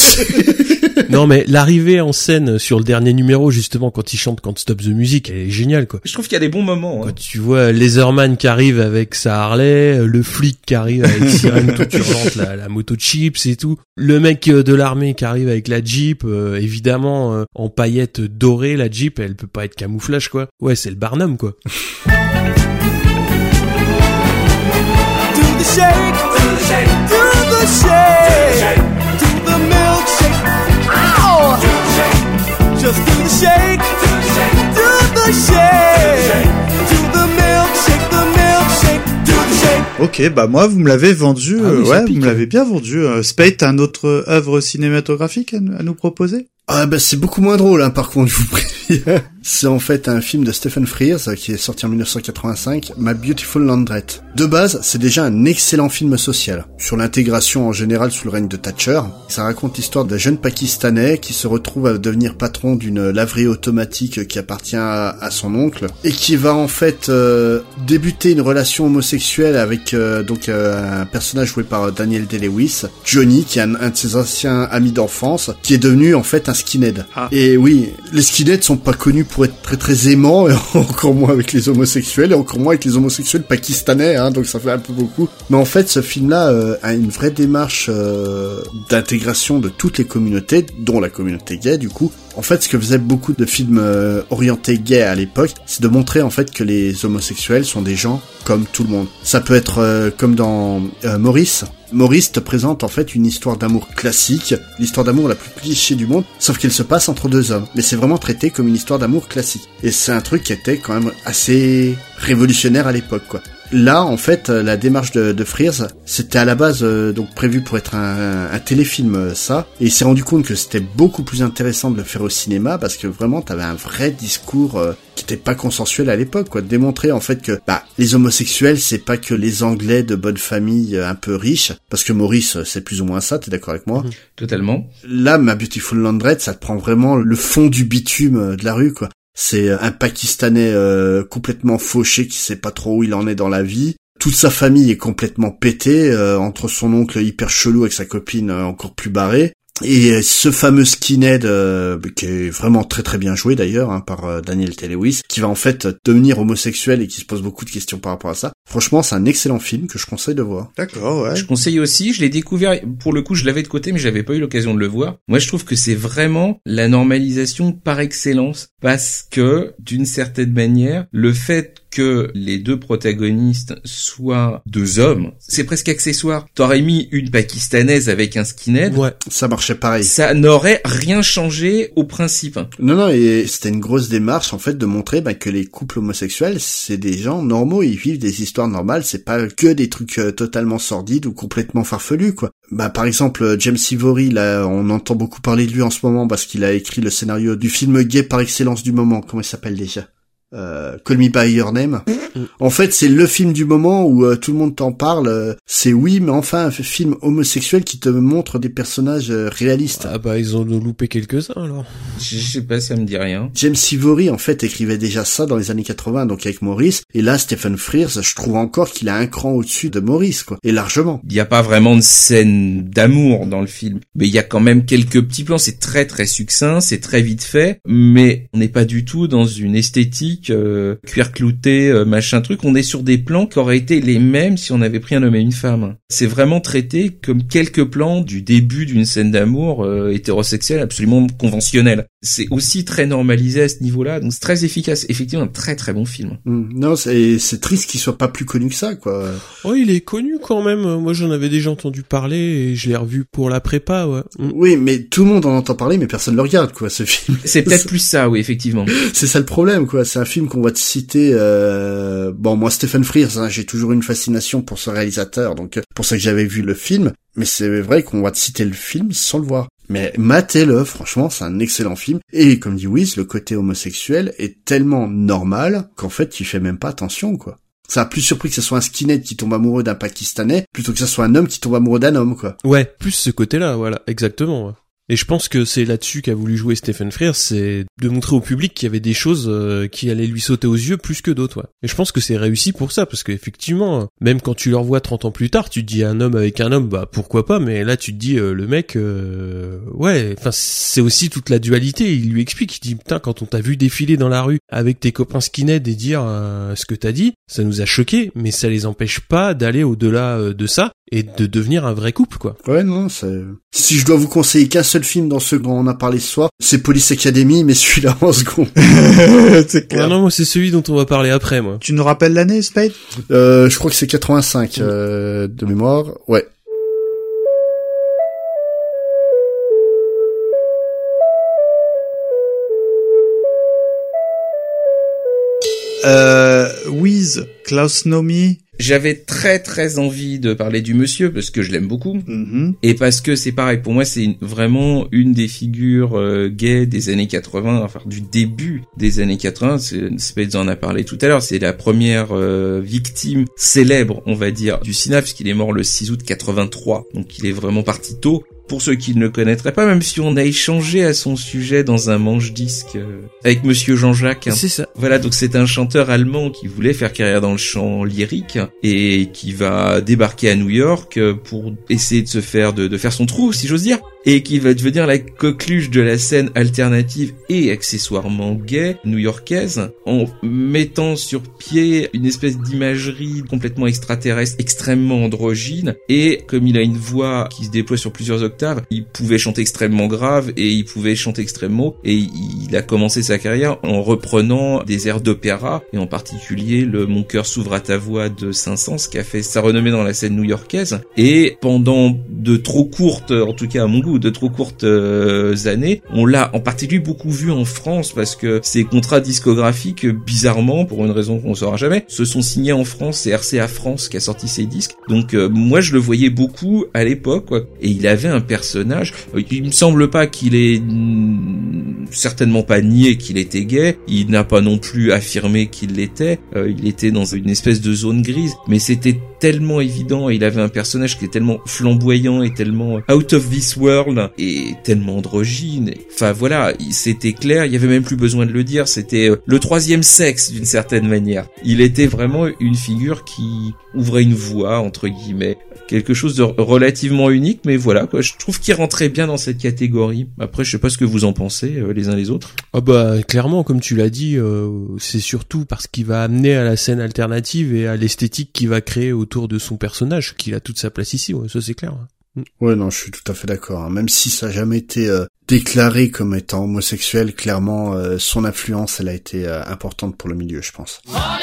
Non, mais l'arrivée en scène sur le dernier numéro, justement, quand il chante Can't Stop the Music, elle est géniale, quoi. Je trouve qu'il y a des bons moments. Quand tu vois Laserman qui arrive avec sa Harley, le flic qui arrive avec sirène toute hurlante, la moto chips et tout, le mec de l'armée qui arrive avec la Jeep, évidemment, en paillettes dorées, la Jeep, elle peut pas être camouflage, quoi. Ouais, c'est le Barnum, quoi. Shake, do the shake, do the shake, do the milkshake. Ow! Do the shake, just do the shake, do the shake, do the shake, do the milkshake, do the shake. Ok, bah moi vous me l'avez vendu, ouais, vous me l'avez bien vendu. Spade, t'as une autre œuvre cinématographique à nous proposer? Ah bah c'est beaucoup moins drôle, hein, par contre, je vous préviens. C'est en fait un film de Stephen Frears qui est sorti en 1985, My Beautiful Laundrette. De base, c'est déjà un excellent film social, sur l'intégration en général sous le règne de Thatcher. Ça raconte l'histoire d'un jeune Pakistanais qui se retrouve à devenir patron d'une laverie automatique qui appartient à son oncle, et qui va en fait débuter une relation homosexuelle avec un personnage joué par Daniel Day-Lewis, Johnny, qui est un de ses anciens amis d'enfance, qui est devenu en fait un skinhead. Ah. Et oui, les skinheads sont pas connus pour être très très aimants, et encore moins avec les homosexuels, et encore moins avec les homosexuels pakistanais, hein, donc ça fait un peu beaucoup. Mais en fait, ce film-là a une vraie démarche d'intégration de toutes les communautés, dont la communauté gay, du coup. En fait, ce que faisaient beaucoup de films orientés gays à l'époque, c'est de montrer en fait que les homosexuels sont des gens comme tout le monde. Ça peut être comme dans Maurice. Maurice te présente en fait une histoire d'amour classique, l'histoire d'amour la plus cliché du monde, sauf qu'elle se passe entre deux hommes. Mais c'est vraiment traité comme une histoire d'amour classique. Et c'est un truc qui était quand même assez révolutionnaire à l'époque, quoi. Là, en fait, la démarche de Frears, c'était à la base donc prévu pour être un téléfilm, ça. Et il s'est rendu compte que c'était beaucoup plus intéressant de le faire au cinéma parce que vraiment, t'avais un vrai discours qui c'était pas consensuel à l'époque, quoi. Démontrer en fait que les homosexuels, c'est pas que les Anglais de bonne famille un peu riches, parce que Maurice, c'est plus ou moins ça, t'es d'accord avec moi? Totalement. Là, Ma Beautiful Laundrette, ça te prend vraiment le fond du bitume de la rue, quoi. C'est un Pakistanais complètement fauché qui sait pas trop où il en est dans la vie. Toute sa famille est complètement pétée, entre son oncle hyper chelou avec sa copine encore plus barrée. Et ce fameux skinhead, qui est vraiment très très bien joué d'ailleurs par Daniel Day-Lewis, qui va en fait devenir homosexuel et qui se pose beaucoup de questions par rapport à ça. Franchement, c'est un excellent film que je conseille de voir. D'accord, ouais. Je conseille aussi, je l'ai découvert, pour le coup je l'avais de côté mais j'avais pas eu l'occasion de le voir. Moi je trouve que c'est vraiment la normalisation par excellence, parce que d'une certaine manière, le fait que les deux protagonistes soient deux hommes, c'est presque accessoire. T'aurais mis une Pakistanaise avec un skinhead. Ouais, ça marchait pareil. Ça n'aurait rien changé au principe. Non, et c'était une grosse démarche, en fait, de montrer que les couples homosexuels, c'est des gens normaux, ils vivent des histoires normales, c'est pas que des trucs totalement sordides ou complètement farfelus, quoi. Par exemple, James Ivory, là, on entend beaucoup parler de lui en ce moment parce qu'il a écrit le scénario du film gay par excellence du moment. Comment il s'appelle déjà? Call Me By Your Name. En fait, c'est le film du moment où tout le monde t'en parle. C'est oui, mais enfin un film homosexuel qui te montre des personnages réalistes. Ah ils ont loupé quelques-uns alors. Je sais pas, ça me dit rien. James Ivory en fait écrivait déjà ça dans les années 80, donc avec Maurice. Et là, Stephen Frears, je trouve encore qu'il a un cran au-dessus de Maurice, quoi. Et largement. Il y a pas vraiment de scène d'amour dans le film, mais il y a quand même quelques petits plans. C'est très très succinct, c'est très vite fait, mais on n'est pas du tout dans une esthétique cuir clouté, machin truc. On est sur des plans qui auraient été les mêmes si on avait pris un homme et une femme. C'est vraiment traité comme quelques plans du début d'une scène d'amour hétérosexuelle absolument conventionnelle. C'est aussi très normalisé à ce niveau-là, donc c'est très efficace. Effectivement, un très très bon film. Non, c'est triste qu'il soit pas plus connu que ça, quoi. Oh, il est connu quand même. Moi, j'en avais déjà entendu parler et je l'ai revu pour la prépa, ouais. Oui, mais tout le monde en entend parler, mais personne le regarde, quoi, ce film. C'est peut-être plus ça, oui, effectivement. C'est ça le problème, quoi. C'est un film qu'on va te citer. Moi, Stephen Frears, j'ai toujours une fascination pour ce réalisateur, donc pour ça que j'avais vu le film. Mais c'est vrai qu'on va te citer le film sans le voir. Mais matez-le, franchement, c'est un excellent film. Et comme dit Wiz, le côté homosexuel est tellement normal qu'en fait, tu fais même pas attention, quoi. Ça a plus surpris que ce soit un skinhead qui tombe amoureux d'un Pakistanais plutôt que ce soit un homme qui tombe amoureux d'un homme, quoi. Ouais, plus ce côté-là, voilà, exactement. Ouais. Et je pense que c'est là-dessus qu'a voulu jouer Stephen Frears, c'est de montrer au public qu'il y avait des choses qui allaient lui sauter aux yeux plus que d'autres, ouais. Et je pense que c'est réussi pour ça, parce qu'effectivement, même quand tu le revois 30 ans plus tard, tu te dis un homme avec un homme, pourquoi pas, mais là tu te dis le mec, ouais, enfin c'est aussi toute la dualité, il lui explique, il dit putain, quand on t'a vu défiler dans la rue avec tes copains skinhead et dire ce que t'as dit, ça nous a choqués, mais ça les empêche pas d'aller au-delà de ça, et de devenir un vrai couple, quoi. Ouais, non, c'est... Si je dois vous conseiller qu'un seul film dans ceux dont on a parlé ce soir, c'est Police Academy, mais celui-là en second. C'est clair. Non, moi c'est celui dont on va parler après, moi. Tu nous rappelles l'année, Spade? Je crois que c'est 85, de mémoire. Ouais. Wiz, Klaus Nomi. J'avais très très envie de parler du monsieur parce que je l'aime beaucoup et parce que c'est pareil pour moi, c'est vraiment une des figures gays des années 80, enfin du début des années 80. Spades en a parlé tout à l'heure, c'est la première victime célèbre, on va dire, du SIDA puisqu'il est mort le 6 août 83, donc il est vraiment parti tôt. Pour ceux qui ne le connaîtraient pas, même si on a échangé à son sujet dans un manche-disque avec Monsieur Jean-Jacques. C'est ça. Voilà, donc c'est un chanteur allemand qui voulait faire carrière dans le chant lyrique et qui va débarquer à New York pour essayer de se faire de faire son trou, si j'ose dire, et qui va devenir la coqueluche de la scène alternative et accessoirement gay new-yorkaise en mettant sur pied une espèce d'imagerie complètement extraterrestre, extrêmement androgyne, et comme il a une voix qui se déploie sur plusieurs octaves, il pouvait chanter extrêmement grave et il pouvait chanter extrêmement haut, et il a commencé sa carrière en reprenant des airs d'opéra et en particulier le Mon cœur s'ouvre à ta voix de Saint-Saëns qui a fait sa renommée dans la scène new-yorkaise. Et pendant de trop courtes, en tout cas à mon goût, de trop courtes années, on l'a en particulier beaucoup vu en France parce que ses contrats discographiques, bizarrement, pour une raison qu'on ne saura jamais, se sont signés en France. C'est RCA France qui a sorti ses disques. Donc moi je le voyais beaucoup à l'époque, quoi. Et il avait un personnage. Il me semble pas qu'il ait certainement pas nié qu'il était gay. Il n'a pas non plus affirmé qu'il l'était. Il était dans une espèce de zone grise, mais c'était tellement évident. Il avait un personnage qui est tellement flamboyant et tellement out of this world et tellement androgyne. Enfin voilà, c'était clair. Il y avait même plus besoin de le dire. C'était le troisième sexe d'une certaine manière. Il était vraiment une figure qui ouvrait une voie entre guillemets, quelque chose de relativement unique, mais voilà quoi. Je trouve qu'il rentrait bien dans cette catégorie. Après, je sais pas ce que vous en pensez les uns les autres. Ah bah clairement, comme tu l'as dit, c'est surtout parce qu'il va amener à la scène alternative et à l'esthétique qu'il va créer autour de son personnage qu'il a toute sa place ici. Ouais, ça c'est clair. Ouais, non, je suis tout à fait d'accord. Hein. Même si ça a jamais été déclaré comme étant homosexuel, clairement, son influence, elle a été importante pour le milieu, je pense.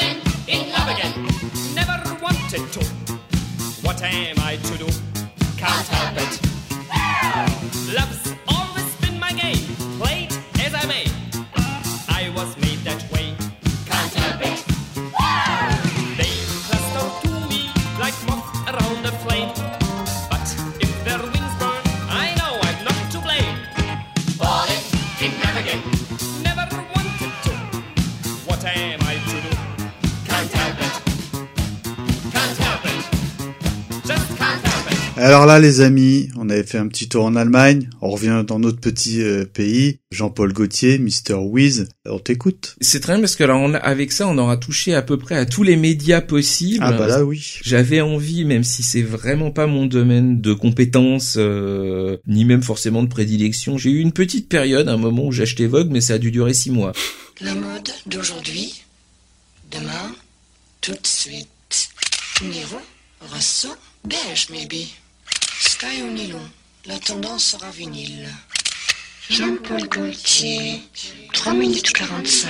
What am I to do? Can't help it. Love's always been my game, played as I may. I was made that way. Can't help it. They cluster to me like moths around a flame. But if their wings burn, I know I'm not to blame. Falling in love again. Never wanted to. What am I to do? Can't help it. Can't help it. Alors là, les amis, on avait fait un petit tour en Allemagne, on revient dans notre petit pays. Jean-Paul Gaultier, Mr. Wiz, on t'écoute. C'est très bien parce que là, avec ça, on aura touché à peu près à tous les médias possibles. Ah bah là, oui. J'avais envie, même si c'est vraiment pas mon domaine de compétence, ni même forcément de prédilection, j'ai eu une petite période, un moment où j'achetais Vogue, mais ça a dû durer 6 mois. La mode d'aujourd'hui, demain, tout de suite. Niro, Rosso, beige maybe. Sky ou nylon, la tendance sera vinyle. Jean-Paul Gaultier, 3 minutes 45.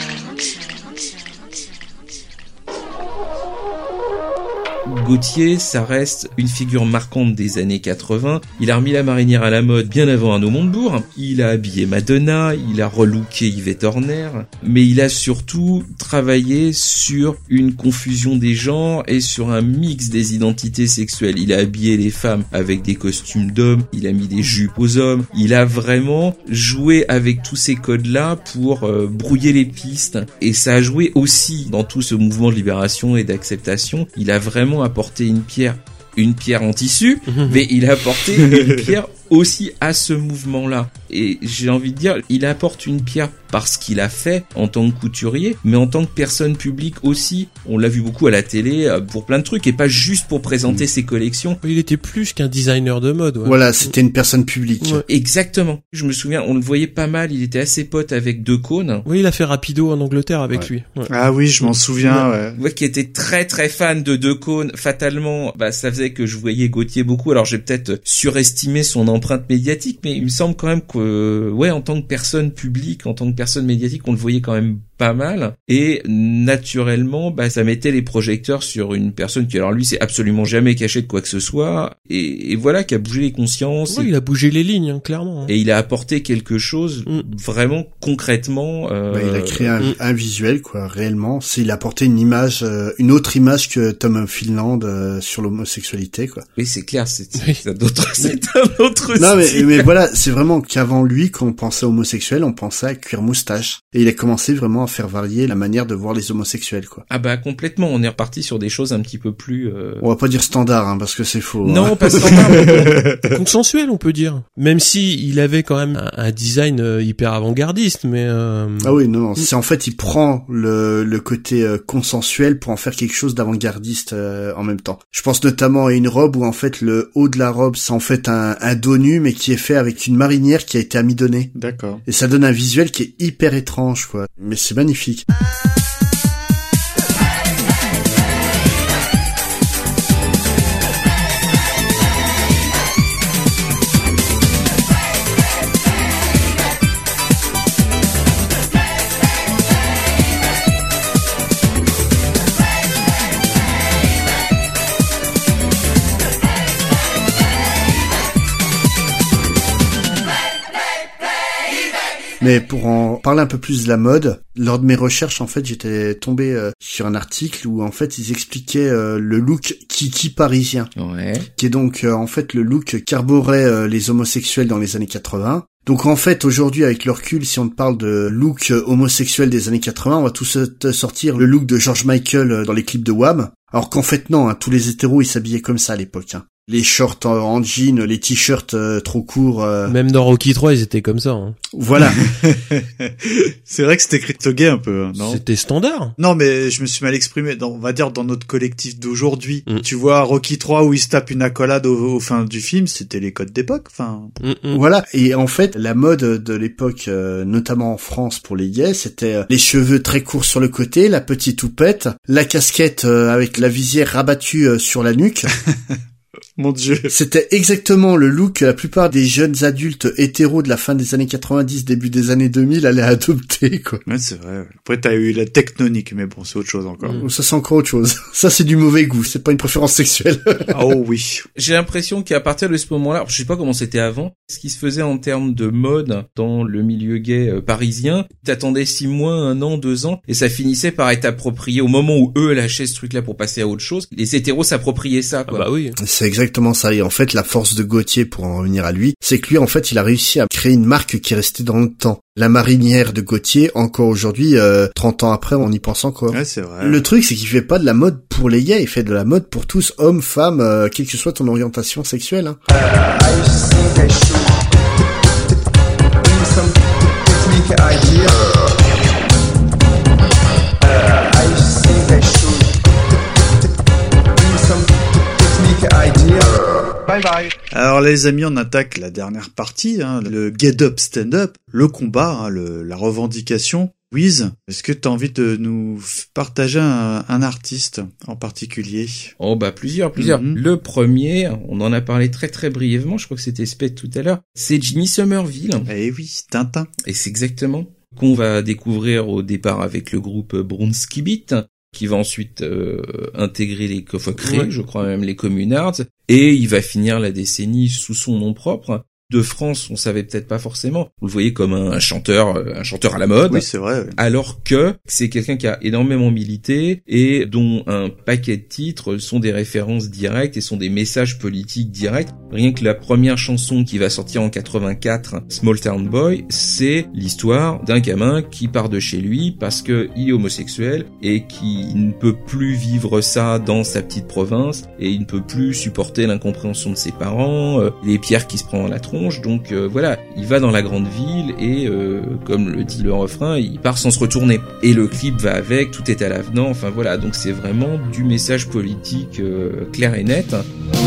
Gaultier, ça reste une figure marquante des années 80. Il a remis la marinière à la mode bien avant Arnaud Montebourg. Il a habillé Madonna, il a relooké Yvette Horner, mais il a surtout travaillé sur une confusion des genres et sur un mix des identités sexuelles. Il a habillé les femmes avec des costumes d'hommes, il a mis des jupes aux hommes. Il a vraiment joué avec tous ces codes-là pour brouiller les pistes. Et ça a joué aussi dans tout ce mouvement de libération et d'acceptation. Il a vraiment apporté une pierre en tissu, mais il a apporté une pierre aussi à ce mouvement-là. Et j'ai envie de dire, il apporte une pierre parce qu'il a fait en tant que couturier, mais en tant que personne publique aussi. On l'a vu beaucoup à la télé pour plein de trucs et pas juste pour présenter ses collections. Il était plus qu'un designer de mode. Ouais. Voilà, c'était une personne publique. Ouais. Exactement. Je me souviens, on le voyait pas mal, il était assez pote avec Decaune. Oui, il a fait Rapido en Angleterre avec lui. Ouais. Ah oui, je m'en souviens, ouais. Qui était très très fan de Decaune. Fatalement, ça faisait que je voyais Gaultier beaucoup. Alors j'ai peut-être surestimé son empreinte médiatique, mais il me semble quand même que, en tant que personne publique, en tant que personne médiatique, on le voyait quand même pas mal. Et naturellement, ça mettait les projecteurs sur une personne qui, alors lui, s'est absolument jamais caché de quoi que ce soit. Et voilà, qui a bougé les consciences. Ouais, il a bougé les lignes, clairement. Et il a apporté quelque chose vraiment concrètement. Il a créé un visuel, quoi, réellement. Il a apporté une image, une autre image que Tom of Finland sur l'homosexualité, quoi. Oui, c'est clair, c'est un autre non, mais voilà, c'est vraiment qu'avant lui, quand on pensait homosexuel, on pensait à cuir moustache. Et il a commencé vraiment à faire varier la manière de voir les homosexuels, quoi. Ah complètement, on est reparti sur des choses un petit peu plus... On va pas dire standard, parce que c'est faux. Non, pas standard, mais consensuel, on peut dire. Même si il avait quand même un design hyper avant-gardiste, mais... Ah oui, non, c'est en fait, il prend le côté consensuel pour en faire quelque chose d'avant-gardiste en même temps. Je pense notamment à une robe où en fait, le haut de la robe, c'est en fait un dos nu, mais qui est fait avec une marinière qui a été amidonnée. D'accord. Et ça donne un visuel qui est hyper étrange, quoi. Mais c'est magnifique. Mais pour en parler un peu plus de la mode, lors de mes recherches, en fait, j'étais tombé sur un article où, en fait, ils expliquaient le look kiki parisien. Ouais. Qui est donc, en fait, le look qu'arboraient les homosexuels dans les années 80. Donc en fait, aujourd'hui, avec le recul, si on parle de look homosexuel des années 80, on va tous sortir le look de George Michael dans les clips de Wham. Alors qu'en fait, non, tous les hétéros, ils s'habillaient comme ça à l'époque. Les shorts en jean, les t-shirts trop courts. Même dans Rocky 3, ils étaient comme ça. Voilà. C'est vrai que c'était crypto-gay un peu, non? C'était standard. Non, mais je me suis mal exprimé. On va dire dans notre collectif d'aujourd'hui. Tu vois Rocky 3 où il se tape une accolade au fin du film, c'était les codes d'époque. Voilà. Et en fait, la mode de l'époque, notamment en France pour les gays, c'était les cheveux très courts sur le côté, la petite houppette, la casquette avec la visière rabattue sur la nuque. Mon Dieu. C'était exactement le look que la plupart des jeunes adultes hétéros de la fin des années 90, début des années 2000 allaient adopter, quoi. Ouais, c'est vrai. Après, t'as eu la tectonique, mais bon, c'est autre chose encore. Ça, c'est encore autre chose. Ça, c'est du mauvais goût. C'est pas une préférence sexuelle. Oh oui. J'ai l'impression qu'à partir de ce moment-là, je sais pas comment c'était avant, ce qui se faisait en termes de mode dans le milieu gay parisien, t'attendais 6 mois, 1 an, 2 ans, et ça finissait par être approprié au moment où eux lâchaient ce truc-là pour passer à autre chose. Les hétéros s'appropriaient ça, quoi. Ah bah oui. C'est exactement ça. Et en fait, la force de Gaultier, pour en revenir à lui, c'est que lui, en fait, il a réussi à créer une marque qui est restée dans le temps. La marinière de Gaultier, encore aujourd'hui, 30 ans après, on y pense encore. Ouais, c'est vrai. Le truc, c'est qu'il fait pas de la mode pour les gays, il fait de la mode pour tous, hommes, femmes, quelle que soit ton orientation sexuelle. Bye bye. Alors les amis, on attaque la dernière partie, le Get Up Stand Up, le combat, la revendication. Wiz, est-ce que tu as envie de nous partager un artiste en particulier? Oh bah plusieurs. Le premier, on en a parlé très très brièvement, je crois que c'était Spade tout à l'heure, c'est Jimmy Somerville. Eh oui, Tintin. Et c'est exactement qu'on va découvrir au départ avec le groupe Bronski Beat, qui va ensuite intégrer les créer, je crois même les Communards, et il va finir la décennie sous son nom propre. De France, on savait peut-être pas forcément. Vous le voyez comme un chanteur à la mode. Oui, c'est vrai. Oui. Alors que c'est quelqu'un qui a énormément milité et dont un paquet de titres sont des références directes et sont des messages politiques directs. Rien que la première chanson qui va sortir en 84, Small Town Boy, c'est l'histoire d'un gamin qui part de chez lui parce que il est homosexuel et qui ne peut plus vivre ça dans sa petite province et il ne peut plus supporter l'incompréhension de ses parents, les pierres qui se prend dans la tronche. Donc voilà, il va dans la grande ville et comme le dit le refrain, il part sans se retourner. Et le clip va avec, tout est à l'avenant, enfin voilà, donc c'est vraiment du message politique clair et net.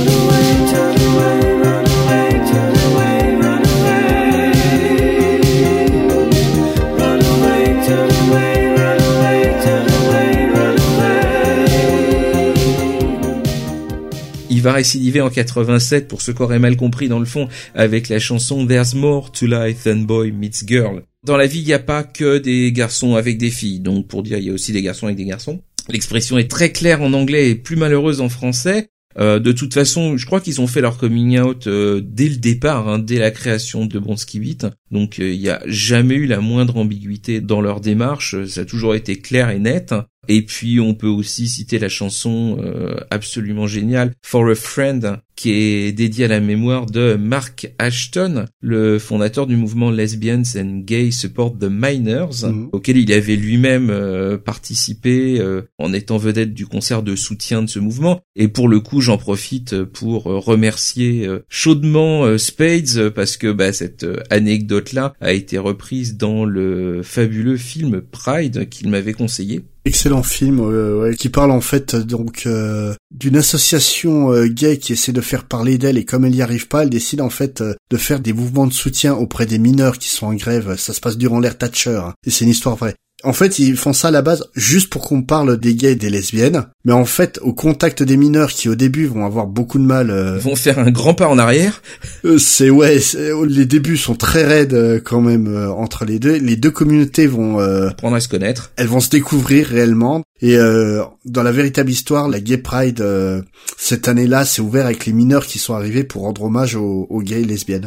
Il va récidiver en 87, pour ceux qui auraient mal compris dans le fond, avec la chanson There's More to Life Than Boy Meets Girl. Dans la vie, il n'y a pas que des garçons avec des filles, donc pour dire il y a aussi des garçons avec des garçons. L'expression est très claire en anglais et plus malheureuse en français. De toute façon, je crois qu'ils ont fait leur coming out dès le départ, dès la création de Bronski Beat. Donc il n'y a jamais eu la moindre ambiguïté dans leur démarche, ça a toujours été clair et net. Et puis on peut aussi citer la chanson absolument géniale For a Friend, qui est dédiée à la mémoire de Mark Ashton, le fondateur du mouvement Lesbians and Gay Support the Minors, auquel il avait lui-même participé en étant vedette du concert de soutien de ce mouvement. Et pour le coup, j'en profite pour remercier chaudement Spades, parce que cette anecdote-là a été reprise dans le fabuleux film Pride qu'il m'avait conseillé. Excellent film, qui parle en fait donc d'une association gay qui essaie de faire parler d'elle, et comme elle n'y arrive pas, elle décide en fait de faire des mouvements de soutien auprès des mineurs qui sont en grève. Ça se passe durant l'ère Thatcher, et c'est une histoire vraie. En fait, ils font ça à la base juste pour qu'on parle des gays et des lesbiennes, mais en fait, au contact des mineurs qui au début vont avoir beaucoup de mal... Ils vont faire un grand pas en arrière. Les débuts sont très raides quand même entre les deux. Les deux communautés vont... apprendre à se connaître. Elles vont se découvrir réellement. Et dans la véritable histoire, la Gay Pride, cette année-là, c'est ouvert avec les mineurs qui sont arrivés pour rendre hommage aux gays et lesbiennes.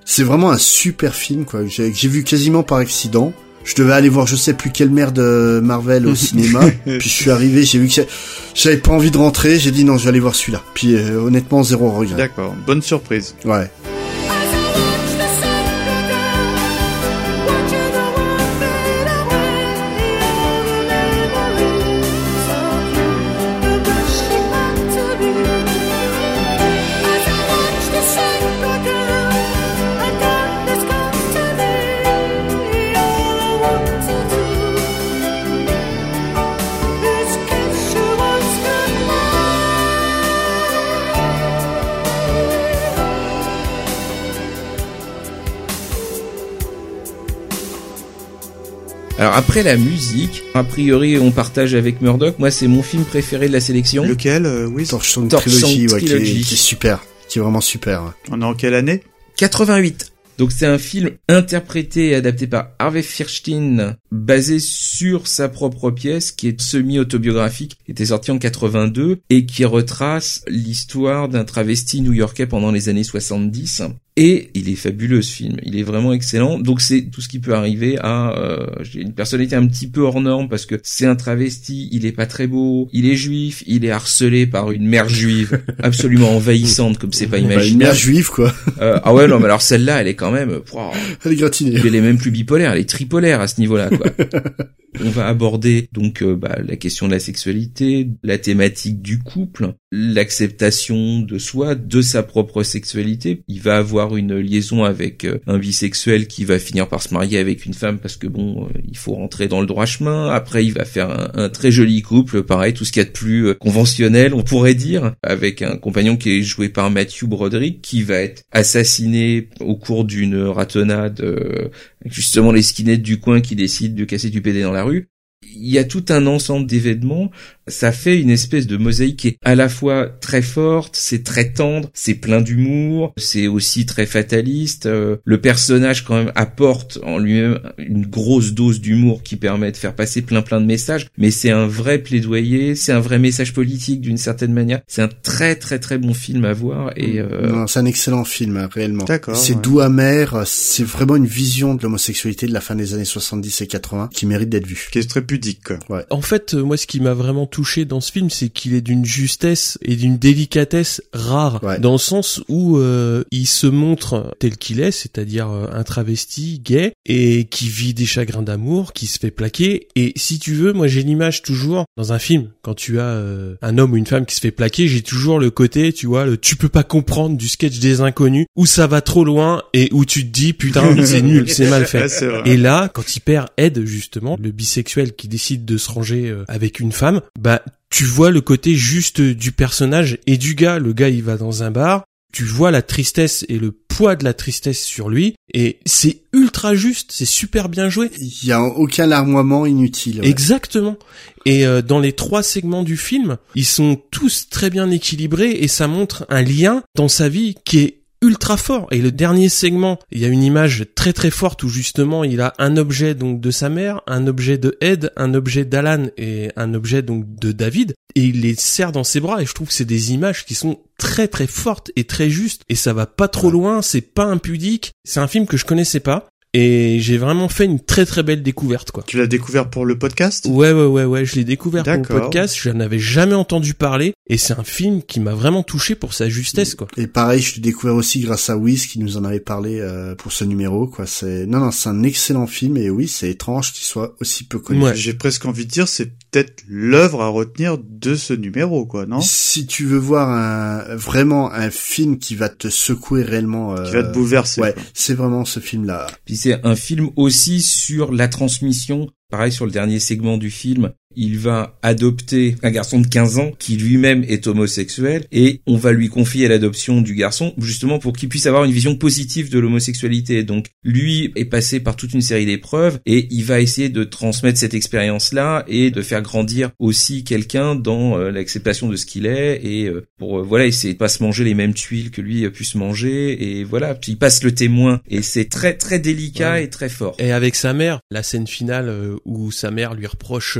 C'est vraiment un super film, quoi. J'ai vu quasiment par accident. Je devais aller voir je sais plus quelle merde Marvel au cinéma. Puis je suis arrivé, j'ai vu que j'avais pas envie de rentrer. J'ai dit non, je vais aller voir celui-là. Puis honnêtement, zéro regret. D'accord, bonne surprise. Ouais. Alors après la musique, a priori on partage avec Murdoch. Moi c'est mon film préféré de la sélection. Lequel oui. Torchstone Trilogy, ouais, qui est super, qui est vraiment super. Ouais. On est en quelle année? 88. Donc c'est un film interprété et adapté par Harvey Fierstein, basé sur sa propre pièce, qui est semi-autobiographique, qui était sorti en 82, et qui retrace l'histoire d'un travesti new-yorkais pendant les années 70. Et il est fabuleux ce film, il est vraiment excellent. Donc c'est tout ce qui peut arriver à j'ai une personnalité un petit peu hors norme parce que c'est un travesti, il est pas très beau, il est juif, il est harcelé par une mère juive absolument envahissante comme c'est pas imaginable. Une mère juive quoi. Ah ouais non mais alors celle-là elle est quand même elle est gratinée. Elle est même plus bipolaire, elle est tripolaire à ce niveau-là quoi. On va aborder donc la question de la sexualité, la thématique du couple, l'acceptation de soi, de sa propre sexualité. Il va avoir une liaison avec un bisexuel qui va finir par se marier avec une femme parce que il faut rentrer dans le droit chemin. Après, il va faire un très joli couple, pareil, tout ce qu'il y a de plus conventionnel, on pourrait dire, avec un compagnon qui est joué par Matthew Broderick, qui va être assassiné au cours d'une ratonnade, justement les skinheads du coin qui décident de casser du PD dans la rue. Il y a tout un ensemble d'événements, ça fait une espèce de mosaïque qui est à la fois très forte, c'est très tendre, c'est plein d'humour, c'est aussi très fataliste. Le personnage quand même apporte en lui-même une grosse dose d'humour qui permet de faire passer plein de messages, mais c'est un vrai plaidoyer, c'est un vrai message politique d'une certaine manière. C'est un très très très bon film à voir et non, c'est un excellent film réellement. D'accord. C'est doux amer, c'est vraiment une vision de l'homosexualité de la fin des années 70 et 80 qui mérite d'être vue. Qui est très pudique quoi. Ouais. En fait, moi ce qui m'a vraiment touché dans ce film, c'est qu'il est d'une justesse et d'une délicatesse rare, dans le sens où il se montre tel qu'il est, c'est-à-dire un travesti gay et qui vit des chagrins d'amour, qui se fait plaquer. Et si tu veux, moi j'ai l'image toujours dans un film, quand tu as un homme ou une femme qui se fait plaquer, j'ai toujours le côté, tu vois, tu peux pas comprendre du sketch des inconnus, où ça va trop loin et où tu te dis putain c'est nul, c'est mal fait. Et là, quand il perd Ed justement, le bisexuel qui décide de se ranger avec une femme, tu vois le côté juste du personnage et du gars. Le gars, il va dans un bar, tu vois la tristesse et le poids de la tristesse sur lui, et c'est ultra juste, c'est super bien joué. Il y a aucun larmoiement inutile. Ouais. Exactement. Et dans les 3 segments du film, ils sont tous très bien équilibrés et ça montre un lien dans sa vie qui est ultra fort. Et le dernier segment, il y a une image très très forte où justement il a un objet donc de sa mère, un objet de Ed, un objet d'Alan et un objet donc de David, et il les serre dans ses bras. Et je trouve que c'est des images qui sont très très fortes et très justes, et ça va pas trop loin, c'est pas impudique. C'est un film que je connaissais pas. Et j'ai vraiment fait une très très belle découverte quoi. Tu l'as découvert pour le podcast ? Ouais, je l'ai découvert pour le podcast, je n'en avais jamais entendu parler, et c'est un film qui m'a vraiment touché pour sa justesse quoi. Et pareil, je l'ai découvert aussi grâce à Wiz qui nous en avait parlé pour ce numéro quoi. C'est un excellent film, et oui, c'est étrange qu'il soit aussi peu connu. Ouais. J'ai presque envie de dire c'est peut-être l'œuvre à retenir de ce numéro quoi, non ? Si tu veux voir vraiment un film qui va te secouer réellement, qui va te bouleverser. Ouais, quoi. C'est vraiment ce film-là. Puis c'est un film aussi sur la transmission. Pareil, sur le dernier segment du film, il va adopter un garçon de 15 ans qui lui-même est homosexuel, et on va lui confier l'adoption du garçon justement pour qu'il puisse avoir une vision positive de l'homosexualité. Donc lui est passé par toute une série d'épreuves et il va essayer de transmettre cette expérience-là et de faire grandir aussi quelqu'un dans l'acceptation de ce qu'il est, et pour essayer de pas se manger les mêmes tuiles que lui a pu se manger, et voilà, puis il passe le témoin, et c'est très très délicat et très fort. Et avec sa mère, la scène finale où sa mère lui reproche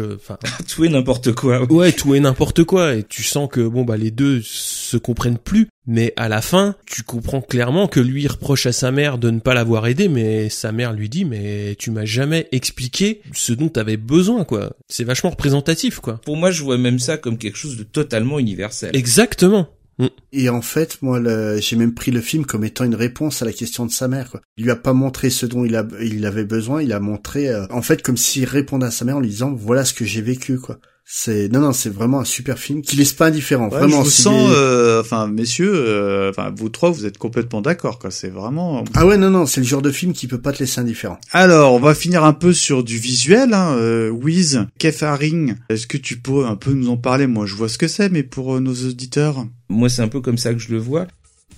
Tout et n'importe quoi. Ouais, tout et n'importe quoi. Et tu sens que les deux se comprennent plus. Mais à la fin, tu comprends clairement que lui il reproche à sa mère de ne pas l'avoir aidé, mais sa mère lui dit mais tu m'as jamais expliqué ce dont t'avais besoin, quoi. C'est vachement représentatif, quoi. Pour moi, je vois même ça comme quelque chose de totalement universel. Exactement. Et en fait, moi, j'ai même pris le film comme étant une réponse à la question de sa mère, quoi. Il lui a pas montré ce dont il avait besoin, il a montré, en fait, comme s'il répondait à sa mère en lui disant, voilà ce que j'ai vécu, quoi. C'est vraiment un super film qui laisse pas indifférent. Ouais, vraiment. Je vous sens, messieurs, vous trois, vous êtes complètement d'accord, quoi. C'est vraiment. Ah ouais, non, c'est le genre de film qui peut pas te laisser indifférent. Alors, on va finir un peu sur du visuel, Wiz, Keith Haring. Est-ce que tu pourrais un peu nous en parler? Moi, je vois ce que c'est, mais pour nos auditeurs. Moi, c'est un peu comme ça que je le vois.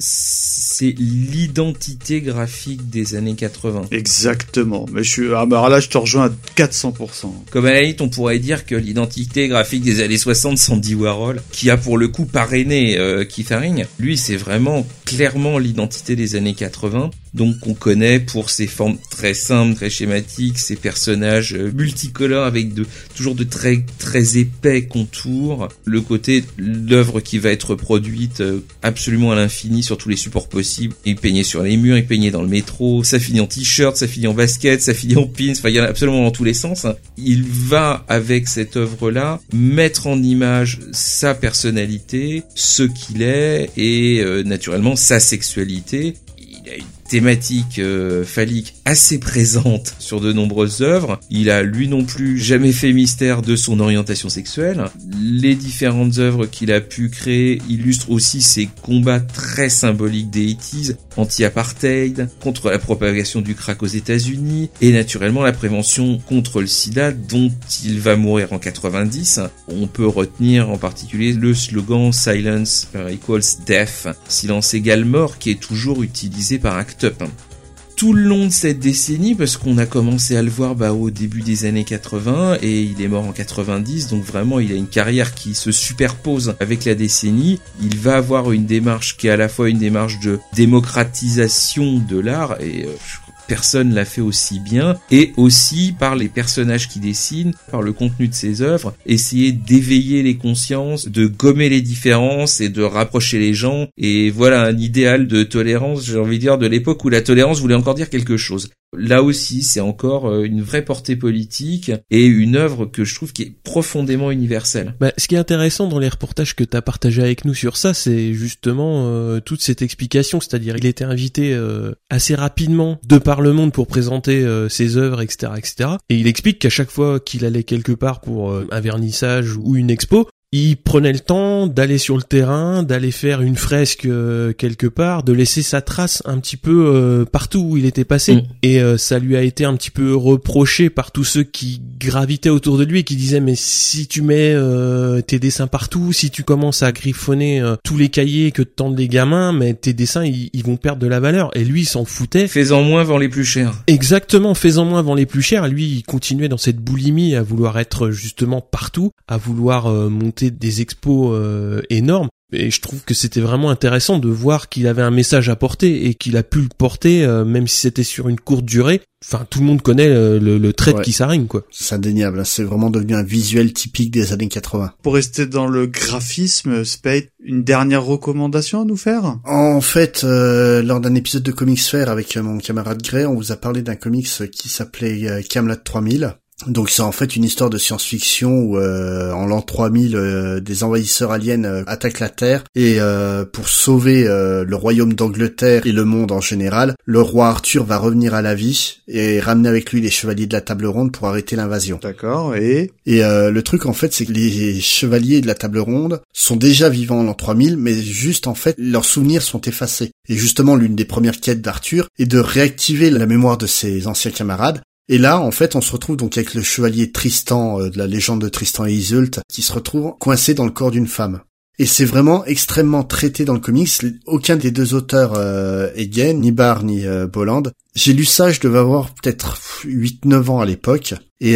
C'est l'identité graphique des années 80. Exactement. Mais là, je te rejoins à 400%. Comme à la limite, on pourrait dire que l'identité graphique des années 60, Sandy Warhol, qui a pour le coup parrainé Keith Haring, lui, c'est vraiment clairement l'identité des années 80. Donc, on connaît pour ses formes très simples, très schématiques, ses personnages multicolores avec toujours de très, très épais contours. Le côté, l'œuvre qui va être produite absolument à l'infini sur tous les supports possibles. Il peignait sur les murs, il peignait dans le métro, ça finit en t-shirt, ça finit en basket, ça finit en pins, enfin, il y en a absolument dans tous les sens. Il va, avec cette œuvre-là, mettre en image sa personnalité, ce qu'il est, et naturellement, sa sexualité. Il a une thématique phallique assez présente sur de nombreuses œuvres. Il a lui non plus jamais fait mystère de son orientation sexuelle. Les différentes œuvres qu'il a pu créer illustrent aussi ses combats très symboliques des 80s, anti-apartheid, contre la propagation du crack aux États-Unis et naturellement la prévention contre le sida dont il va mourir en 90. On peut retenir en particulier le slogan Silence equals death, silence égale mort, qui est toujours utilisé par ACT UP. Tout le long de cette décennie, parce qu'on a commencé à le voir au début des années 80 et il est mort en 90, donc vraiment il a une carrière qui se superpose avec la décennie. Il va avoir une démarche qui est à la fois une démarche de démocratisation de l'art et personne l'a fait aussi bien, et aussi par les personnages qu'il dessine, par le contenu de ses œuvres, essayer d'éveiller les consciences, de gommer les différences et de rapprocher les gens. Et voilà un idéal de tolérance, j'ai envie de dire, de l'époque où la tolérance voulait encore dire quelque chose. Là aussi, c'est encore une vraie portée politique et une œuvre que je trouve qui est profondément universelle. Ce qui est intéressant dans les reportages que t'as partagé avec nous sur ça, c'est justement toute cette explication, c'est-à-dire il était invité assez rapidement de par le monde pour présenter ses œuvres, etc., etc. Et il explique qu'à chaque fois qu'il allait quelque part pour un vernissage ou une expo, il prenait le temps d'aller sur le terrain, d'aller faire une fresque quelque part, de laisser sa trace un petit peu partout où il était passé. Et ça lui a été un petit peu reproché par tous ceux qui gravitaient autour de lui et qui disaient mais si tu mets tes dessins partout, si tu commences à griffonner tous les cahiers que te tendent les gamins, mais tes dessins ils vont perdre de la valeur. Et lui il s'en foutait. Fais-en moins, vends les plus chers. Exactement, fais-en moins, vends les plus chers. Lui il continuait dans cette boulimie à vouloir être justement partout, à vouloir monter des expos énormes. Et je trouve que c'était vraiment intéressant de voir qu'il avait un message à porter et qu'il a pu le porter même si c'était sur une courte durée. Enfin, tout le monde connaît le trait de Keith Haring, quoi. C'est indéniable, c'est vraiment devenu un visuel typique des années 80. Pour rester dans le graphisme, Spade, une dernière recommandation à nous faire? En fait, lors d'un épisode de Comics Fair avec mon camarade Gray, on vous a parlé d'un comics qui s'appelait Camelot 3000. Donc c'est en fait une histoire de science-fiction où en l'an 3000 des envahisseurs aliens attaquent la Terre et pour sauver le royaume d'Angleterre et le monde en général, le roi Arthur va revenir à la vie et ramener avec lui les chevaliers de la table ronde pour arrêter l'invasion. D'accord, et le truc en fait c'est que les chevaliers de la table ronde sont déjà vivants en l'an 3000 mais juste en fait leurs souvenirs sont effacés. Et justement l'une des premières quêtes d'Arthur est de réactiver la mémoire de ses anciens camarades. Et là, en fait, on se retrouve donc avec le chevalier Tristan de la légende de Tristan et Iseult qui se retrouve coincé dans le corps d'une femme. Et c'est vraiment extrêmement traité dans le comics. Aucun des deux auteurs est gay, ni Barr ni Bolland. J'ai lu ça, je devais avoir peut-être 8-9 ans à l'époque. Et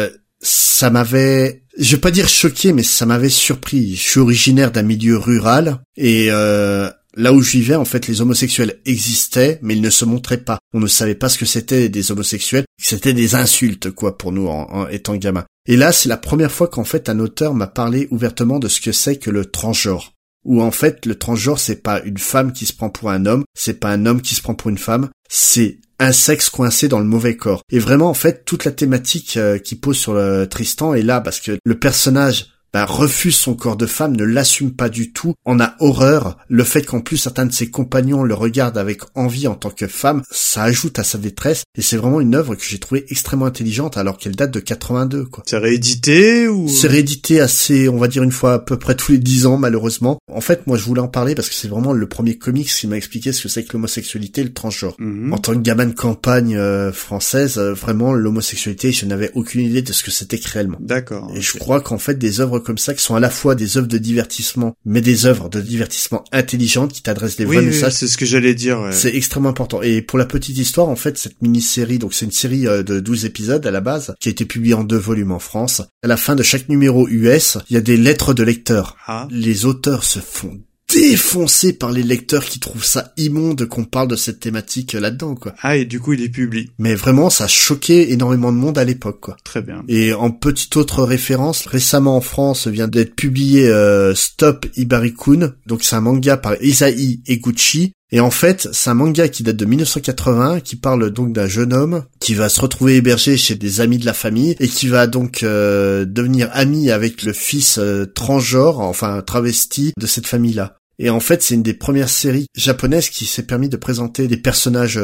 ça m'avait, je vais pas dire choqué, mais ça m'avait surpris. Je suis originaire d'un milieu rural et là où je vivais, en fait, les homosexuels existaient, mais ils ne se montraient pas. On ne savait pas ce que c'était des homosexuels. C'était des insultes, quoi, pour nous, en étant gamins. Et là, c'est la première fois qu'en fait un auteur m'a parlé ouvertement de ce que c'est que le transgenre. Où en fait, le transgenre, c'est pas une femme qui se prend pour un homme, c'est pas un homme qui se prend pour une femme, c'est un sexe coincé dans le mauvais corps. Et vraiment, en fait, toute la thématique qui pose sur Tristan est là, parce que le personnage refuse son corps de femme, ne l'assume pas du tout, en a horreur. Le fait qu'en plus certains de ses compagnons le regardent avec envie en tant que femme, ça ajoute à sa détresse, et c'est vraiment une œuvre que j'ai trouvée extrêmement intelligente alors qu'elle date de 82, quoi. C'est réédité ou... C'est réédité assez, on va dire une fois à peu près tous les 10 ans, malheureusement. En fait, moi je voulais en parler parce que c'est vraiment le premier comics qui m'a expliqué ce que c'est que l'homosexualité et le transgenre. En tant que gamin de campagne française, vraiment l'homosexualité, je n'avais aucune idée de ce que c'était réellement. D'accord. Et je crois qu'en fait des œuvres comme ça qui sont à la fois des œuvres de divertissement, mais des œuvres de divertissement intelligentes qui t'adressent des vrais messages. Oui, c'est ce que j'allais dire. Ouais. C'est extrêmement important. Et pour la petite histoire, en fait, cette mini-série, donc c'est une série de 12 épisodes à la base, qui a été publiée en 2 volumes en France. À la fin de chaque numéro US, il y a des lettres de lecteurs. Les auteurs se font défoncé par les lecteurs qui trouvent ça immonde qu'on parle de cette thématique là-dedans, quoi. Ah, et du coup, il est publié. Mais vraiment, ça a choqué énormément de monde à l'époque, quoi. Très bien. Et en petite autre référence, récemment en France vient d'être publié Stop Ibarikun. Donc c'est un manga par Isai Eguchi. Et en fait, c'est un manga qui date de 1980, qui parle donc d'un jeune homme qui va se retrouver hébergé chez des amis de la famille et qui va donc devenir ami avec le fils transgenre, enfin travesti de cette famille-là. Et en fait, c'est une des premières séries japonaises qui s'est permis de présenter des personnages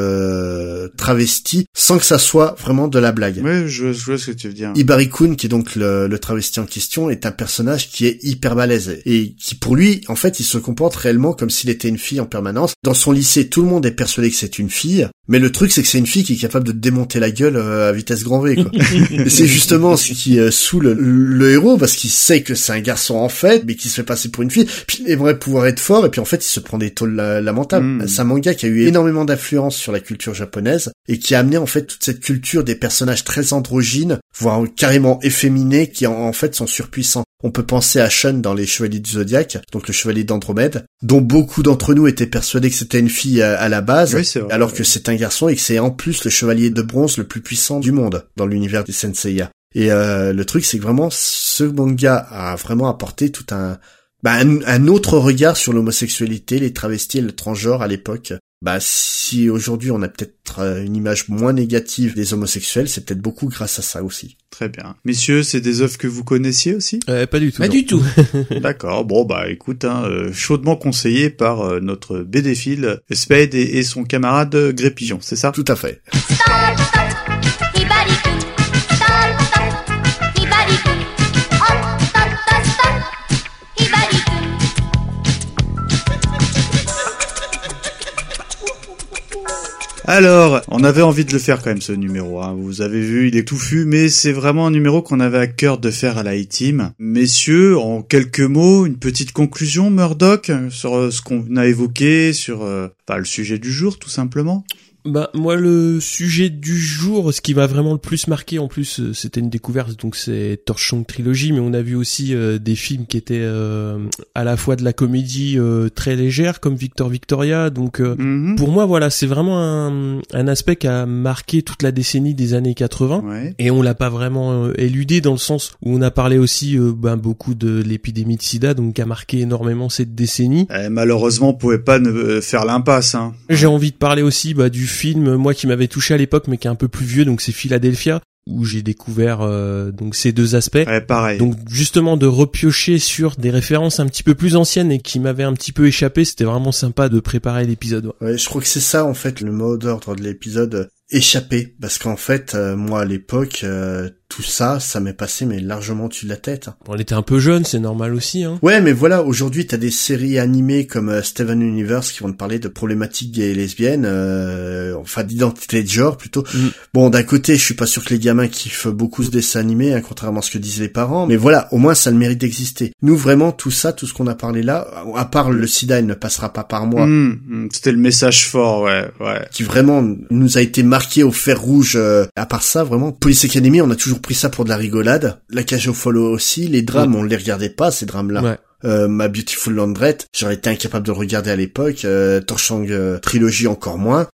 travestis sans que ça soit vraiment de la blague. Oui, je vois ce que tu veux dire. Ibarikun, qui est donc le travesti en question, est un personnage qui est hyper balèze et qui, pour lui, en fait, il se comporte réellement comme s'il était une fille en permanence. Dans son lycée, tout le monde est persuadé que c'est une fille, mais le truc, c'est que c'est une fille qui est capable de démonter la gueule à vitesse grand V, quoi. Et c'est justement ce qui saoule le héros, parce qu'il sait que c'est un garçon en fait, mais qui se fait passer pour une fille, puis il aimerait pouvoir être fort, et puis en fait, il se prend des tôles lamentables. C'est un manga qui a eu énormément d'influence sur la culture japonaise, et qui a amené en fait toute cette culture des personnages très androgynes, voire carrément efféminés, qui en fait sont surpuissants. On peut penser à Shun dans les Chevaliers du Zodiaque, donc le Chevalier d'Andromède, dont beaucoup d'entre nous étaient persuadés que c'était une fille à la base, oui, c'est vrai, alors que c'est un garçon et que c'est en plus le Chevalier de Bronze le plus puissant du monde dans l'univers des Senseiya. Et le truc, c'est que vraiment, ce manga a vraiment apporté tout un autre regard sur l'homosexualité, les travestis et le transgenre à l'époque. Si aujourd'hui on a peut-être une image moins négative des homosexuels, c'est peut-être beaucoup grâce à ça aussi. Très bien. Messieurs, c'est des œuvres que vous connaissiez aussi? Pas du tout. Pas du tout. D'accord. Bon, écoute, chaudement conseillé par notre BDphile Spade et son camarade Grépillon, c'est ça? Tout à fait. Alors, on avait envie de le faire quand même ce numéro, hein. Vous avez vu, il est touffu, mais c'est vraiment un numéro qu'on avait à cœur de faire à la A-Team. Messieurs, en quelques mots, une petite conclusion, Murdoch, sur ce qu'on a évoqué, sur le sujet du jour, tout simplement. Moi, le sujet du jour, ce qui m'a vraiment le plus marqué, en plus, c'était une découverte, donc c'est Torchon Trilogy, mais on a vu aussi des films qui étaient à la fois de la comédie très légère, comme Victor Victoria, donc pour moi, voilà, c'est vraiment un aspect qui a marqué toute la décennie des années 80, ouais. Et on l'a pas vraiment éludé dans le sens où on a parlé aussi beaucoup de l'épidémie de sida, donc qui a marqué énormément cette décennie. Malheureusement, on pouvait pas faire l'impasse, hein. J'ai envie de parler aussi du film, moi, qui m'avait touché à l'époque, mais qui est un peu plus vieux, donc c'est Philadelphia, où j'ai découvert donc ces deux aspects. Ouais, pareil. Donc justement de repiocher sur des références un petit peu plus anciennes et qui m'avaient un petit peu échappé, c'était vraiment sympa de préparer l'épisode. Ouais, je crois que c'est ça en fait le mot d'ordre de l'épisode, échappé, parce qu'en fait moi à l'époque tout ça m'est passé mais largement au-dessus de la tête. On était un peu jeunes, c'est normal aussi, hein. Ouais, mais voilà, aujourd'hui t'as des séries animées comme Steven Universe qui vont te parler de problématiques gays et lesbiennes, d'identité de genre plutôt. Bon, d'un côté, je suis pas sûr que les gamins kiffent beaucoup ce dessin animé, hein, contrairement à ce que disent les parents, mais voilà, au moins ça a le mérite d'exister. Nous vraiment, tout ce qu'on a parlé là, à part le sida, il ne passera pas par moi. C'était le message fort, ouais. Qui vraiment nous a été marqué au fer rouge. À part ça, vraiment, Police Academy, on a toujours pris ça pour de la rigolade. La Cage aux Follow aussi, les drames, on les regardait pas, ces drames-là. Ouais. Ma Beautiful Laundrette, j'aurais été incapable de le regarder à l'époque. Torchang Trilogy encore moins.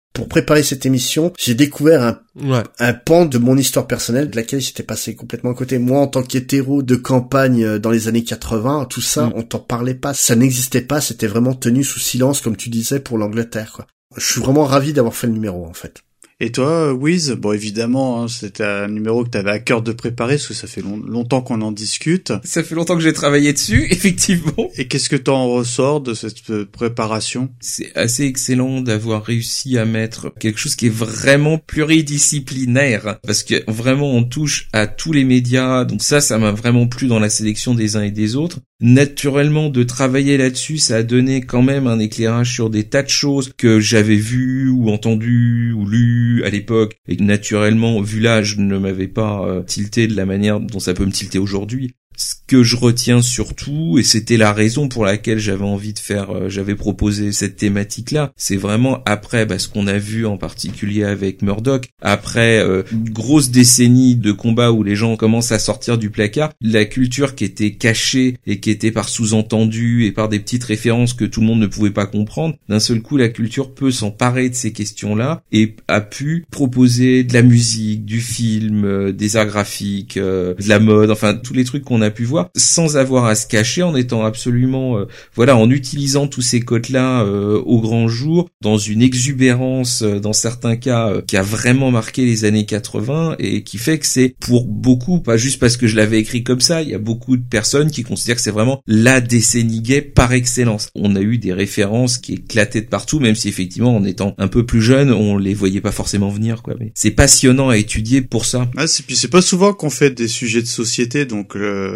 Pour préparer cette émission, j'ai découvert un pan de mon histoire personnelle de laquelle j'étais passé complètement à côté. Moi, en tant qu'hétéro de campagne dans les années 80, tout ça, on t'en parlait pas. Ça n'existait pas, c'était vraiment tenu sous silence, comme tu disais, pour l'Angleterre, quoi. Je suis vraiment ravi d'avoir fait le numéro, en fait. Et toi, Wiz, bon évidemment, hein, c'était un numéro que t'avais à cœur de préparer, parce que ça fait longtemps qu'on en discute. Ça fait longtemps que j'ai travaillé dessus, effectivement. Et qu'est-ce que t'en ressors de cette préparation? C'est assez excellent d'avoir réussi à mettre quelque chose qui est vraiment pluridisciplinaire, parce que vraiment on touche à tous les médias, donc ça m'a vraiment plu dans la sélection des uns et des autres. Naturellement, de travailler là-dessus, ça a donné quand même un éclairage sur des tas de choses que j'avais vues ou entendues ou lues à l'époque, et que naturellement, vu l'âge, ne m'avait pas tilté de la manière dont ça peut me tilter aujourd'hui. Ce que je retiens surtout, et c'était la raison pour laquelle j'avais envie de faire, j'avais proposé cette thématique-là, c'est vraiment après ce qu'on a vu en particulier avec Murdoch, après une grosse décennie de combats où les gens commencent à sortir du placard, la culture qui était cachée et qui était par sous-entendu et par des petites références que tout le monde ne pouvait pas comprendre, d'un seul coup la culture peut s'emparer de ces questions-là et a pu proposer de la musique, du film, des arts graphiques, de la mode, enfin tous les trucs qu'on a pu voir sans avoir à se cacher, en étant absolument en utilisant tous ces codes-là au grand jour, dans une exubérance dans certains cas qui a vraiment marqué les années 80 et qui fait que c'est pour beaucoup, pas juste parce que je l'avais écrit comme ça, il y a beaucoup de personnes qui considèrent que c'est vraiment la décennie gay par excellence. On a eu des références qui éclataient de partout, même si effectivement en étant un peu plus jeune, on les voyait pas forcément venir, quoi. Mais c'est passionnant à étudier pour ça. Ah, c'est pas souvent qu'on fait des sujets de société, donc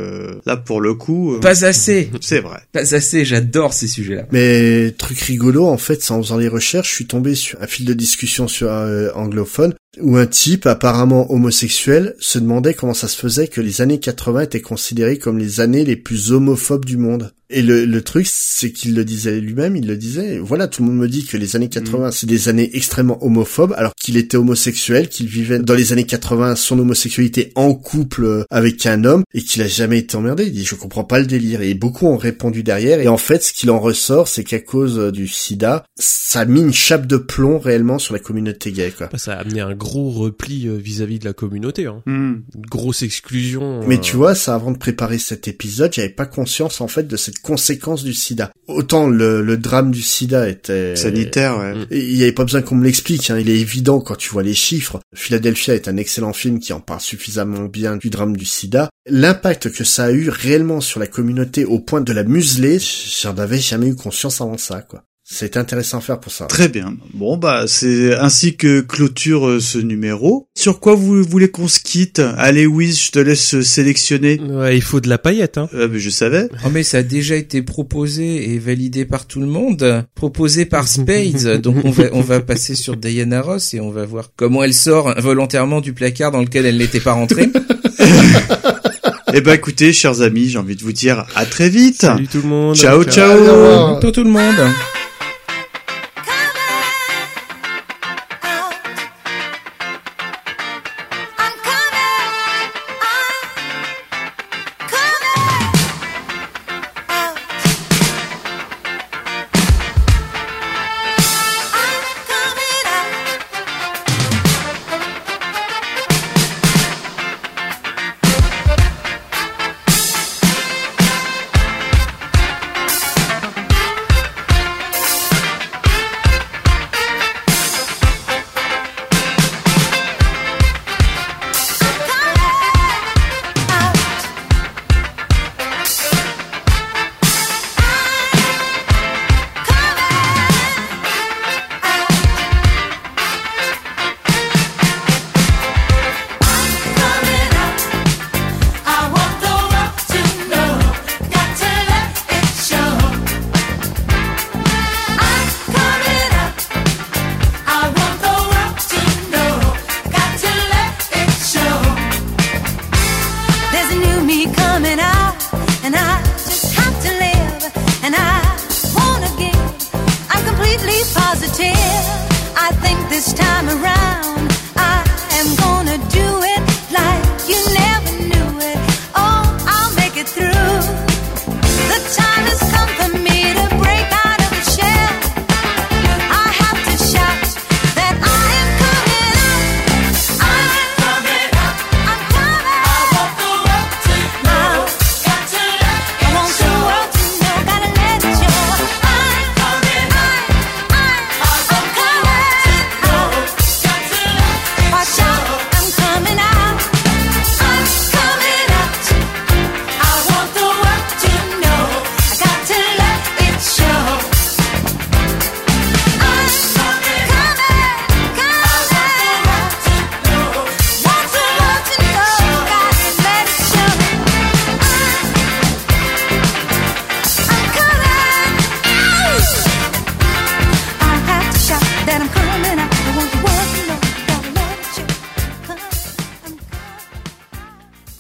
là pour le coup pas assez. C'est vrai, pas assez. J'adore ces sujets-là. Mais truc rigolo, en fait, en faisant les recherches, je suis tombé sur un fil de discussion sur anglophone où un type apparemment homosexuel se demandait comment ça se faisait que les années 80 étaient considérées comme les années les plus homophobes du monde. Et le truc, c'est qu'il le disait lui-même, il le disait, voilà, tout le monde me dit que les années 80, c'est des années extrêmement homophobes, alors qu'il était homosexuel, qu'il vivait dans les années 80 son homosexualité en couple avec un homme, et qu'il a jamais été emmerdé. Il dit, je comprends pas le délire. Et beaucoup ont répondu derrière, et en fait, ce qu'il en ressort, c'est qu'à cause du sida, ça a mis une chape de plomb réellement sur la communauté gay, quoi. Ça a amené un gros repli vis-à-vis de la communauté, hein. Une grosse exclusion. Mais tu vois, ça, avant de préparer cet épisode, j'avais pas conscience, en fait, de cette conséquence du sida. Autant le drame du sida était sanitaire, ouais. Il y avait pas besoin qu'on me l'explique, hein. Il est évident quand tu vois les chiffres. Philadelphia est un excellent film qui en parle suffisamment bien du drame du sida. L'impact que ça a eu réellement sur la communauté au point de la museler, j'en avais jamais eu conscience avant ça, quoi. C'est intéressant à faire pour ça. Très bien. Bon, c'est ainsi que clôture ce numéro. Sur quoi vous voulez qu'on se quitte? Allez, Wiz, je te laisse sélectionner. Ouais, il faut de la paillette, hein. Mais je savais. Oh, mais ça a déjà été proposé et validé par tout le monde. Proposé par Spades. Donc on va passer sur Diana Ross et on va voir comment elle sort volontairement du placard dans lequel elle n'était pas rentrée. Eh ben, écoutez, chers amis, j'ai envie de vous dire à très vite. Salut tout le monde. Ciao. Tout le monde. That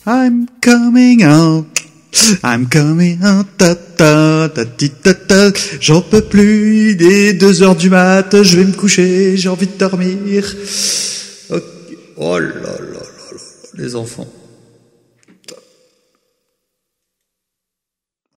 I'm coming out. I'm coming out, ta ta ta ti ta ta. J'en peux plus, il est 2h du mat, je vais me coucher, j'ai envie de dormir. Okay. Oh là là là là, les enfants.